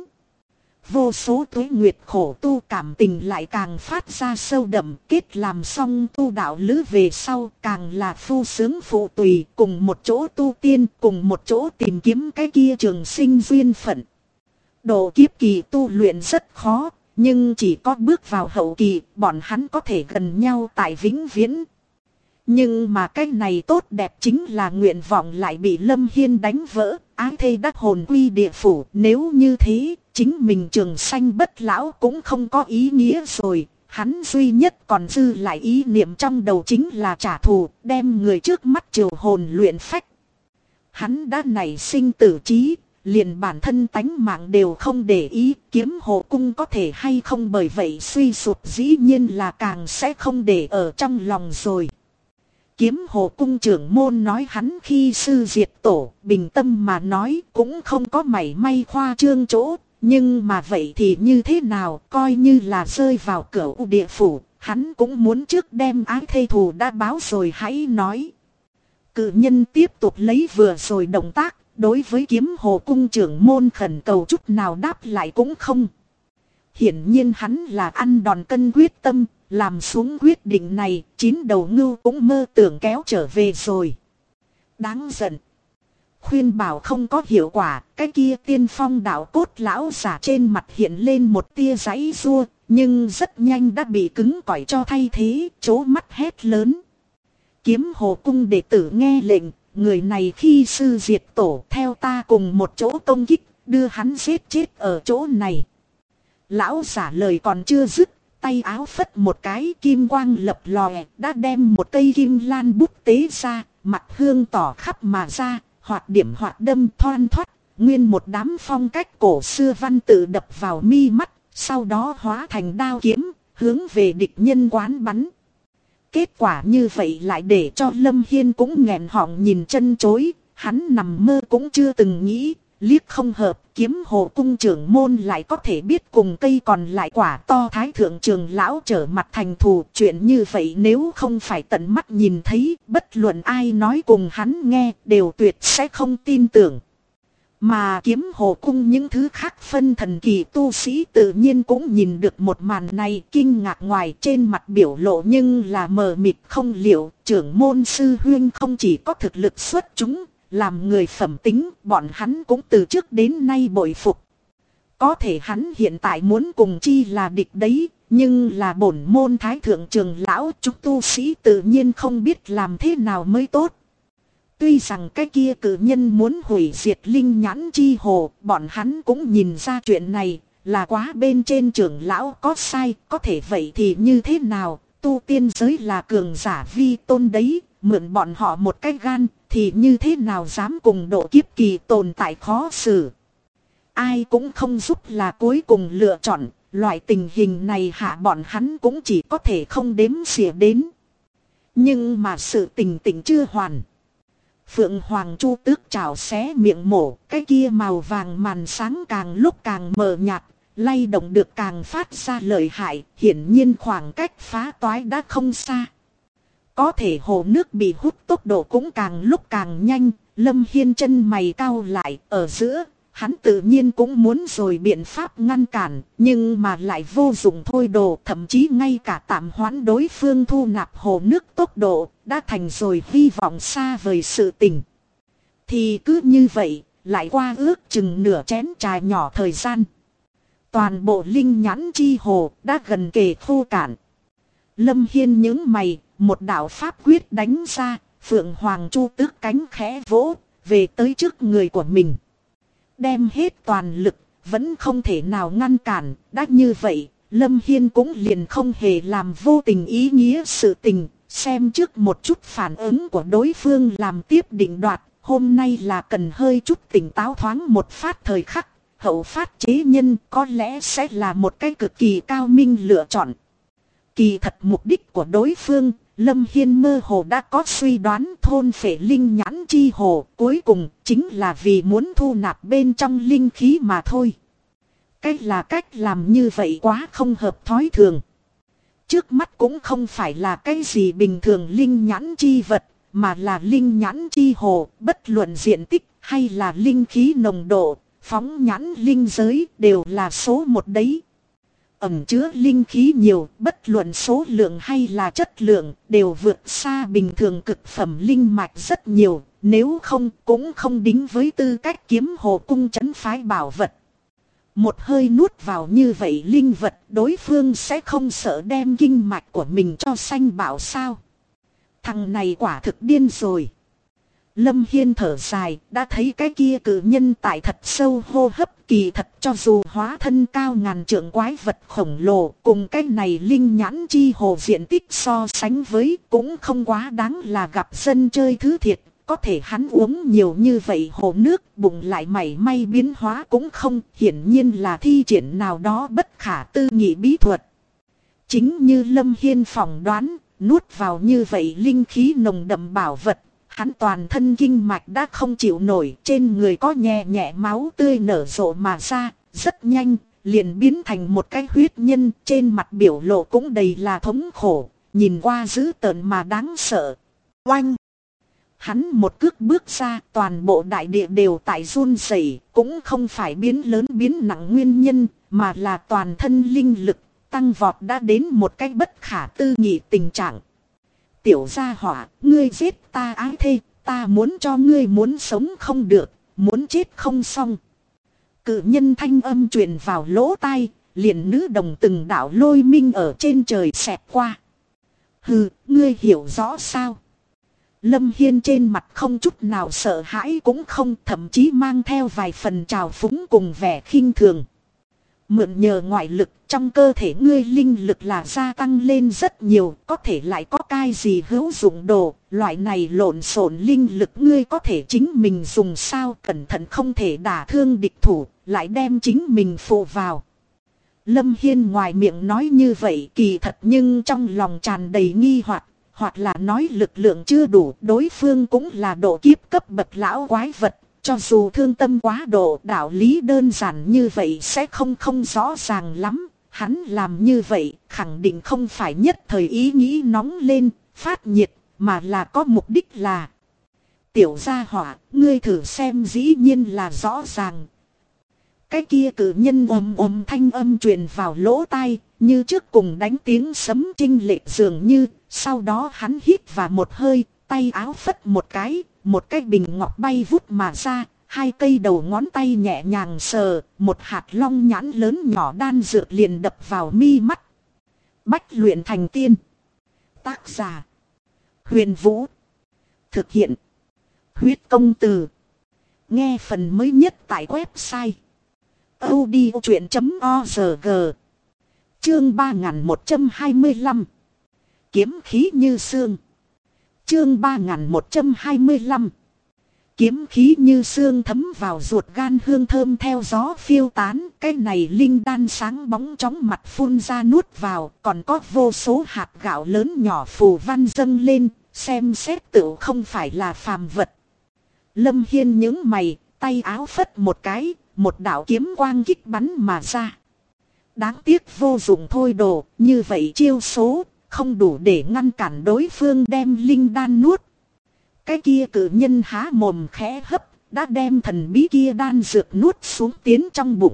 Vô số tuế nguyệt khổ tu cảm tình lại càng phát ra sâu đậm, kết làm xong tu đạo lữ về sau càng là phu sướng phụ tùy, cùng một chỗ tu tiên, cùng một chỗ tìm kiếm cái kia trường sinh duyên phận. Độ kiếp kỳ tu luyện rất khó, nhưng chỉ có bước vào hậu kỳ, bọn hắn có thể gần nhau tại vĩnh viễn. Nhưng mà cái này tốt đẹp chính là nguyện vọng lại bị Lâm Hiên đánh vỡ, ái thê đắc hồn quy địa phủ. Nếu như thế, chính mình trường sanh bất lão cũng không có ý nghĩa rồi. Hắn duy nhất còn dư lại ý niệm trong đầu chính là trả thù, đem người trước mắt triều hồn luyện phách. Hắn đã nảy sinh tử trí, liền bản thân tánh mạng đều không để ý, Kiếm Hồ Cung có thể hay không bởi vậy suy sụp dĩ nhiên là càng sẽ không để ở trong lòng rồi. Kiếm Hồ Cung trưởng môn nói hắn khi sư diệt tổ, bình tâm mà nói cũng không có mảy may khoa trương chỗ, nhưng mà vậy thì như thế nào, coi như là rơi vào cửa địa phủ, hắn cũng muốn trước đem ái thê thù đã báo rồi hãy nói. Cự nhân tiếp tục lấy vừa rồi động tác, đối với Kiếm Hồ Cung trưởng môn khẩn cầu chút nào đáp lại cũng không. Hiển nhiên hắn là ăn đòn cân quyết tâm, làm xuống quyết định này, 9 đầu ngưu cũng mơ tưởng kéo trở về rồi. Đáng giận. Khuyên bảo không có hiệu quả, cái kia tiên phong đạo cốt lão giả trên mặt hiện lên một tia giãy giụa, nhưng rất nhanh đã bị cứng cỏi cho thay thế, trố mắt hét lớn. Kiếm Hồ Cung đệ tử nghe lệnh, người này khi sư diệt tổ theo ta cùng một chỗ công kích, đưa hắn giết chết ở chỗ này. Lão giả lời còn chưa dứt, tay áo phất một cái kim quang lập lòe, đã đem một cây kim lan bút tế ra, mặt hương tỏ khắp mà ra, hoạt điểm hoạt đâm thoăn thoắt, nguyên một đám phong cách cổ xưa văn tự đập vào mi mắt, sau đó hóa thành đao kiếm, hướng về địch nhân quán bắn. Kết quả như vậy lại để cho Lâm Hiên cũng nghẹn họng nhìn chân chối, hắn nằm mơ cũng chưa từng nghĩ, liếc không hợp, Kiếm Hồ Cung trưởng môn lại có thể biết cùng cây còn lại quả to thái thượng trường lão trở mặt thành thù. Chuyện như vậy nếu không phải tận mắt nhìn thấy, bất luận ai nói cùng hắn nghe đều tuyệt sẽ không tin tưởng. Mà Kiếm Hồ Cung những thứ khác phân thần kỳ tu sĩ tự nhiên cũng nhìn được một màn này, kinh ngạc ngoài trên mặt biểu lộ nhưng là mờ mịt không liệu. Trưởng môn sư huyên không chỉ có thực lực xuất chúng, làm người phẩm tính, bọn hắn cũng từ trước đến nay bội phục. Có thể hắn hiện tại muốn cùng chi là địch đấy, nhưng là bổn môn thái thượng trường lão, chúng tu sĩ tự nhiên không biết làm thế nào mới tốt. Tuy rằng cái kia cử nhân muốn hủy diệt linh nhãn chi hồ, bọn hắn cũng nhìn ra chuyện này là quá bên trên trưởng lão có sai, có thể vậy thì như thế nào, tu tiên giới là cường giả vi tôn đấy, mượn bọn họ một cái gan thì như thế nào dám cùng độ kiếp kỳ tồn tại khó xử. Ai cũng không giúp là cuối cùng lựa chọn, loại tình hình này hạ bọn hắn cũng chỉ có thể không đếm xỉa đến. Nhưng mà sự tình tỉnh chưa hoàn. Phượng Hoàng Chu Tước chảo xé miệng mổ, cái kia màu vàng màn sáng càng lúc càng mờ nhạt, lay động được càng phát ra lợi hại, hiển nhiên khoảng cách phá toái đã không xa. Có thể hồ nước bị hút tốc độ cũng càng lúc càng nhanh, Lâm Hiên chân mày cau lại ở giữa, hắn tự nhiên cũng muốn rồi biện pháp ngăn cản, nhưng mà lại vô dụng thôi đồ, thậm chí ngay cả tạm hoãn đối phương thu nạp hồ nước tốc độ, đã thành rồi hy vọng xa vời sự tình. Thì cứ như vậy, lại qua ước chừng nửa chén trà nhỏ thời gian. Toàn bộ linh nhãn chi hồ đã gần kề khô cạn. Lâm Hiên nhướng mày, một đạo pháp quyết đánh ra, Phượng Hoàng Chu Tước cánh khẽ vỗ, về tới trước người của mình. Đem hết toàn lực, vẫn không thể nào ngăn cản, đã như vậy, Lâm Hiên cũng liền không hề làm vô tình ý nghĩa sự tình, xem trước một chút phản ứng của đối phương làm tiếp định đoạt, hôm nay là cần hơi chút tỉnh táo thoáng một phát thời khắc, hậu phát chế nhân có lẽ sẽ là một cái cực kỳ cao minh lựa chọn. Kỳ thật mục đích của đối phương, Lâm Hiên mơ hồ đã có suy đoán, thôn phệ linh nhãn chi hồ cuối cùng chính là vì muốn thu nạp bên trong linh khí mà thôi. Cách làm như vậy quá không hợp thói thường. Trước mắt cũng không phải là cái gì bình thường linh nhãn chi vật, mà là linh nhãn chi hồ, bất luận diện tích hay là linh khí nồng độ, phóng nhãn linh giới đều là số một đấy. Ẩn chứa linh khí nhiều, bất luận số lượng hay là chất lượng, đều vượt xa bình thường cực phẩm linh mạch rất nhiều, nếu không cũng không đính với tư cách Kiếm Hồ Cung trấn phái bảo vật. Một hơi nuốt vào như vậy linh vật, đối phương sẽ không sợ đem kinh mạch của mình cho sanh bảo sao. Thằng này quả thực điên rồi. Lâm Hiên thở dài, đã thấy cái kia cự nhân tại thật sâu hô hấp, kỳ thật cho dù hóa thân cao ngàn trượng quái vật khổng lồ, cùng cái này linh nhãn chi hồ diện tích so sánh với cũng không quá đáng là gặp dân chơi thứ thiệt. Có thể hắn uống nhiều như vậy hồ nước, bụng lại mảy may biến hóa cũng không, hiển nhiên là thi triển nào đó bất khả tư nghị bí thuật. Chính như Lâm Hiên phỏng đoán, nuốt vào như vậy linh khí nồng đậm bảo vật, hắn toàn thân kinh mạch đã không chịu nổi, trên người có nhẹ nhẹ máu tươi nở rộ mà ra, rất nhanh, liền biến thành một cái huyết nhân, trên mặt biểu lộ cũng đầy là thống khổ, nhìn qua dữ tợn mà đáng sợ. Oanh! Hắn một cước bước ra, toàn bộ đại địa đều tại run rẩy, cũng không phải biến lớn biến nặng nguyên nhân, mà là toàn thân linh lực tăng vọt đã đến một cái bất khả tư nghị tình trạng. Tiểu gia hỏa, ngươi giết ta ái thê, ta muốn cho ngươi muốn sống không được, muốn chết không xong. Cự nhân thanh âm truyền vào lỗ tai, liền nữ đồng từng đạo lôi minh ở trên trời xẹt qua. Hừ, ngươi hiểu rõ sao? Lâm Hiên trên mặt không chút nào sợ hãi cũng không, thậm chí mang theo vài phần trào phúng cùng vẻ khinh thường. Mượn nhờ ngoại lực, trong cơ thể ngươi linh lực là gia tăng lên rất nhiều, có thể lại có cái gì hữu dụng đồ, loại này lộn xộn linh lực ngươi có thể chính mình dùng sao, cẩn thận không thể đả thương địch thủ, lại đem chính mình phụ vào. Lâm Hiên ngoài miệng nói như vậy kỳ thật nhưng trong lòng tràn đầy nghi hoặc là nói lực lượng chưa đủ, đối phương cũng là độ kiếp cấp bậc lão quái vật. Cho dù thương tâm quá độ, đạo lý đơn giản như vậy sẽ không rõ ràng lắm. Hắn làm như vậy khẳng định không phải nhất thời ý nghĩ nóng lên, phát nhiệt, mà là có mục đích là. Tiểu gia hỏa, ngươi thử xem, dĩ nhiên là rõ ràng. Cái kia cử nhân ồm thanh âm truyền vào lỗ tai, như trước cùng đánh tiếng sấm chinh lệ dường như. Sau đó hắn hít vào một hơi, tay áo phất một cái bình ngọc bay vút mà ra, hai cây đầu ngón tay nhẹ nhàng sờ, một hạt long nhãn lớn nhỏ đan dược liền đập vào mi mắt. Bách luyện thành tiên. Tác giả: Huyền Vũ. Thực hiện: Huyết Công Từ. Nghe phần mới nhất tại website audiochuyện.org. Chương 3125. Kiếm khí như sương. Chương 3125. Kiếm khí như sương thấm vào ruột gan, hương thơm theo gió phiêu tán. Cái này linh đan sáng bóng chóng mặt phun ra nuốt vào. Còn có vô số hạt gạo lớn nhỏ phù văn dâng lên. Xem xét tựu không phải là phàm vật. Lâm Hiên nhướng mày, tay áo phất một cái, một đạo kiếm quang kích bắn mà ra. Đáng tiếc vô dụng thôi đồ, như vậy chiêu số không đủ để ngăn cản đối phương đem linh đan nuốt. Cái kia cử nhân há mồm khẽ hấp, đã đem thần bí kia đan dược nuốt xuống tiến trong bụng.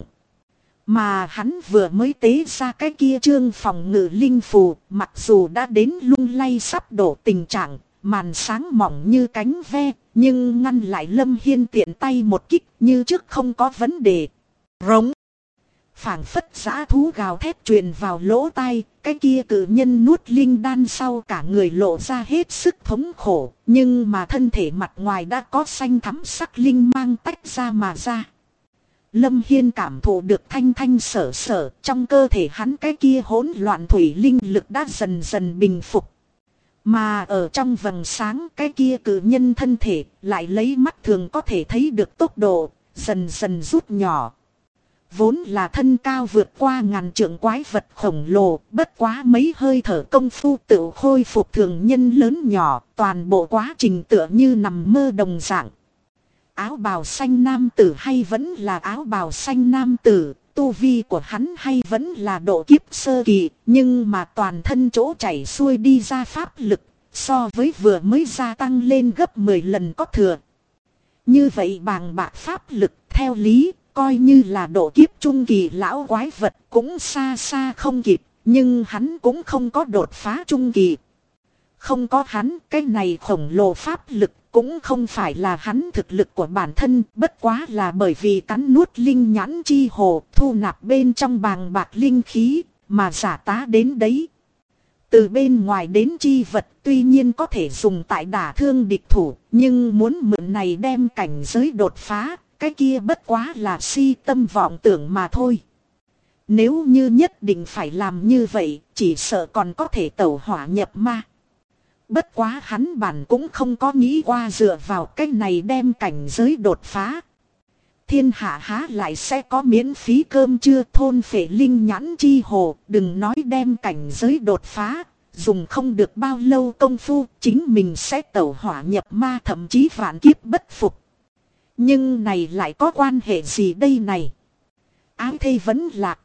Mà hắn vừa mới tế ra cái kia trương phòng ngự linh phù, mặc dù đã đến lung lay sắp đổ tình trạng, màn sáng mỏng như cánh ve, nhưng ngăn lại Lâm Hiên tiện tay một kích như trước không có vấn đề. Rống. Phảng phất dã thú gào thét truyền vào lỗ tai, cái kia cử nhân nuốt linh đan sau cả người lộ ra hết sức thống khổ, nhưng mà thân thể mặt ngoài đã có xanh thắm sắc linh mang tách ra mà ra. Lâm Hiên cảm thụ được thanh thanh sở sở, trong cơ thể hắn cái kia hỗn loạn thủy linh lực đã dần dần bình phục. Mà ở trong vầng sáng cái kia cử nhân thân thể lại lấy mắt thường có thể thấy được tốc độ, dần dần rút nhỏ. Vốn là thân cao vượt qua ngàn trượng quái vật khổng lồ, bất quá mấy hơi thở công phu tự khôi phục thường nhân lớn nhỏ, toàn bộ quá trình tựa như nằm mơ đồng dạng. Áo bào xanh nam tử hay vẫn là áo bào xanh nam tử, tu vi của hắn hay vẫn là độ kiếp sơ kỳ, nhưng mà toàn thân chỗ chảy xuôi đi ra pháp lực, so với vừa mới gia tăng lên gấp 10 lần có thừa. Như vậy bàng bạc pháp lực theo lý, coi như là độ kiếp trung kỳ lão quái vật cũng xa xa không kịp, nhưng hắn cũng không có đột phá trung kỳ. Không có hắn, cái này khổng lồ pháp lực cũng không phải là hắn thực lực của bản thân, bất quá là bởi vì cắn nuốt linh nhãn chi hồ, thu nạp bên trong bàng bạc linh khí, mà giả tá đến đấy. Từ bên ngoài đến chi vật tuy nhiên có thể dùng tại đả thương địch thủ, nhưng muốn mượn này đem cảnh giới đột phá, cái kia bất quá là si tâm vọng tưởng mà thôi. Nếu như nhất định phải làm như vậy, chỉ sợ còn có thể tẩu hỏa nhập ma. Bất quá hắn bản cũng không có nghĩ qua dựa vào cái này đem cảnh giới đột phá. Thiên hạ há lại sẽ có miễn phí cơm trưa, thôn phệ linh nhãn chi hồ, đừng nói đem cảnh giới đột phá, dùng không được bao lâu công phu, chính mình sẽ tẩu hỏa nhập ma, thậm chí vạn kiếp bất phục. Nhưng này lại có quan hệ gì đây này? Ái thây vẫn lạc.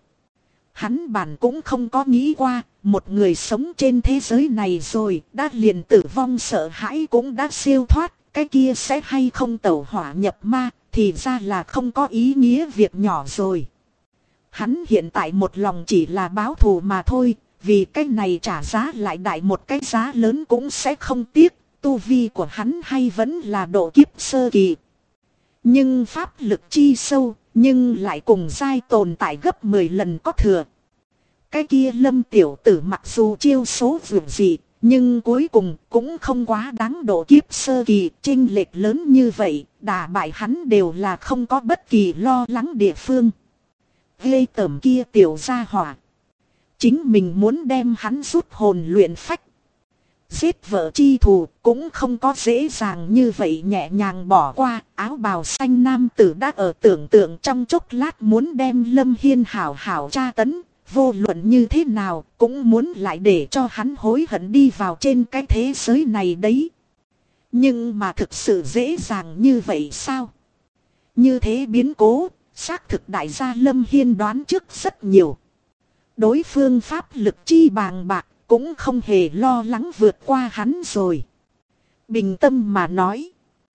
Hắn bản cũng không có nghĩ qua, một người sống trên thế giới này rồi, đã liền tử vong sợ hãi cũng đã siêu thoát, cái kia sẽ hay không tẩu hỏa nhập ma, thì ra là không có ý nghĩa việc nhỏ rồi. Hắn hiện tại một lòng chỉ là báo thù mà thôi, vì cái này trả giá lại đại một cái giá lớn cũng sẽ không tiếc, tu vi của hắn hay vẫn là độ kiếp sơ kỳ. Nhưng pháp lực chi sâu, nhưng lại cùng giai tồn tại gấp 10 lần có thừa. Cái kia Lâm tiểu tử mặc dù chiêu số vượt dị, nhưng cuối cùng cũng không quá đáng độ kiếp sơ kỳ, chênh lệch lớn như vậy, đả bại hắn đều là không có bất kỳ lo lắng địa phương. Ghê tởm kia tiểu gia hỏa. Chính mình muốn đem hắn rút hồn luyện phách. Giết vợ chi thù cũng không có dễ dàng như vậy nhẹ nhàng bỏ qua. Áo bào xanh nam tử đã ở tưởng tượng trong chốc lát muốn đem Lâm Hiên hảo hảo tra tấn. Vô luận như thế nào cũng muốn lại để cho hắn hối hận đi vào trên cái thế giới này đấy. Nhưng mà thực sự dễ dàng như vậy sao? Như thế biến cố, xác thực đại gia Lâm Hiên đoán trước rất nhiều. Đối phương pháp lực chi bàng bạc cũng không hề lo lắng vượt qua hắn rồi. Bình tâm mà nói,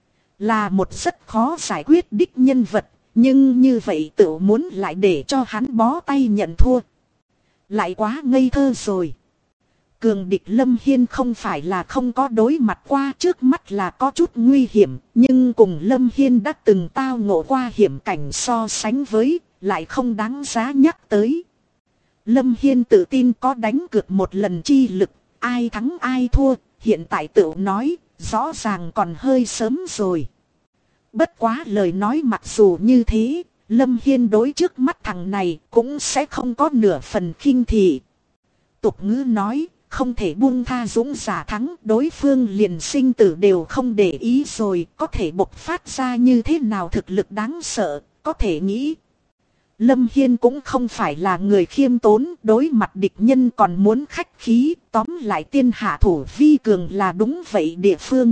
là một rất khó giải quyết đích nhân vật, nhưng như vậy tự muốn lại để cho hắn bó tay nhận thua. Lại quá ngây thơ rồi. Cường địch Lâm Hiên không phải là không có đối mặt qua, trước mắt là có chút nguy hiểm, nhưng cùng Lâm Hiên đã từng tao ngộ qua hiểm cảnh so sánh với, lại không đáng giá nhắc tới. Lâm Hiên tự tin có đánh cược một lần chi lực, ai thắng ai thua, hiện tại tự nói, rõ ràng còn hơi sớm rồi. Bất quá lời nói mặc dù như thế, Lâm Hiên đối trước mắt thằng này cũng sẽ không có nửa phần khinh thị. Tục ngữ nói, không thể buông tha dũng giả thắng, đối phương liền sinh tử đều không để ý rồi, có thể bộc phát ra như thế nào thực lực đáng sợ, có thể nghĩ. Lâm Hiên cũng không phải là người khiêm tốn, đối mặt địch nhân còn muốn khách khí, tóm lại tiên hạ thủ vi cường là đúng vậy địa phương.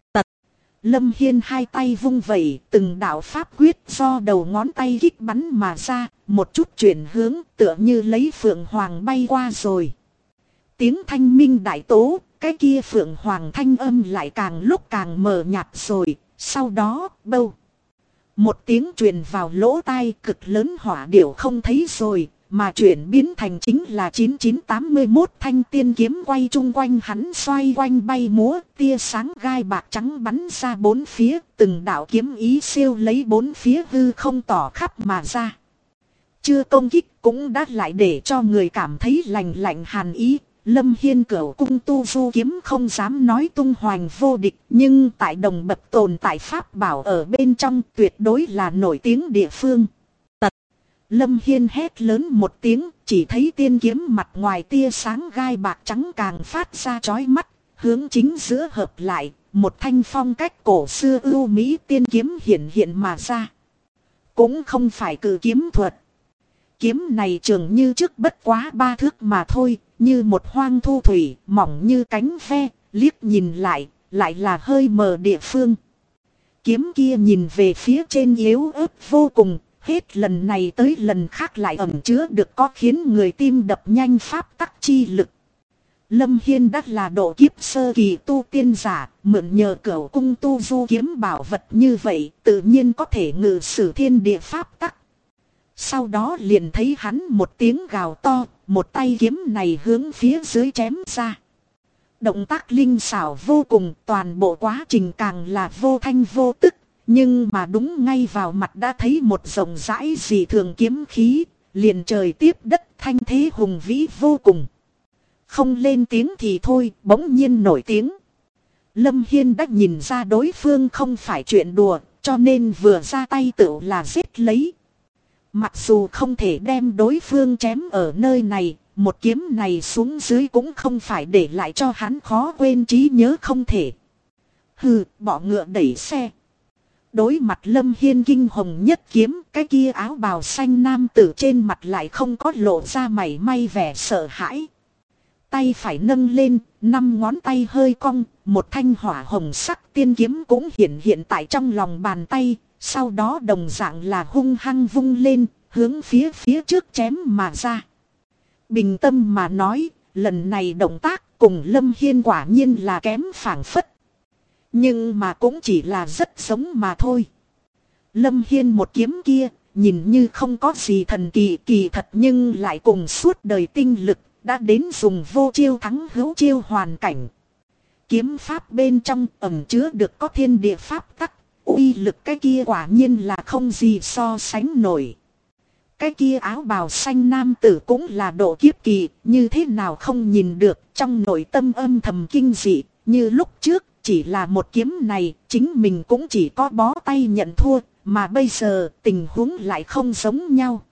Lâm Hiên hai tay vung vẩy, từng đạo pháp quyết do đầu ngón tay kích bắn mà ra, một chút chuyển hướng tựa như lấy phượng hoàng bay qua rồi. Tiếng thanh minh đại tố, cái kia phượng hoàng thanh âm lại càng lúc càng mờ nhạt rồi, sau đó bâu. Một tiếng truyền vào lỗ tai, cực lớn hỏa điểu không thấy rồi, mà chuyển biến thành chính là 9981 thanh tiên kiếm quay chung quanh hắn xoay quanh bay múa, tia sáng gai bạc trắng bắn ra bốn phía, từng đạo kiếm ý siêu lấy bốn phía hư không tỏ khắp mà ra. Chưa công kích cũng đã lại để cho người cảm thấy lạnh lạnh hàn ý. Lâm Hiên cửu cung tu du kiếm không dám nói tung hoành vô địch, nhưng tại đồng bậc tồn tại pháp bảo ở bên trong tuyệt đối là nổi tiếng địa phương. Lâm Hiên hét lớn một tiếng, chỉ thấy tiên kiếm mặt ngoài tia sáng gai bạc trắng càng phát ra chói mắt, hướng chính giữa hợp lại, một thanh phong cách cổ xưa ưu mỹ tiên kiếm hiện hiện mà ra. Cũng không phải cự kiếm thuật. Kiếm này trường như trước bất quá 3 thước mà thôi, như một hoang thu thủy, mỏng như cánh ve, liếc nhìn lại là hơi mờ địa phương. Kiếm kia nhìn về phía trên yếu ớt vô cùng, hết lần này tới lần khác lại ẩn chứa được có khiến người tim đập nhanh pháp tắc chi lực. Lâm Hiên đắt là độ kiếp sơ kỳ tu tiên giả, mượn nhờ cửu cung tu du kiếm bảo vật như vậy, tự nhiên có thể ngự sử thiên địa pháp tắc. Sau đó liền thấy hắn một tiếng gào to, một tay kiếm này hướng phía dưới chém ra. Động tác linh xảo vô cùng, toàn bộ quá trình càng là vô thanh vô tức. Nhưng mà đúng ngay vào mặt đã thấy một rộng rãi dị thường kiếm khí, liền trời tiếp đất thanh thế hùng vĩ vô cùng. Không lên tiếng thì thôi, bỗng nhiên nổi tiếng. Lâm Hiên đã nhìn ra đối phương không phải chuyện đùa, cho nên vừa ra tay tự là giết lấy. Mặc dù không thể đem đối phương chém ở nơi này, một kiếm này xuống dưới cũng không phải để lại cho hắn khó quên trí nhớ không thể. Hừ, bỏ ngựa đẩy xe. Đối mặt Lâm Hiên kinh hồng nhất kiếm, cái kia áo bào xanh nam tử trên mặt lại không có lộ ra mảy may vẻ sợ hãi. Tay phải nâng lên, 5 ngón tay hơi cong, một thanh hỏa hồng sắc tiên kiếm cũng hiện tại trong lòng bàn tay, sau đó đồng dạng là hung hăng vung lên, hướng phía trước chém mà ra. Bình tâm mà nói, lần này động tác cùng Lâm Hiên quả nhiên là kém phảng phất. Nhưng mà cũng chỉ là rất giống mà thôi. Lâm Hiên một kiếm kia, nhìn như không có gì thần kỳ thật nhưng lại cùng suốt đời tinh lực, đã đến dùng vô chiêu thắng hữu chiêu hoàn cảnh. Kiếm pháp bên trong ẩn chứa được có thiên địa pháp tắc, uy lực cái kia quả nhiên là không gì so sánh nổi. Cái kia áo bào xanh nam tử cũng là độ kiếp kỳ, như thế nào không nhìn được, trong nội tâm âm thầm kinh dị, như lúc trước, chỉ là một kiếm này, chính mình cũng chỉ có bó tay nhận thua, mà bây giờ tình huống lại không giống nhau.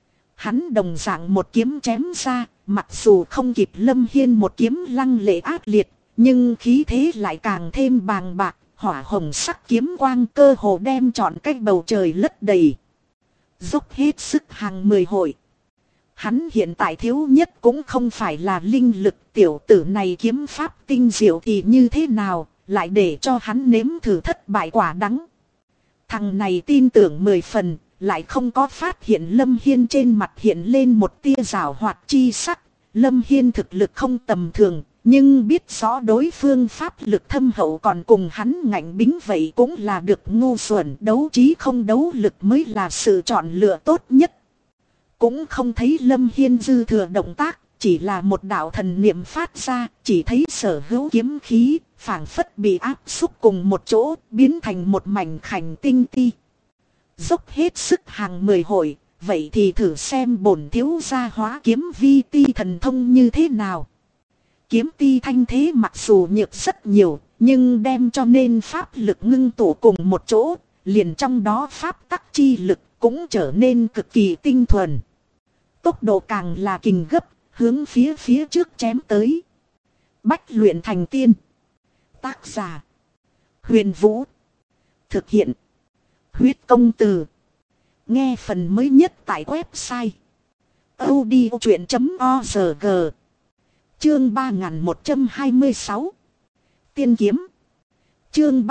Hắn đồng dạng một kiếm chém ra, mặc dù không kịp Lâm Hiên một kiếm lăng lệ ác liệt, nhưng khí thế lại càng thêm bàng bạc, hỏa hồng sắc kiếm quang cơ hồ đem trọn cái bầu trời lấp đầy. Dốc hết sức hàng 10 hội. Hắn hiện tại thiếu nhất cũng không phải là linh lực, tiểu tử này kiếm pháp tinh diệu thì như thế nào, lại để cho hắn nếm thử thất bại quả đắng. Thằng này tin tưởng 10 phần, lại không có phát hiện Lâm Hiên trên mặt hiện lên một tia giảo hoạt chi sắc. Lâm Hiên thực lực không tầm thường, nhưng biết rõ đối phương pháp lực thâm hậu còn cùng hắn ngạnh bính vậy cũng là được ngu xuẩn, đấu trí không đấu lực mới là sự chọn lựa tốt nhất. Cũng không thấy Lâm Hiên dư thừa động tác, chỉ là một đạo thần niệm phát ra, chỉ thấy sở hữu kiếm khí, phảng phất bị áp xúc cùng một chỗ, biến thành một mảnh khảnh tinh ti. Dốc hết sức hàng 10 hội, vậy thì thử xem bổn thiếu gia hóa kiếm vi ti thần thông như thế nào. Kiếm ti thanh thế mặc dù nhược rất nhiều, nhưng đem cho nên pháp lực ngưng tụ cùng một chỗ, liền trong đó pháp tắc chi lực cũng trở nên cực kỳ tinh thuần. Tốc độ càng là kình gấp, hướng phía trước chém tới. Bách luyện thành tiên. Tác giả: Huyền Vũ. Thực hiện: Huyết Công Từ. Nghe phần mới nhất tại website audiochuyện.org. Chương 3126. Tiên kiếm. Chương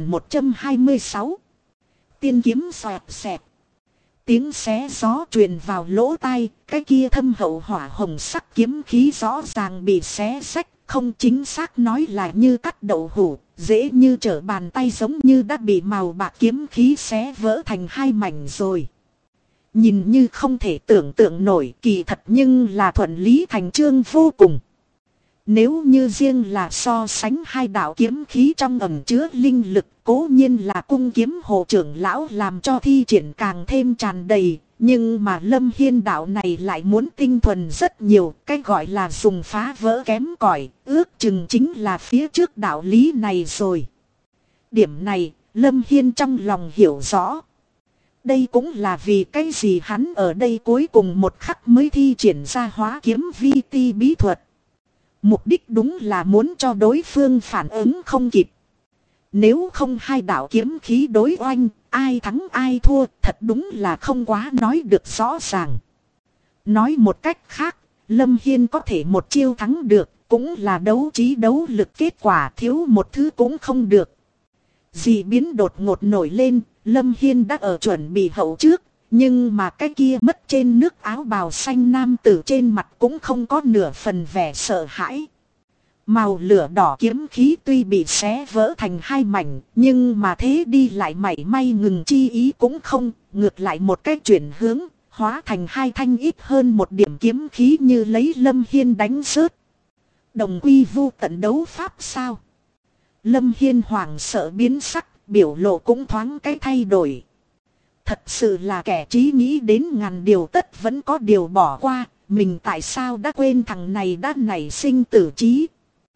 3126. Tiên kiếm xoẹt xẹt. Tiếng xé gió truyền vào lỗ tai, cái kia thâm hậu hỏa hồng sắc kiếm khí rõ ràng bị xé rách, không chính xác nói là như cắt đậu hũ, dễ như trở bàn tay, giống như đã bị màu bạc kiếm khí xé vỡ thành hai mảnh rồi. Nhìn như không thể tưởng tượng nổi, kỳ thật nhưng là thuận lý thành chương vô cùng. Nếu như riêng là so sánh hai đạo kiếm khí trong ẩn chứa linh lực, cố nhiên là cung kiếm hồ trưởng lão làm cho thi triển càng thêm tràn đầy. Nhưng mà Lâm Hiên đạo này lại muốn tinh thuần rất nhiều, cái gọi là dùng phá vỡ kém cỏi, ước chừng chính là phía trước đạo lý này rồi. Điểm này, Lâm Hiên trong lòng hiểu rõ. Đây cũng là vì cái gì hắn ở đây cuối cùng một khắc mới thi triển ra hóa kiếm vi ti bí thuật. Mục đích đúng là muốn cho đối phương phản ứng không kịp. Nếu không hai đạo kiếm khí đối oanh, ai thắng ai thua, thật đúng là không quá nói được rõ ràng. Nói một cách khác, Lâm Hiên có thể một chiêu thắng được, cũng là đấu trí đấu lực, kết quả thiếu một thứ cũng không được. Dị biến đột ngột nổi lên, Lâm Hiên đã ở chuẩn bị hậu trước, nhưng mà cái kia mất trên nước áo bào xanh nam tử trên mặt cũng không có nửa phần vẻ sợ hãi. Màu lửa đỏ kiếm khí tuy bị xé vỡ thành hai mảnh, nhưng mà thế đi lại mảy may ngừng chi ý cũng không, ngược lại một cách chuyển hướng, hóa thành hai thanh ít hơn một điểm kiếm khí như lấy Lâm Hiên đánh rớt. Đồng quy vu tận đấu pháp sao? Lâm Hiên hoảng sợ biến sắc, biểu lộ cũng thoáng cái thay đổi. Thật sự là kẻ trí nghĩ đến ngàn điều tất vẫn có điều bỏ qua, mình tại sao đã quên thằng này đã nảy sinh tử trí.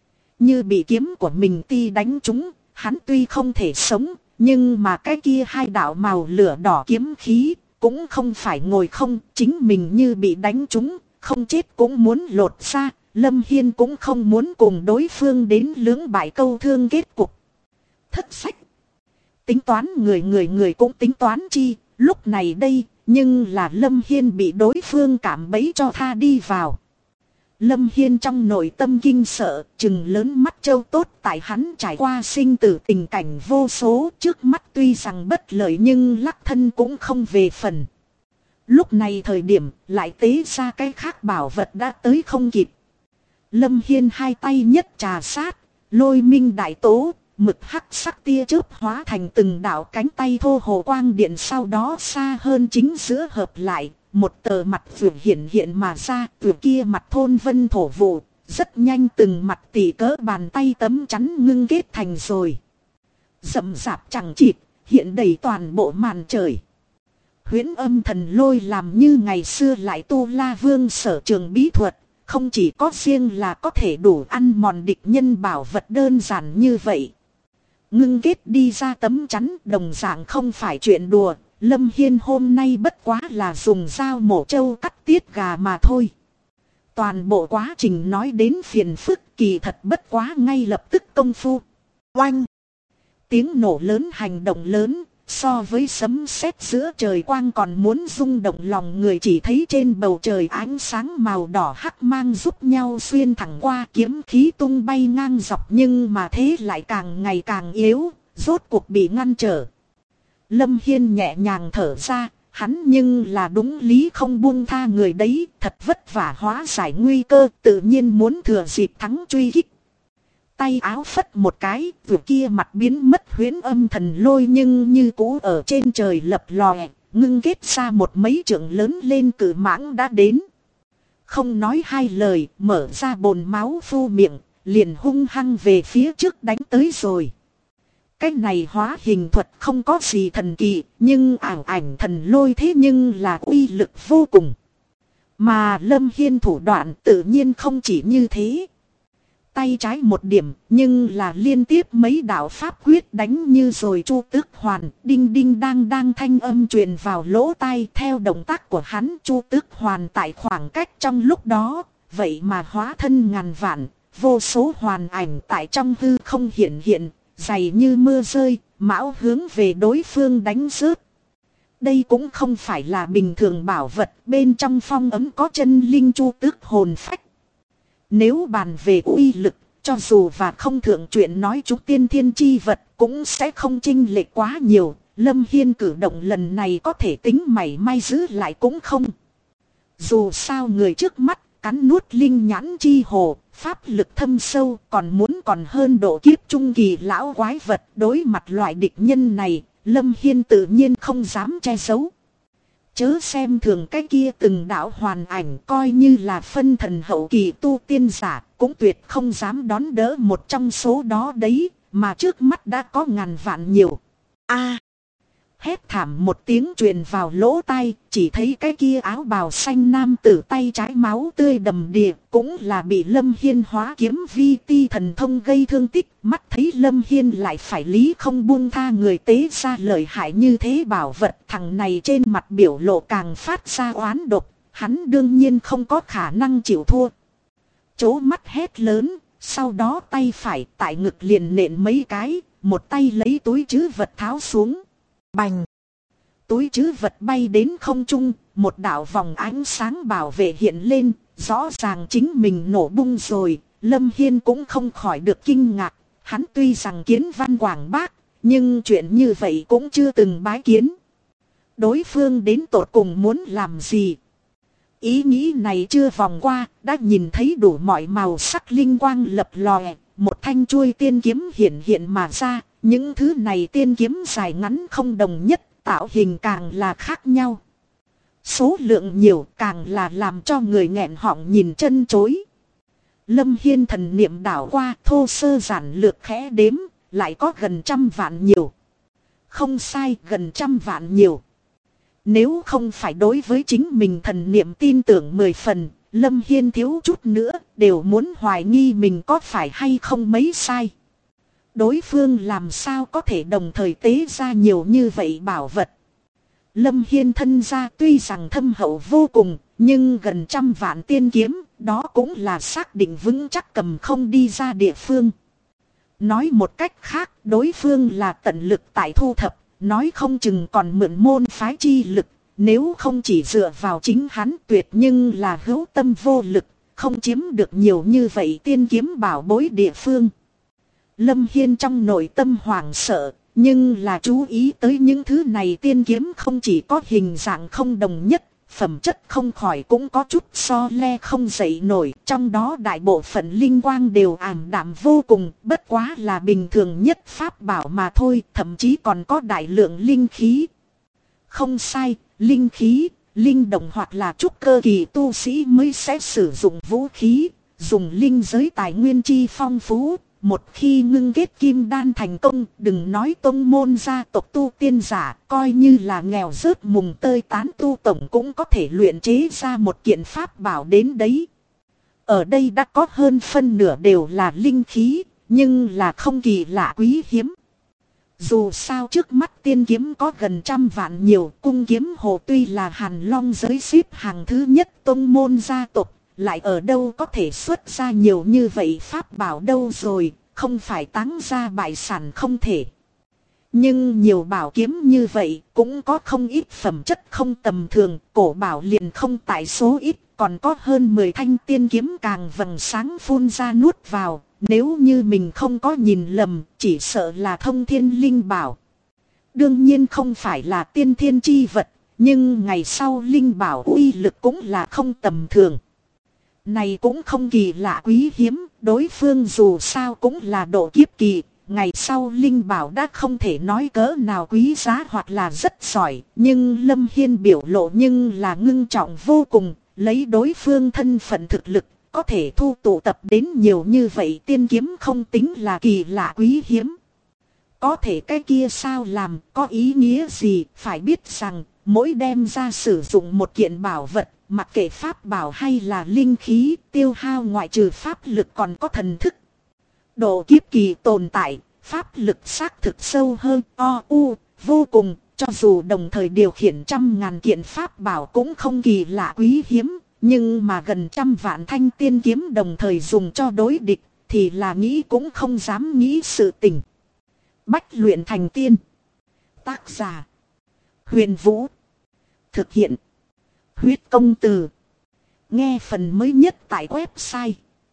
Như bị kiếm của mình ti đánh trúng, hắn tuy không thể sống, nhưng mà cái kia hai đạo màu lửa đỏ kiếm khí, cũng không phải ngồi không, chính mình như bị đánh trúng, không chết cũng muốn lột ra, Lâm Hiên cũng không muốn cùng đối phương đến lưỡng bại câu thương kết cục. Thất sách. Tính toán người cũng tính toán chi, lúc này đây, nhưng là Lâm Hiên bị đối phương cảm bẫy cho tha đi vào. Lâm Hiên trong nội tâm kinh sợ, trừng lớn mắt trâu tốt tại hắn trải qua sinh tử tình cảnh vô số, trước mắt tuy rằng bất lợi nhưng lắc thân cũng không về phần. Lúc này thời điểm lại tế ra cái khác bảo vật đã tới không kịp. Lâm Hiên hai tay nhất trà sát, lôi minh đại tố, mực hắc sắc tia chớp hóa thành từng đạo cánh tay thô hồ quang điện, sau đó xa hơn chính giữa hợp lại. Một tờ mặt vượt hiện mà ra, vượt kia mặt thôn vân thổ vụ, rất nhanh từng mặt tỷ cỡ bàn tay tấm chắn ngưng kết thành rồi. Rậm rạp chẳng chịt, hiện đầy toàn bộ màn trời. Huyễn âm thần lôi làm như ngày xưa lại tu La Vương sở trường bí thuật, không chỉ có riêng là có thể đủ ăn mòn địch nhân bảo vật đơn giản như vậy. Ngưng kết đi ra tấm chắn đồng dạng không phải chuyện đùa. Lâm Hiên hôm nay bất quá là dùng dao mổ trâu cắt tiết gà mà thôi. Toàn bộ quá trình nói đến phiền phức, kỳ thật bất quá ngay lập tức công phu. Oanh! Tiếng nổ lớn, hành động lớn, so với sấm sét giữa trời quang còn muốn rung động lòng người. Chỉ thấy trên bầu trời ánh sáng màu đỏ hắc mang giúp nhau xuyên thẳng qua, kiếm khí tung bay ngang dọc, nhưng mà thế lại càng ngày càng yếu, rốt cuộc bị ngăn trở. Lâm Hiên nhẹ nhàng thở ra, hắn nhưng là đúng lý không buông tha người đấy, thật vất vả hóa giải nguy cơ, tự nhiên muốn thừa dịp thắng truy kích. Tay áo phất một cái, vừa kia mặt biến mất huyễn âm thần lôi nhưng như cũ ở trên trời lập lòe, ngưng kết ra một mấy trượng lớn lên cự mãng đã đến. Không nói hai lời, mở ra bồn máu phu miệng, liền hung hăng về phía trước đánh tới rồi. Cái này hóa hình thuật không có gì thần kỳ, nhưng ảo ảnh thần lôi thế nhưng là uy lực vô cùng. Mà Lâm Hiên thủ đoạn tự nhiên không chỉ như thế. Tay trái một điểm, nhưng là liên tiếp mấy đạo pháp quyết đánh như rồi Chu Tước Hoàn, đinh đinh đang thanh âm truyền vào lỗ tai. Theo động tác của hắn, Chu Tước Hoàn tại khoảng cách trong lúc đó, vậy mà hóa thân ngàn vạn, vô số hoàn ảnh tại trong hư không hiện. Dày như mưa rơi, mão hướng về đối phương đánh rớt. Đây cũng không phải là bình thường bảo vật, bên trong phong ấm có chân linh chu tước hồn phách. Nếu bàn về uy lực, cho dù và không thượng chuyện nói chúng tiên thiên chi vật cũng sẽ không chênh lệch quá nhiều. Lâm Hiên cử động lần này có thể tính mảy may giữ lại cũng không. Dù sao người trước mắt cắn nuốt linh nhãn chi hồ, pháp lực thâm sâu, còn hơn độ kiếp trung kỳ lão quái vật. Đối mặt loại địch nhân này, Lâm Hiên tự nhiên không dám che giấu. Chớ xem thường cái kia từng đạo hoàn ảnh, coi như là phân thần hậu kỳ tu tiên giả, cũng tuyệt không dám đón đỡ một trong số đó đấy, mà trước mắt đã có ngàn vạn nhiều. A! Hét thảm một tiếng truyền vào lỗ tai, chỉ thấy cái kia áo bào xanh nam tử tay trái máu tươi đầm đìa, cũng là bị Lâm Hiên hóa kiếm vi ti thần thông gây thương tích. Mắt thấy Lâm Hiên lại phải lý không buông tha người tế ra lợi hại như thế bảo vật, thằng này trên mặt biểu lộ càng phát ra oán độc, hắn đương nhiên không có khả năng chịu thua. Chố mắt hét lớn, sau đó tay phải tại ngực liền nện mấy cái, một tay lấy túi trữ vật tháo xuống. Bành! Túi trữ vật bay đến không trung, một đạo vòng ánh sáng bảo vệ hiện lên, rõ ràng chính mình nổ bung rồi. Lâm Hiên cũng không khỏi được kinh ngạc, hắn tuy rằng kiến văn quảng bác, nhưng chuyện như vậy cũng chưa từng bái kiến. Đối phương đến tột cùng muốn làm gì? Ý nghĩ này chưa vòng qua, đã nhìn thấy đủ mọi màu sắc linh quang lập lòe, một thanh chuôi tiên kiếm hiện mà ra. Những thứ này tiên kiếm dài ngắn không đồng nhất, tạo hình càng là khác nhau. Số lượng nhiều càng là làm cho người nghẹn họng nhìn chân chối. Lâm Hiên thần niệm đảo qua, thô sơ giản lược khẽ đếm, lại có gần 100 vạn nhiều. Không sai, gần 100 vạn nhiều. Nếu không phải đối với chính mình thần niệm tin tưởng 10 phần, Lâm Hiên thiếu chút nữa đều muốn hoài nghi mình có phải hay không mấy sai. Đối phương làm sao có thể đồng thời tế ra nhiều như vậy bảo vật. Lâm Hiên thân gia tuy rằng thâm hậu vô cùng, nhưng gần 100 vạn tiên kiếm, đó cũng là xác định vững chắc cầm không đi ra địa phương. Nói một cách khác, đối phương là tận lực tại thu thập, nói không chừng còn mượn môn phái chi lực, nếu không chỉ dựa vào chính hắn tuyệt nhưng là hữu tâm vô lực, không chiếm được nhiều như vậy tiên kiếm bảo bối địa phương. Lâm Hiên trong nội tâm hoảng sợ, nhưng là chú ý tới những thứ này tiên kiếm không chỉ có hình dạng không đồng nhất, phẩm chất không khỏi cũng có chút so le không dậy nổi, trong đó đại bộ phận linh quang đều ảm đạm vô cùng, bất quá là bình thường nhất pháp bảo mà thôi, thậm chí còn có đại lượng linh khí. Không sai, linh khí, linh động hoặc là trúc cơ kỳ tu sĩ mới sẽ sử dụng vũ khí, dùng linh giới tài nguyên chi phong phú. Một khi ngưng kết kim đan thành công, đừng nói tông môn gia tộc tu tiên giả, coi như là nghèo rớt mùng tơi tán tu tổng cũng có thể luyện chế ra một kiện pháp bảo đến đấy. Ở đây đã có hơn phân nửa đều là linh khí, nhưng là không kỳ lạ quý hiếm. Dù sao trước mắt tiên kiếm có gần 100 vạn nhiều, cung kiếm hồ tuy là Hàn Long giới xếp hàng thứ nhất tông môn gia tộc. Lại ở đâu có thể xuất ra nhiều như vậy pháp bảo đâu rồi, không phải táng ra bại sản không thể. Nhưng nhiều bảo kiếm như vậy cũng có không ít phẩm chất không tầm thường, cổ bảo liền không tại số ít, còn có hơn 10 thanh tiên kiếm càng vầng sáng phun ra nuốt vào, nếu như mình không có nhìn lầm, chỉ sợ là thông thiên linh bảo. Đương nhiên không phải là tiên thiên chi vật, nhưng ngày sau linh bảo uy lực cũng là không tầm thường. Này cũng không kỳ lạ quý hiếm, đối phương dù sao cũng là độ kiếp kỳ, ngày sau linh bảo đã không thể nói cỡ nào quý giá hoặc là rất giỏi, nhưng Lâm Hiên biểu lộ nhưng là ngưng trọng vô cùng, lấy đối phương thân phận thực lực, có thể thu tụ tập đến nhiều như vậy tiên kiếm không tính là kỳ lạ quý hiếm. Có thể cái kia sao làm, có ý nghĩa gì, phải biết rằng, mỗi đem ra sử dụng một kiện bảo vật, mặc kệ pháp bảo hay là linh khí, tiêu hao ngoại trừ pháp lực còn có thần thức. Độ kiếp kỳ tồn tại, pháp lực xác thực sâu hơn, vô cùng, cho dù đồng thời điều khiển 100.000 kiện pháp bảo cũng không kỳ lạ quý hiếm, nhưng mà gần 100 vạn thanh tiên kiếm đồng thời dùng cho đối địch, thì là nghĩ cũng không dám nghĩ sự tình. Bách luyện thành tiên. Tác giả: Huyền Vũ. Thực hiện: Huyết Công Từ. Nghe phần mới nhất tại website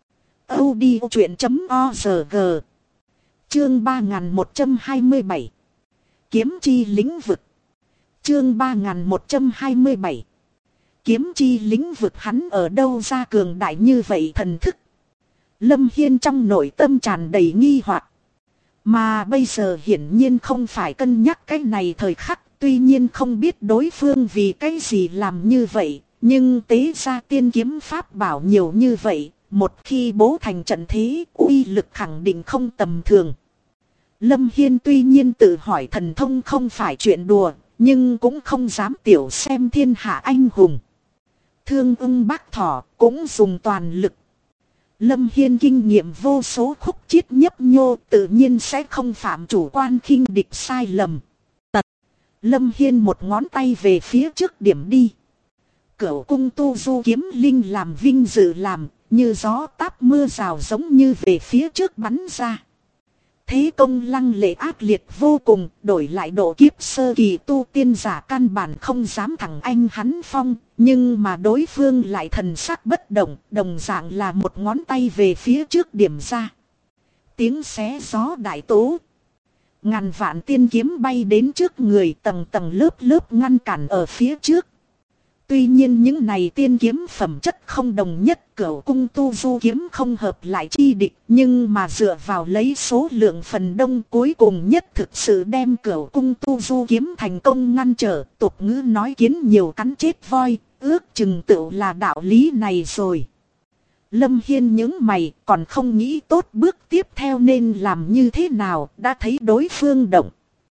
audiochuyện.org. Chương 3127. Kiếm chi lĩnh vực. Chương 3127. Kiếm chi lĩnh vực, hắn ở đâu ra cường đại như vậy thần thức? Lâm Hiên trong nội tâm tràn đầy nghi hoặc. Mà bây giờ hiển nhiên không phải cân nhắc cái này thời khắc, tuy nhiên không biết đối phương vì cái gì làm như vậy, nhưng tế ra tiên kiếm pháp bảo nhiều như vậy, một khi bố thành trận thế, uy lực khẳng định không tầm thường. Lâm Hiên tuy nhiên tự hỏi thần thông không phải chuyện đùa, nhưng cũng không dám tiểu xem thiên hạ anh hùng. Thương Ưng Bác Thỏ cũng dùng toàn lực. Lâm Hiên kinh nghiệm vô số khúc chiết nhấp nhô, tự nhiên sẽ không phạm chủ quan khinh địch sai lầm. Lâm Hiên một ngón tay về phía trước điểm đi. Cửu cung tu du kiếm linh làm vinh dự làm, như gió táp mưa rào giống như về phía trước bắn ra. Thế công lăng lệ ác liệt vô cùng, đổi lại độ kiếp sơ kỳ tu tiên giả căn bản không dám thẳng anh hắn phong, nhưng mà đối phương lại thần sắc bất động, đồng dạng là một ngón tay về phía trước điểm ra. Tiếng xé gió đại tố. Ngàn vạn tiên kiếm bay đến trước người, tầng tầng lớp lớp ngăn cản ở phía trước. Tuy nhiên những này tiên kiếm phẩm chất không đồng nhất, cửu cung tu du kiếm không hợp lại chi địch, nhưng mà dựa vào lấy số lượng phần đông cuối cùng nhất thực sự đem cửu cung tu du kiếm thành công ngăn trở. Tục ngữ nói kiến nhiều cắn chết voi, ước chừng tựu là đạo lý này rồi. Lâm Hiên những mày còn không nghĩ tốt bước tiếp theo nên làm như thế nào, đã thấy đối phương động.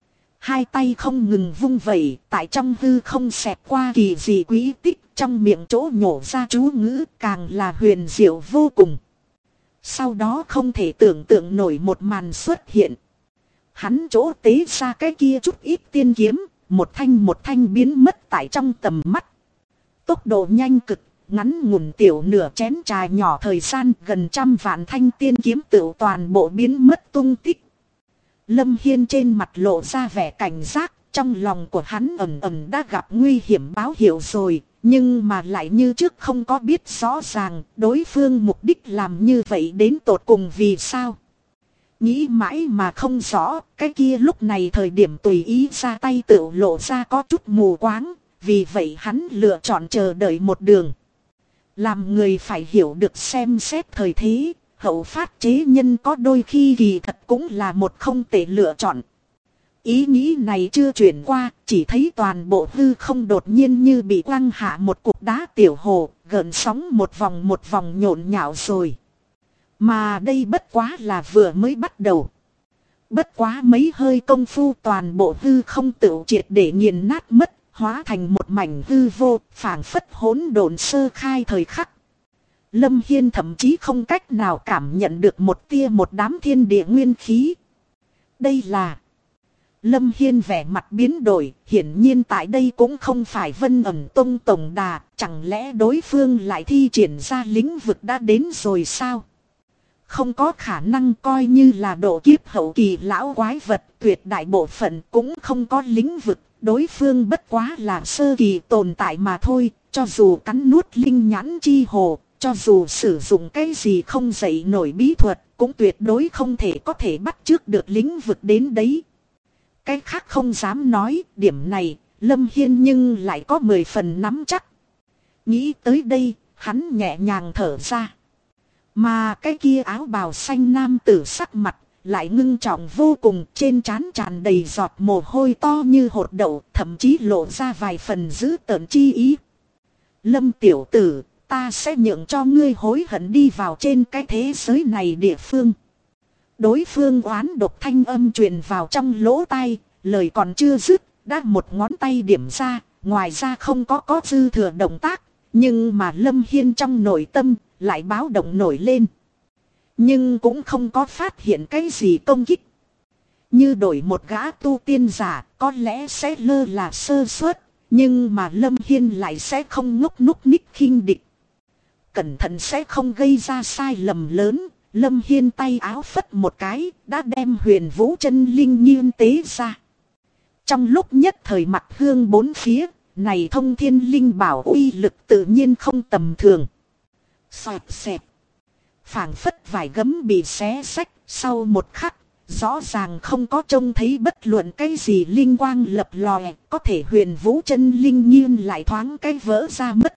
Hai tay không ngừng vung vẩy, tại trong hư không xẹt qua kỳ dị quý tích, trong miệng chỗ nhổ ra chú ngữ càng là huyền diệu vô cùng. Sau đó không thể tưởng tượng nổi một màn xuất hiện. Hắn chỗ tế ra cái kia chút ít tiên kiếm, một thanh biến mất tại trong tầm mắt. Tốc độ nhanh cực, ngắn ngủn tiểu nửa chén trà nhỏ thời gian gần 100 vạn thanh tiên kiếm tựu toàn bộ biến mất tung tích. Lâm Hiên trên mặt lộ ra vẻ cảnh giác, trong lòng của hắn ẩn ẩn đã gặp nguy hiểm báo hiệu rồi, nhưng mà lại như trước không có biết rõ ràng đối phương mục đích làm như vậy đến tột cùng vì sao. Nghĩ mãi mà không rõ, cái kia lúc này thời điểm tùy ý ra tay tựu lộ ra có chút mù quáng, vì vậy hắn lựa chọn chờ đợi một đường. Làm người phải hiểu được xem xét thời thế, hậu phát chế nhân có đôi khi kỳ thật cũng là một không tệ lựa chọn. Ý nghĩ này chưa chuyển qua, chỉ thấy toàn bộ hư không đột nhiên như bị quăng hạ một cục đá tiểu hồ, gợn sóng một vòng nhộn nhạo rồi. Mà đây bất quá là vừa mới bắt đầu. Bất quá mấy hơi công phu toàn bộ hư không tựu triệt để nghiền nát mất, hóa thành một mảnh hư vô, phảng phất hỗn độn sơ khai thời khắc. Lâm Hiên thậm chí không cách nào cảm nhận được một tia một đám thiên địa nguyên khí. Đây là... Lâm Hiên vẻ mặt biến đổi, hiển nhiên tại đây cũng không phải Vân Ẩn Tông tổng đà, chẳng lẽ đối phương lại thi triển ra lĩnh vực đã đến rồi sao? Không có khả năng, coi như là độ kiếp hậu kỳ lão quái vật, tuyệt đại bộ phận cũng không có lĩnh vực, đối phương bất quá là sơ kỳ tồn tại mà thôi, cho dù cắn nuốt linh nhãn chi hồ, cho dù sử dụng cái gì không dậy nổi bí thuật, cũng tuyệt đối không thể có thể bắt chước được lĩnh vực đến đấy. Cái khác không dám nói, điểm này, Lâm Hiên nhưng lại có 10 phần nắm chắc. Nghĩ tới đây, hắn nhẹ nhàng thở ra. Mà cái kia áo bào xanh nam tử sắc mặt, lại ngưng trọng vô cùng, trên trán tràn đầy giọt mồ hôi to như hột đậu, thậm chí lộ ra vài phần dữ tợn chi ý. Lâm tiểu tử, ta sẽ nhượng cho ngươi hối hận đi vào trên cái thế giới này địa phương. Đối phương oán độc thanh âm truyền vào trong lỗ tai, lời còn chưa dứt, đã một ngón tay điểm ra, ngoài ra không có dư thừa động tác, nhưng mà Lâm Hiên trong nội tâm lại báo động nổi lên. Nhưng cũng không có phát hiện cái gì công kích. Như đổi một gã tu tiên giả, có lẽ sẽ lơ là sơ suất, nhưng mà Lâm Hiên lại sẽ không ngốc núc ních khinh địch. Cẩn thận sẽ không gây ra sai lầm lớn. Lâm Hiên tay áo phất một cái, đã đem Huyền Vũ chân linh nghiên tế ra. Trong lúc nhất thời mặt hương bốn phía, này thông thiên linh bảo uy lực tự nhiên không tầm thường. Xoẹt xẹt. Phảng phất vải gấm bị xé xách, sau một khắc, rõ ràng không có trông thấy bất luận cái gì linh quang lập lòe, có thể Huyền Vũ chân linh nghiên lại thoáng cái vỡ ra mất.